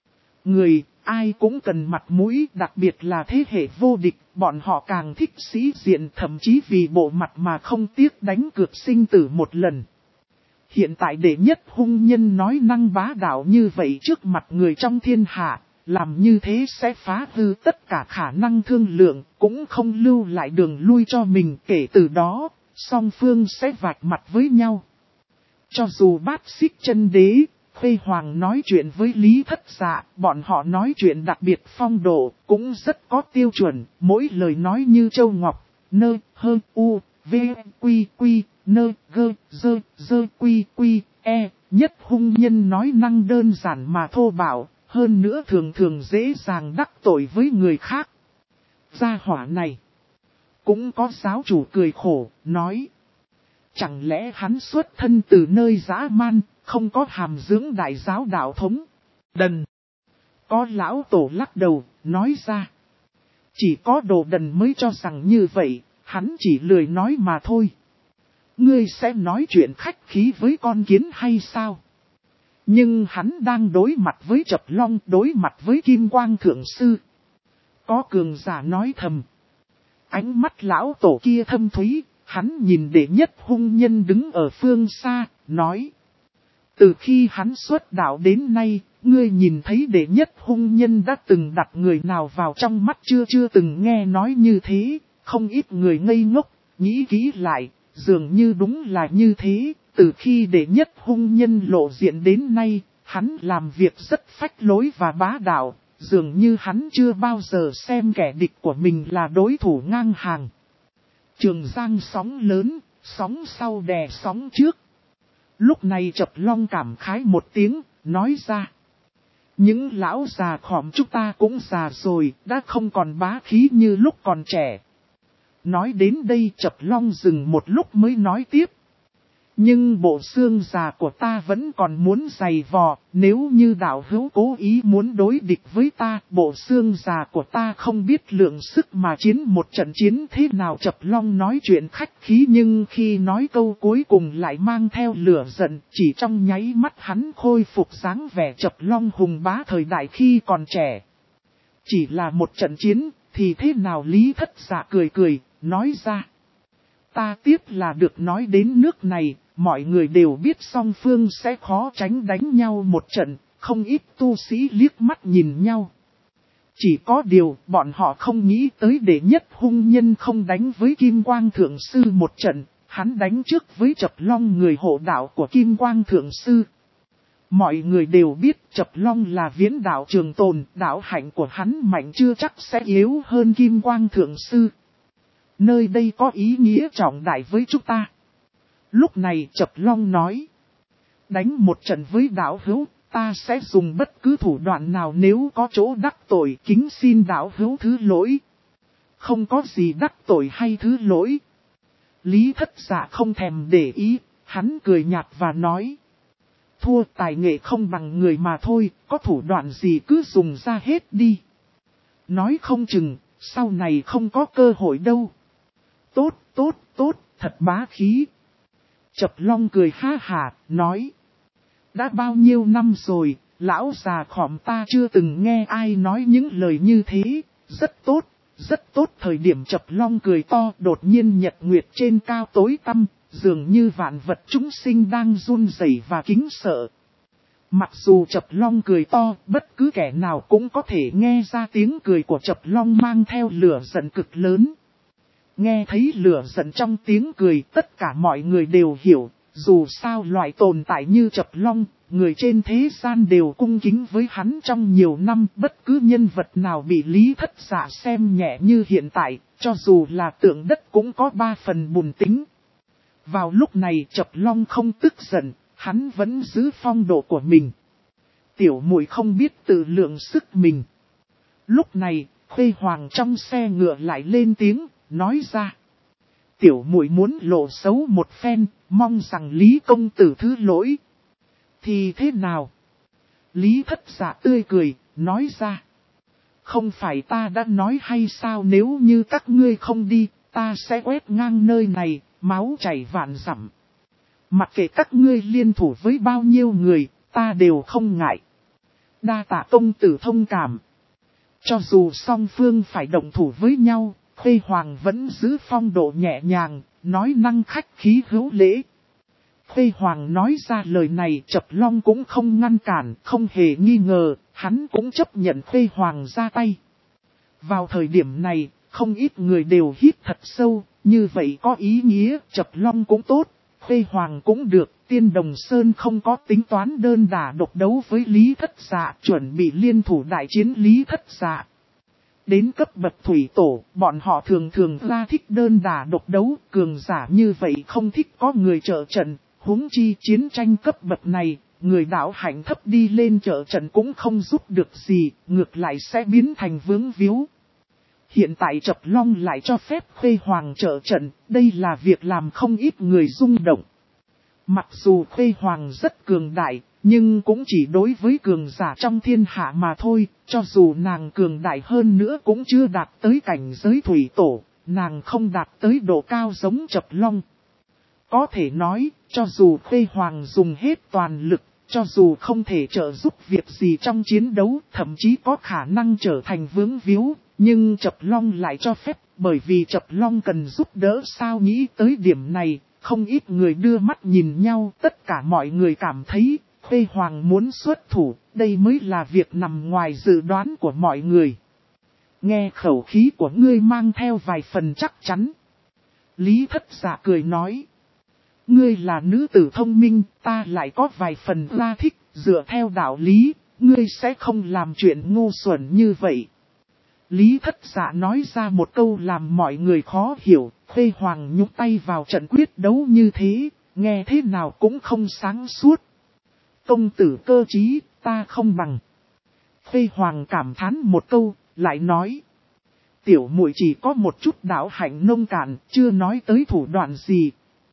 Người, ai cũng cần mặt mũi, đặc biệt là thế hệ vô địch, bọn họ càng thích sĩ diện, thậm chí vì bộ mặt mà không tiếc đánh cược sinh tử một lần. Hiện tại đệ nhất hung nhân nói năng bá đạo như vậy trước mặt người trong thiên hạ, làm như thế sẽ phá hư tất cả khả năng thương lượng, cũng không lưu lại đường lui cho mình, kể từ đó, song phương sẽ vạch mặt với nhau. Cho dù Bát Xích Chân Đế, Khuê Hoàng nói chuyện với Lý Thất Giả, bọn họ nói chuyện đặc biệt phong độ, cũng rất có tiêu chuẩn, mỗi lời nói như châu ngọc, nơ, hơ, u, v, quy, quy, nơ, gơ, dơ, dơ, quy, quy, e, nhất hung nhân nói năng đơn giản mà thô bạo, hơn nữa thường thường dễ dàng đắc tội với người khác. Gia hỏa này, cũng có giáo chủ cười khổ, nói. Chẳng lẽ hắn xuất thân từ nơi dã man, không có hàm dưỡng đại giáo đạo thống? Đần. Có lão tổ lắc đầu, nói ra. Chỉ có đồ đần mới cho rằng như vậy, hắn chỉ lười nói mà thôi. Ngươi sẽ nói chuyện khách khí với con kiến hay sao? Nhưng hắn đang đối mặt với Chập Long, đối mặt với Kim Quang Thượng Sư. Có cường giả nói thầm. Ánh mắt lão tổ kia thâm thúy, hắn nhìn đệ nhất hung nhân đứng ở phương xa, nói. Từ khi hắn xuất đạo đến nay, ngươi nhìn thấy đệ nhất hung nhân đã từng đặt người nào vào trong mắt chưa từng nghe nói như thế, không ít người ngây ngốc, nghĩ kỹ lại, dường như đúng là như thế, từ khi đệ nhất hung nhân lộ diện đến nay, hắn làm việc rất phách lối và bá đạo, dường như hắn chưa bao giờ xem kẻ địch của mình là đối thủ ngang hàng. Trường Giang sóng lớn, sóng sau đè sóng trước. Lúc này Chập Long cảm khái một tiếng, nói ra. Những lão già khòm chúng ta cũng già rồi, đã không còn bá khí như lúc còn trẻ. Nói đến đây Chập Long dừng một lúc mới nói tiếp. Nhưng bộ xương già của ta vẫn còn muốn giày vò, nếu như đạo hữu cố ý muốn đối địch với ta, bộ xương già của ta không biết lượng sức mà chiến một trận chiến thế nào. Chập Long nói chuyện khách khí nhưng khi nói câu cuối cùng lại mang theo lửa giận, chỉ trong nháy mắt hắn khôi phục dáng vẻ Chập Long hùng bá thời đại khi còn trẻ. Chỉ là một trận chiến, thì thế nào? Lý Thất Dạ cười cười, nói ra. Ta tiếp là được nói đến nước này, mọi người đều biết song phương sẽ khó tránh đánh nhau một trận, không ít tu sĩ liếc mắt nhìn nhau. Chỉ có điều bọn họ không nghĩ tới đệ nhất hung nhân không đánh với Kim Quang Thượng Sư một trận, hắn đánh trước với Chập Long người hộ đạo của Kim Quang Thượng Sư. Mọi người đều biết Chập Long là viễn đạo trường tồn, đạo hạnh của hắn mạnh chưa chắc sẽ yếu hơn Kim Quang Thượng Sư. Nơi đây có ý nghĩa trọng đại với chúng ta. Lúc này Chập Long nói. Đánh một trận với đạo hữu, ta sẽ dùng bất cứ thủ đoạn nào, nếu có chỗ đắc tội kính xin đạo hữu thứ lỗi. Không có gì đắc tội hay thứ lỗi. Lý Thất Dạ không thèm để ý, hắn cười nhạt và nói. Thua tài nghệ không bằng người mà thôi, có thủ đoạn gì cứ dùng ra hết đi. Nói không chừng, sau này không có cơ hội đâu. Tốt, thật bá khí. Chập Long cười ha hà, nói. Đã bao nhiêu năm rồi, lão già khòm ta chưa từng nghe ai nói những lời như thế. Rất tốt. Thời điểm Chập Long cười to, đột nhiên nhật nguyệt trên cao tối tăm, dường như vạn vật chúng sinh đang run rẩy và kính sợ. Mặc dù Chập Long cười to, bất cứ kẻ nào cũng có thể nghe ra tiếng cười của Chập Long mang theo lửa giận cực lớn. Nghe thấy lửa giận trong tiếng cười, tất cả mọi người đều hiểu, dù sao loại tồn tại như Chập Long, người trên thế gian đều cung kính với hắn trong nhiều năm. Bất cứ nhân vật nào bị Lý Thất Dạ xem nhẹ như hiện tại, cho dù là tượng đất cũng có 3 phần bùn tính. Vào lúc này Chập Long không tức giận, hắn vẫn giữ phong độ của mình. Tiểu muội không biết tự lượng sức mình. Lúc này, Khuê Hoàng trong xe ngựa lại lên tiếng, nói ra. Tiểu muội muốn lộ xấu một phen, mong rằng Lý công tử thứ lỗi. Thì thế nào? Lý Thất Dạ tươi cười, nói ra. Không phải ta đã nói hay sao, nếu như các ngươi không đi, ta sẽ quét ngang nơi này, máu chảy vạn dặm. Mặc kệ các ngươi liên thủ với bao nhiêu người, ta đều không ngại. Đa tạ công tử thông cảm. Cho dù song phương phải động thủ với nhau, Khuê Hoàng vẫn giữ phong độ nhẹ nhàng, nói năng khách khí hữu lễ. Khuê Hoàng nói ra lời này, Chập Long cũng không ngăn cản, không hề nghi ngờ, hắn cũng chấp nhận Khuê Hoàng ra tay. Vào thời điểm này, không ít người đều hít thật sâu, như vậy có ý nghĩa, Chập Long cũng tốt, Khuê Hoàng cũng được. Tiên Đồng Sơn không có tính toán đơn đả độc đấu với Lý Thất Dạ, chuẩn bị liên thủ đại chiến Lý Thất Dạ. Đến cấp bậc thủy tổ, bọn họ thường ra thích đơn đả độc đấu, cường giả như vậy không thích có người trợ trận, huống chi chiến tranh cấp bậc này, người đạo hạnh thấp đi lên trợ trận cũng không giúp được gì, ngược lại sẽ biến thành vướng víu. Hiện tại Chập Long lại cho phép Khuê Hoàng trợ trận, đây là việc làm không ít người rung động. Mặc dù Khuê Hoàng rất cường đại, nhưng cũng chỉ đối với cường giả trong thiên hạ mà thôi, cho dù nàng cường đại hơn nữa cũng chưa đạt tới cảnh giới thủy tổ, nàng không đạt tới độ cao giống Chập Long. Có thể nói, cho dù Khuê Hoàng dùng hết toàn lực, cho dù không thể trợ giúp việc gì trong chiến đấu, thậm chí có khả năng trở thành vướng víu, nhưng Chập Long lại cho phép, bởi vì Chập Long cần giúp đỡ. Sao nghĩ tới điểm này, không ít người đưa mắt nhìn nhau, tất cả mọi người cảm thấy Khuê Hoàng muốn xuất thủ, đây mới là việc nằm ngoài dự đoán của mọi người. Nghe khẩu khí của ngươi mang theo vài phần chắc chắn. Lý Thất Dạ cười nói. Ngươi là nữ tử thông minh, ta lại có vài phần la thích, dựa theo đạo lý, ngươi sẽ không làm chuyện ngu xuẩn như vậy. Lý Thất Dạ nói ra một câu làm mọi người khó hiểu, Khuê Hoàng nhúc tay vào trận quyết đấu như thế, nghe thế nào cũng không sáng suốt. Công tử cơ trí, ta không bằng. Khuê Hoàng cảm thán một câu, lại nói. Tiểu muội chỉ có một chút đạo hạnh nông cạn, chưa nói tới thủ đoạn gì.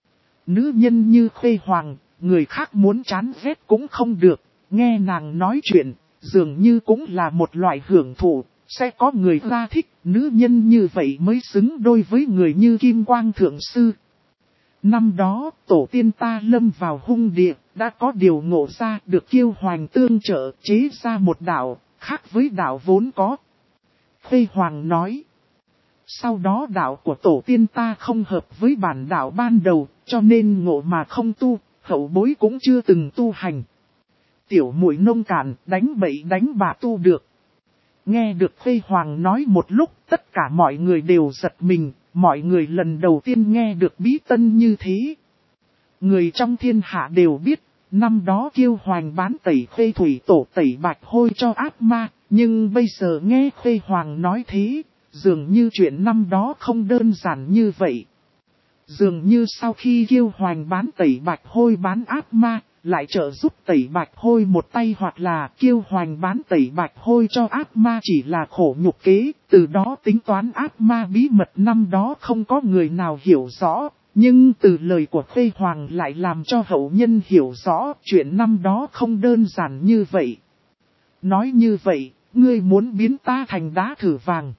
Nữ nhân như Khuê Hoàng, người khác muốn chán ghét cũng không được, nghe nàng nói chuyện, dường như cũng là một loại hưởng thụ, sẽ có người ra thích, nữ nhân như vậy mới xứng đôi với người như Kim Quang Thượng Sư. Năm đó, tổ tiên ta lâm vào hung địa, đã có điều ngộ ra được Kiêu Hoành tương trợ chế ra một đạo, khác với đạo vốn có. Khuê Hoàng nói. Sau đó đạo của tổ tiên ta không hợp với bản đạo ban đầu, cho nên ngộ mà không tu, hậu bối cũng chưa từng tu hành. Tiểu muội nông cạn, đánh bậy đánh bạ tu được. Nghe được Khuê Hoàng nói một lúc, tất cả mọi người đều giật mình, mọi người lần đầu tiên nghe được bí tân như thế. Người trong thiên hạ đều biết, năm đó Kiêu Hoành bán tẩy Khuê thủy tổ tẩy bạch hôi cho ác ma, nhưng bây giờ nghe Khuê Hoàng nói thế, dường như chuyện năm đó không đơn giản như vậy. Dường như sau khi Kiêu Hoành bán tẩy bạch hôi bán ác ma, lại trợ giúp tẩy bạch hôi một tay, hoặc là Kiêu Hoành bán tẩy bạch hôi cho ác ma chỉ là khổ nhục kế, từ đó tính toán ác ma bí mật năm đó không có người nào hiểu rõ, nhưng từ lời của Khuê Hoàng lại làm cho hậu nhân hiểu rõ chuyện năm đó không đơn giản như vậy. Nói như vậy, ngươi muốn biến ta thành đá thử vàng.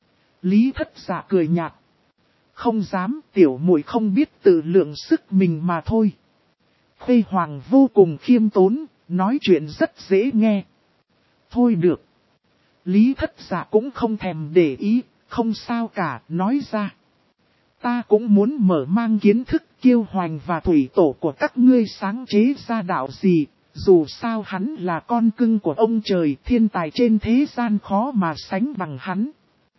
Lý Thất Dạ cười nhạt. Không dám, tiểu muội không biết tự lượng sức mình mà thôi. Khuê Hoàng vô cùng khiêm tốn, nói chuyện rất dễ nghe. Thôi được. Lý Thất Dạ cũng không thèm để ý, không sao cả, nói ra. Ta cũng muốn mở mang kiến thức Kiêu Hoành và thủy tổ của các ngươi sáng chế ra đạo gì, dù sao hắn là con cưng của ông trời, thiên tài trên thế gian khó mà sánh bằng hắn.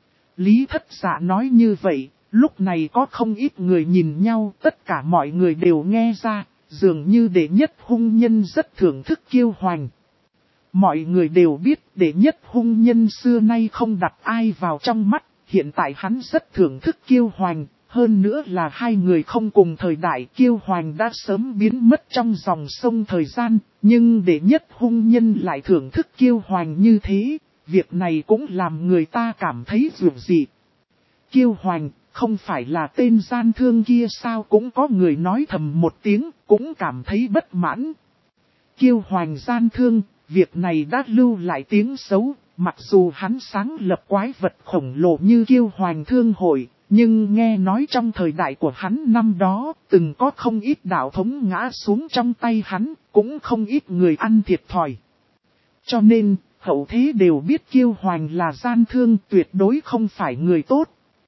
Lý Thất Dạ nói như vậy, lúc này có không ít người nhìn nhau, tất cả mọi người đều nghe ra, dường như đệ nhất hung nhân rất thưởng thức Kiêu Hoành. Mọi người đều biết đệ nhất hung nhân xưa nay không đặt ai vào trong mắt, hiện tại hắn rất thưởng thức Kiêu Hoành, hơn nữa là hai người không cùng thời đại. Kiêu Hoành đã sớm biến mất trong dòng sông thời gian, nhưng đệ nhất hung nhân lại thưởng thức Kiêu Hoành như thế, việc này cũng làm người ta cảm thấy dường dị. Kiêu Hoành, không phải là tên gian thương kia sao? Cũng có người nói thầm một tiếng, cũng cảm thấy bất mãn. Kiêu Hoành gian thương, việc này đã lưu lại tiếng xấu, mặc dù hắn sáng lập quái vật khổng lồ như Kiêu Hoành Thương Hội, nhưng nghe nói trong thời đại của hắn năm đó, từng có không ít đạo thống ngã xuống trong tay hắn, cũng không ít người ăn thiệt thòi. Cho nên, hậu thế đều biết Kiêu Hoành là gian thương, tuyệt đối không phải người tốt.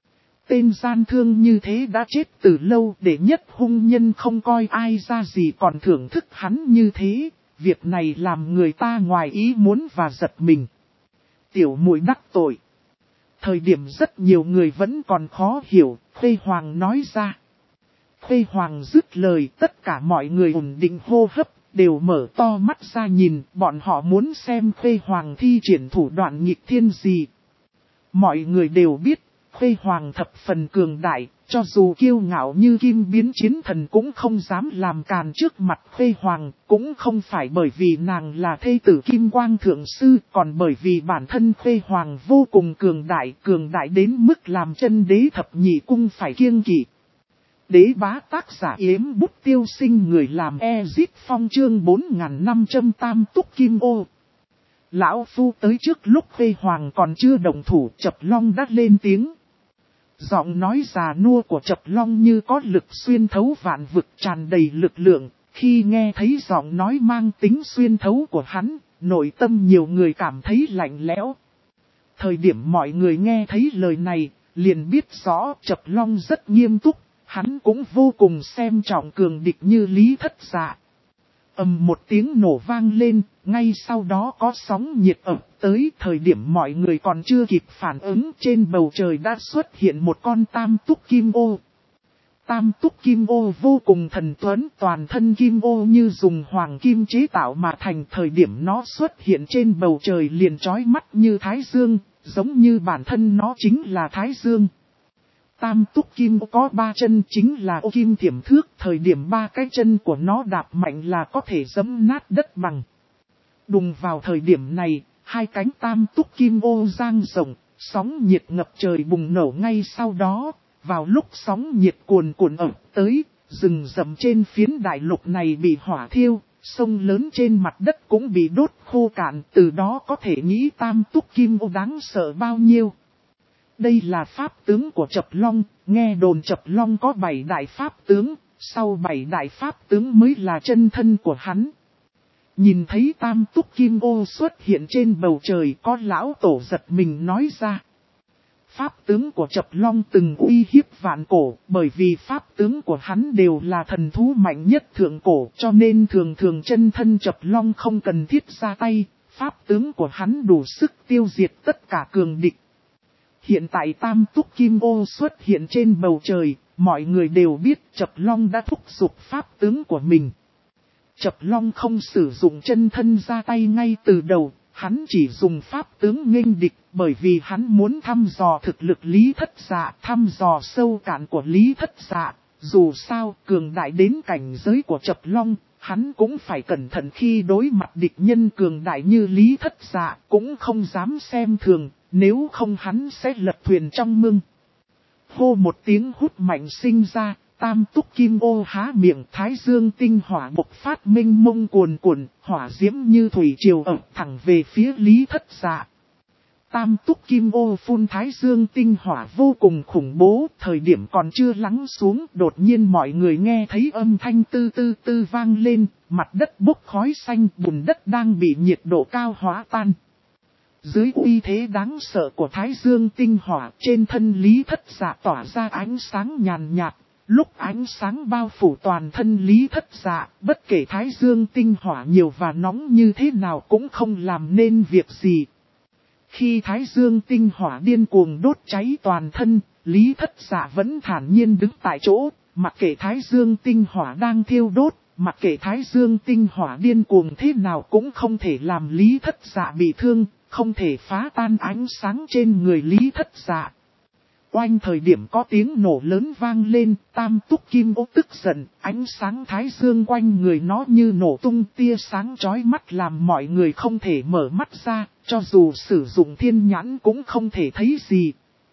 Tên gian thương như thế đã chết từ lâu, để nhất hung nhân không coi ai ra gì còn thưởng thức hắn như thế, việc này làm người ta ngoài ý muốn và giật mình. Tiểu muội đắc tội. Thời điểm rất nhiều người vẫn còn khó hiểu, Khuê Hoàng nói ra. Khuê Hoàng dứt lời, tất cả mọi người ổn định hô hấp, đều mở to mắt ra nhìn, bọn họ muốn xem Khuê Hoàng thi triển thủ đoạn nghịch thiên gì. Mọi người đều biết, Khuê Hoàng thập phần cường đại, cho dù kiêu ngạo như kim biến chiến thần cũng không dám làm càn trước mặt Khuê Hoàng, cũng không phải bởi vì nàng là thê tử Kim Quang Thượng Sư, còn bởi vì bản thân Khuê Hoàng vô cùng cường đại đến mức làm chân đế thập nhị cung phải kiêng kỵ. Đế bá tác giả Yếm Bút Tiêu Sinh, người làm Ezit Phong, chương 4500 Tam Túc Kim Ô. Lão Phu tới trước lúc Khuê Hoàng còn chưa động thủ, Chập Long đã lên tiếng. Giọng nói già nua của Chập Long như có lực xuyên thấu vạn vực, tràn đầy lực lượng, Khi nghe thấy giọng nói mang tính xuyên thấu của hắn, nội tâm nhiều người cảm thấy lạnh lẽo. Thời điểm mọi người nghe thấy lời này, liền biết rõ Chập Long rất nghiêm túc, hắn cũng vô cùng xem trọng cường địch như Lý Thất Dạ. Một tiếng nổ vang lên, ngay sau đó có sóng nhiệt ập tới, thời điểm mọi người còn chưa kịp phản ứng, trên bầu trời đã xuất hiện một con tam túc kim ô. Tam túc kim ô vô cùng thần tuấn, toàn thân kim ô như dùng hoàng kim chế tạo mà thành, thời điểm nó xuất hiện trên bầu trời liền chói mắt như thái dương, giống như bản thân nó chính là thái dương. Tam túc kim ô có 3 chân, chính là ô kim thiểm thước, thời điểm 3 cái chân của nó đạp mạnh là có thể giẫm nát đất bằng. Đùng vào thời điểm này, 2 cánh tam túc kim ô dang rộng, sóng nhiệt ngập trời bùng nổ ngay sau đó. Vào lúc sóng nhiệt cuồn cuộn ập tới, rừng rậm trên phiến đại lục này bị hỏa thiêu, sông lớn trên mặt đất cũng bị đốt khô cạn, từ đó có thể nghĩ tam túc kim ô đáng sợ bao nhiêu. Đây là pháp tướng của Chập Long, nghe đồn Chập Long có 7 đại pháp tướng, sau 7 đại pháp tướng mới là chân thân của hắn. Nhìn thấy tam túc kim ô xuất hiện trên bầu trời, có lão tổ giật mình nói ra. Pháp tướng của Chập Long từng uy hiếp vạn cổ, bởi vì pháp tướng của hắn đều là thần thú mạnh nhất thượng cổ, cho nên thường thường chân thân Chập Long không cần thiết ra tay, pháp tướng của hắn đủ sức tiêu diệt tất cả cường địch. Hiện tại tam túc kim ô xuất hiện trên bầu trời, mọi người đều biết Chập Long đã thúc giục pháp tướng của mình. Chập Long không sử dụng chân thân ra tay ngay từ đầu. Hắn chỉ dùng pháp tướng nghênh địch, bởi vì hắn muốn thăm dò thực lực Lý Thất Dạ, thăm dò sâu cạn của Lý Thất Dạ. Dù sao, cường đại đến cảnh giới của Chập Long, hắn cũng phải cẩn thận khi đối mặt địch nhân cường đại như Lý Thất Dạ, cũng không dám xem thường, nếu không hắn sẽ lật thuyền trong mương. Hô một tiếng hút mạnh sinh ra. Tam túc kim ô há miệng, thái dương tinh hỏa bộc phát minh mông cuồn cuộn, hỏa diễm như thủy triều ập thẳng về phía Lý Thất Dạ. Tam túc kim ô phun thái dương tinh hỏa vô cùng khủng bố, thời điểm còn chưa lắng xuống, đột nhiên mọi người nghe thấy âm thanh tư tư tư vang lên, mặt đất bốc khói xanh, bùn đất đang bị nhiệt độ cao hóa tan. Dưới uy thế đáng sợ của thái dương tinh hỏa, trên thân Lý Thất Dạ tỏa ra ánh sáng nhàn nhạt. Lúc ánh sáng bao phủ toàn thân Lý Thất Dạ, bất kể thái dương tinh hỏa nhiều và nóng như thế nào cũng không làm nên việc gì. Khi thái dương tinh hỏa điên cuồng đốt cháy toàn thân, Lý Thất Dạ vẫn thản nhiên đứng tại chỗ, mặc kệ thái dương tinh hỏa đang thiêu đốt, mặc kệ thái dương tinh hỏa điên cuồng thế nào cũng không thể làm Lý Thất Dạ bị thương, không thể phá tan ánh sáng trên người Lý Thất Dạ. Oanh thời điểm có tiếng nổ lớn vang lên, tam túc kim ô tức giận, ánh sáng thái dương quanh người nó như nổ tung, tia sáng chói mắt làm mọi người không thể mở mắt ra, cho dù sử dụng thiên nhãn cũng không thể thấy gì.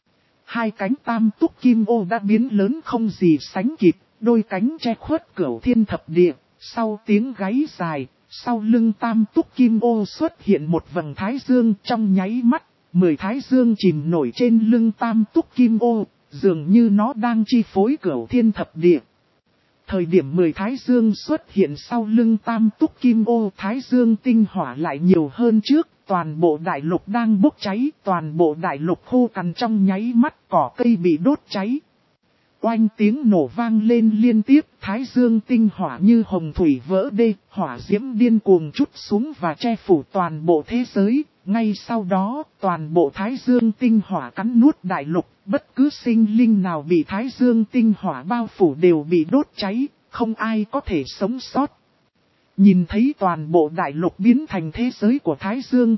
2 cánh tam túc kim ô đã biến lớn không gì sánh kịp, đôi cánh che khuất cửu thiên thập địa, sau tiếng gáy dài, sau lưng tam túc kim ô xuất hiện một vầng thái dương trong nháy mắt. 10 thái dương chìm nổi trên lưng tam túc kim ô, dường như nó đang chi phối cửu thiên thập địa. Thời điểm 10 thái dương xuất hiện sau lưng tam túc kim ô, thái dương tinh hỏa lại nhiều hơn trước, toàn bộ đại lục đang bốc cháy, toàn bộ đại lục khô cằn trong nháy mắt, cỏ cây bị đốt cháy. Oanh tiếng nổ vang lên liên tiếp, thái dương tinh hỏa như hồng thủy vỡ đê, hỏa diễm điên cuồng trút xuống và che phủ toàn bộ thế giới. Ngay sau đó, toàn bộ thái dương tinh hỏa cắn nuốt đại lục, bất cứ sinh linh nào bị thái dương tinh hỏa bao phủ đều bị đốt cháy, không ai có thể sống sót. Nhìn thấy toàn bộ đại lục biến thành thế giới của thái dương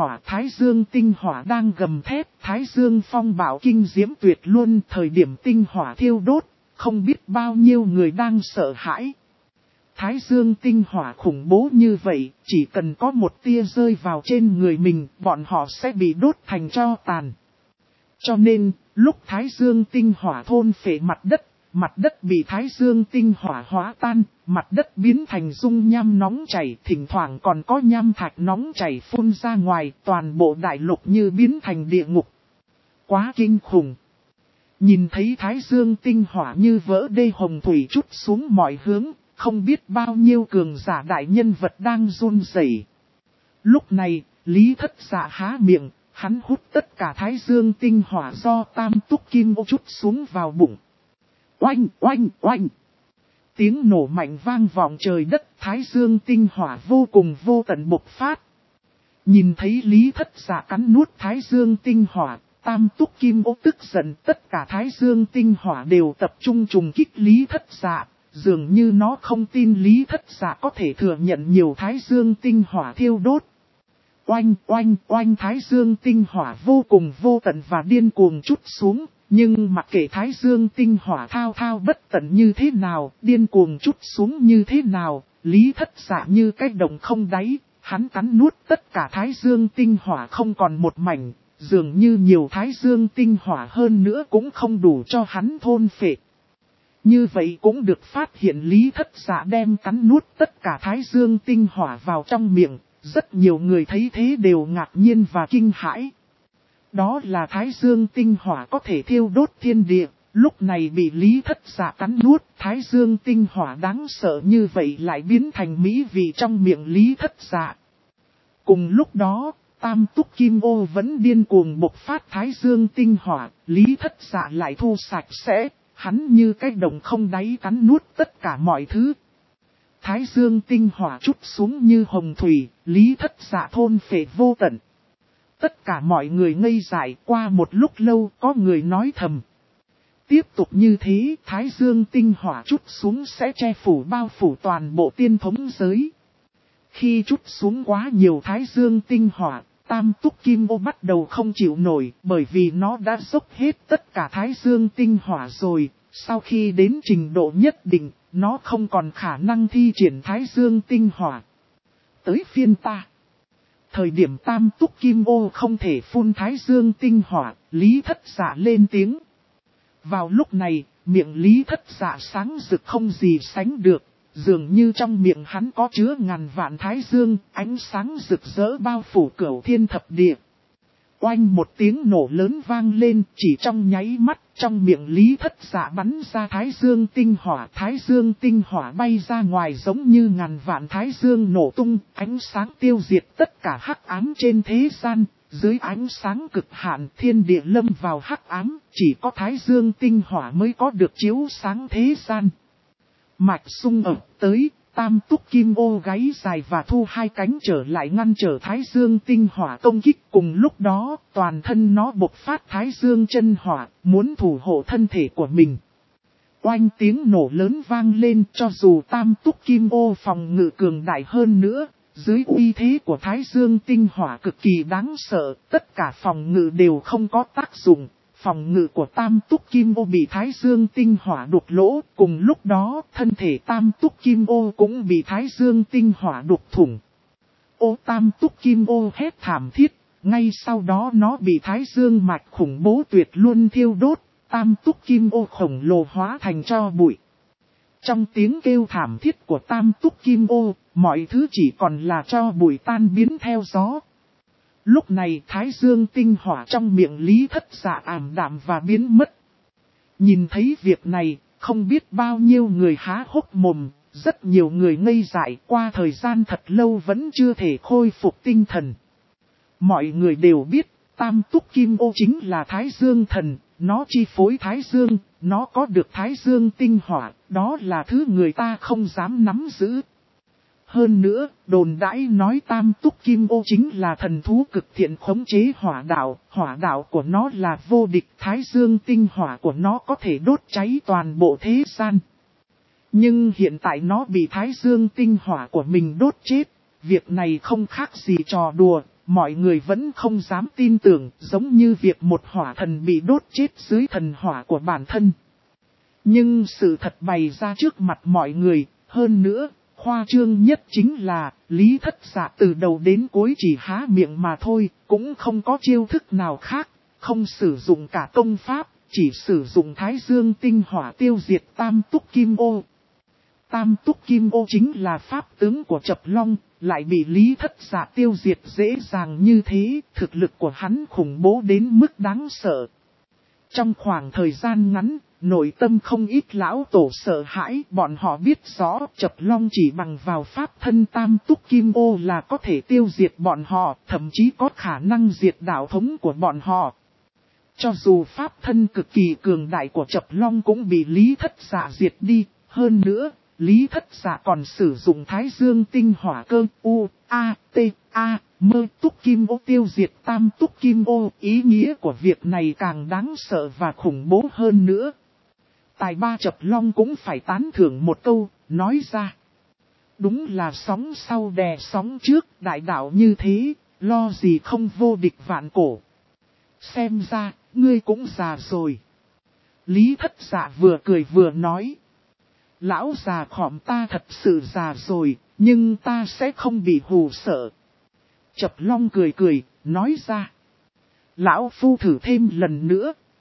tinh hỏa đang gầm thét, thái dương phong bạo kinh diễm tuyệt luôn, thời điểm tinh hỏa thiêu đốt, không biết bao nhiêu người đang sợ hãi. Thái dương tinh hỏa khủng bố như vậy, chỉ cần có một tia rơi vào trên người mình, bọn họ sẽ bị đốt thành tro tàn. Cho nên, lúc thái dương tinh hỏa thôn phệ mặt đất bị thái dương tinh hỏa hóa tan, mặt đất biến thành dung nham nóng chảy, thỉnh thoảng còn có nham thạch nóng chảy phun ra ngoài, toàn bộ đại lục như biến thành địa ngục. Quá kinh khủng. Nhìn thấy thái dương tinh hỏa như vỡ đê hồng thủy trút xuống mọi hướng, không biết bao nhiêu cường giả đại nhân vật đang run rẩy. Lúc này, Lý Thất Dạ há miệng, hắn hút tất cả thái dương tinh hỏa do Tam Túc Kim Ô chút xuống vào bụng. Oanh, oanh, oanh. Tiếng nổ mạnh vang vọng trời đất, thái dương tinh hỏa vô cùng vô tận bộc phát. Nhìn thấy Lý Thất Dạ cắn nuốt thái dương tinh hỏa, Tam Túc Kim Ô tức giận, tất cả thái dương tinh hỏa đều tập trung trùng kích Lý Thất Dạ, dường như nó không tin Lý Thất Dạ có thể thừa nhận nhiều thái dương tinh hỏa thiêu đốt. Oanh, oanh, oanh, thái dương tinh hỏa vô cùng vô tận và điên cuồng trút xuống, nhưng mặc kệ thái dương tinh hỏa thao thao bất tận như thế nào, điên cuồng trút xuống như thế nào, Lý Thất Dạ như cái đồng không đáy, hắn cắn nuốt tất cả thái dương tinh hỏa không còn một mảnh, dường như nhiều thái dương tinh hỏa hơn nữa cũng không đủ cho hắn thôn phệ. Như vậy cũng được phát hiện Lý Thất Dạ đem cắn nuốt tất cả thái dương tinh hỏa vào trong miệng, rất nhiều người thấy thế đều ngạc nhiên và kinh hãi. Đó là thái dương tinh hỏa có thể thiêu đốt thiên địa, lúc này bị Lý Thất Dạ cắn nuốt, thái dương tinh hỏa đáng sợ như vậy lại biến thành mỹ vị trong miệng Lý Thất Dạ. Cùng lúc đó, Tam Túc Kim Ô vẫn điên cuồng bộc phát thái dương tinh hỏa, Lý Thất Dạ lại thu sạch sẽ, hắn như cái đồng không đáy cắn nuốt tất cả mọi thứ. Thái dương tinh hỏa trút xuống như hồng thủy, Lý Thất Dạ thôn phệ vô tận. Tất cả mọi người ngây dại, qua một lúc lâu có người nói thầm. Tiếp tục như thế, thái dương tinh hỏa trút xuống sẽ che phủ bao phủ toàn bộ tiên thống giới. Khi trút xuống quá nhiều thái dương tinh hỏa, Tam Túc Kim Ô bắt đầu không chịu nổi, bởi vì nó đã dốc hết tất cả thái dương tinh hỏa rồi. Sau khi đến trình độ nhất định, nó không còn khả năng thi triển thái dương tinh hỏa. Tới phiên ta. Thời điểm Tam Túc Kim Ô không thể phun thái dương tinh hỏa, Lý Thất Dạ lên tiếng. Vào lúc này, miệng Lý Thất Dạ sáng rực không gì sánh được, dường như trong miệng hắn có chứa ngàn vạn thái dương, ánh sáng rực rỡ bao phủ cửu thiên thập địa. Oanh một tiếng nổ lớn vang lên, chỉ trong nháy mắt, trong miệng Lý Thất Dạ bắn ra thái dương tinh hỏa bay ra ngoài giống như ngàn vạn thái dương nổ tung, ánh sáng tiêu diệt tất cả hắc ám trên thế gian, dưới ánh sáng cực hạn thiên địa lâm vào hắc ám, chỉ có thái dương tinh hỏa mới có được chiếu sáng thế gian. Mạch Sung ập tới, Tam Túc Kim Ô gáy dài và thu hai cánh trở lại ngăn trở thái dương tinh hỏa công kích. Cùng lúc đó, toàn thân nó bộc phát thái dương chân hỏa, muốn thủ hộ thân thể của mình. Oanh tiếng nổ lớn vang lên, cho dù Tam Túc Kim Ô phòng ngự cường đại hơn nữa, dưới uy thế của thái dương tinh hỏa cực kỳ đáng sợ, tất cả phòng ngự đều không có tác dụng. Phòng ngự của Tam Túc Kim Ô bị thái dương tinh hỏa đục lỗ, cùng lúc đó thân thể Tam Túc Kim Ô cũng bị thái dương tinh hỏa đục thủng. Ô Tam Túc Kim Ô hét thảm thiết, ngay sau đó nó bị thái dương mạch khủng bố tuyệt luôn thiêu đốt, Tam Túc Kim Ô khổng lồ hóa thành tro bụi. Trong tiếng kêu thảm thiết của Tam Túc Kim Ô, mọi thứ chỉ còn là tro bụi tan biến theo gió. Lúc này thái dương tinh hỏa trong miệng Lý Thất Dạ ảm đạm và biến mất. Nhìn thấy việc này, không biết bao nhiêu người há hốc mồm, rất nhiều người ngây dại qua thời gian thật lâu vẫn chưa thể khôi phục tinh thần. Mọi người đều biết, Tam Túc Kim Ô chính là Thái Dương Thần, nó chi phối Thái Dương, nó có được Thái Dương tinh hỏa, đó là thứ người ta không dám nắm giữ. Hơn nữa, đồn đãi nói Tam Túc Kim Ô chính là thần thú cực thiện khống chế hỏa đạo của nó là vô địch, Thái Dương tinh hỏa của nó có thể đốt cháy toàn bộ thế gian. Nhưng hiện tại nó bị Thái Dương tinh hỏa của mình đốt chết, việc này không khác gì trò đùa, mọi người vẫn không dám tin tưởng, giống như việc một hỏa thần bị đốt chết dưới thần hỏa của bản thân. Nhưng sự thật bày ra trước mặt mọi người, hơn nữa, khoa trương nhất chính là, Lý Thất Dạ từ đầu đến cuối chỉ há miệng mà thôi, cũng không có chiêu thức nào khác, không sử dụng cả công pháp, chỉ sử dụng Thái Dương tinh hỏa tiêu diệt Tam Túc Kim Ô. Tam Túc Kim Ô chính là pháp tướng của Chập Long, lại bị Lý Thất Dạ tiêu diệt dễ dàng như thế, thực lực của hắn khủng bố đến mức đáng sợ. Trong khoảng thời gian ngắn, nội tâm không ít lão tổ sợ hãi, bọn họ biết rõ Chập Long chỉ bằng vào pháp thân tam túc kim ô là có thể tiêu diệt bọn họ, thậm chí có khả năng diệt đạo thống của bọn họ. Cho dù pháp thân cực kỳ cường đại của Chập Long cũng bị Lý Thất Dạ diệt đi, hơn nữa, Lý Thất Dạ còn sử dụng Thái Dương tinh hỏa cơ mơ túc kim ô tiêu diệt tam túc kim ô, ý nghĩa của việc này càng đáng sợ và khủng bố hơn nữa. Tài ba Chập Long cũng phải tán thưởng một câu, nói ra. Đúng là sóng sau đè sóng trước, đại đạo như thế, lo gì không vô địch vạn cổ. Xem ra, ngươi cũng già rồi. Lý Thất Dạ vừa cười vừa nói. Lão già khỏm ta thật sự già rồi, nhưng ta sẽ không bị hù sợ. Chập Long cười cười, nói ra. Lão phu thử thêm lần nữa,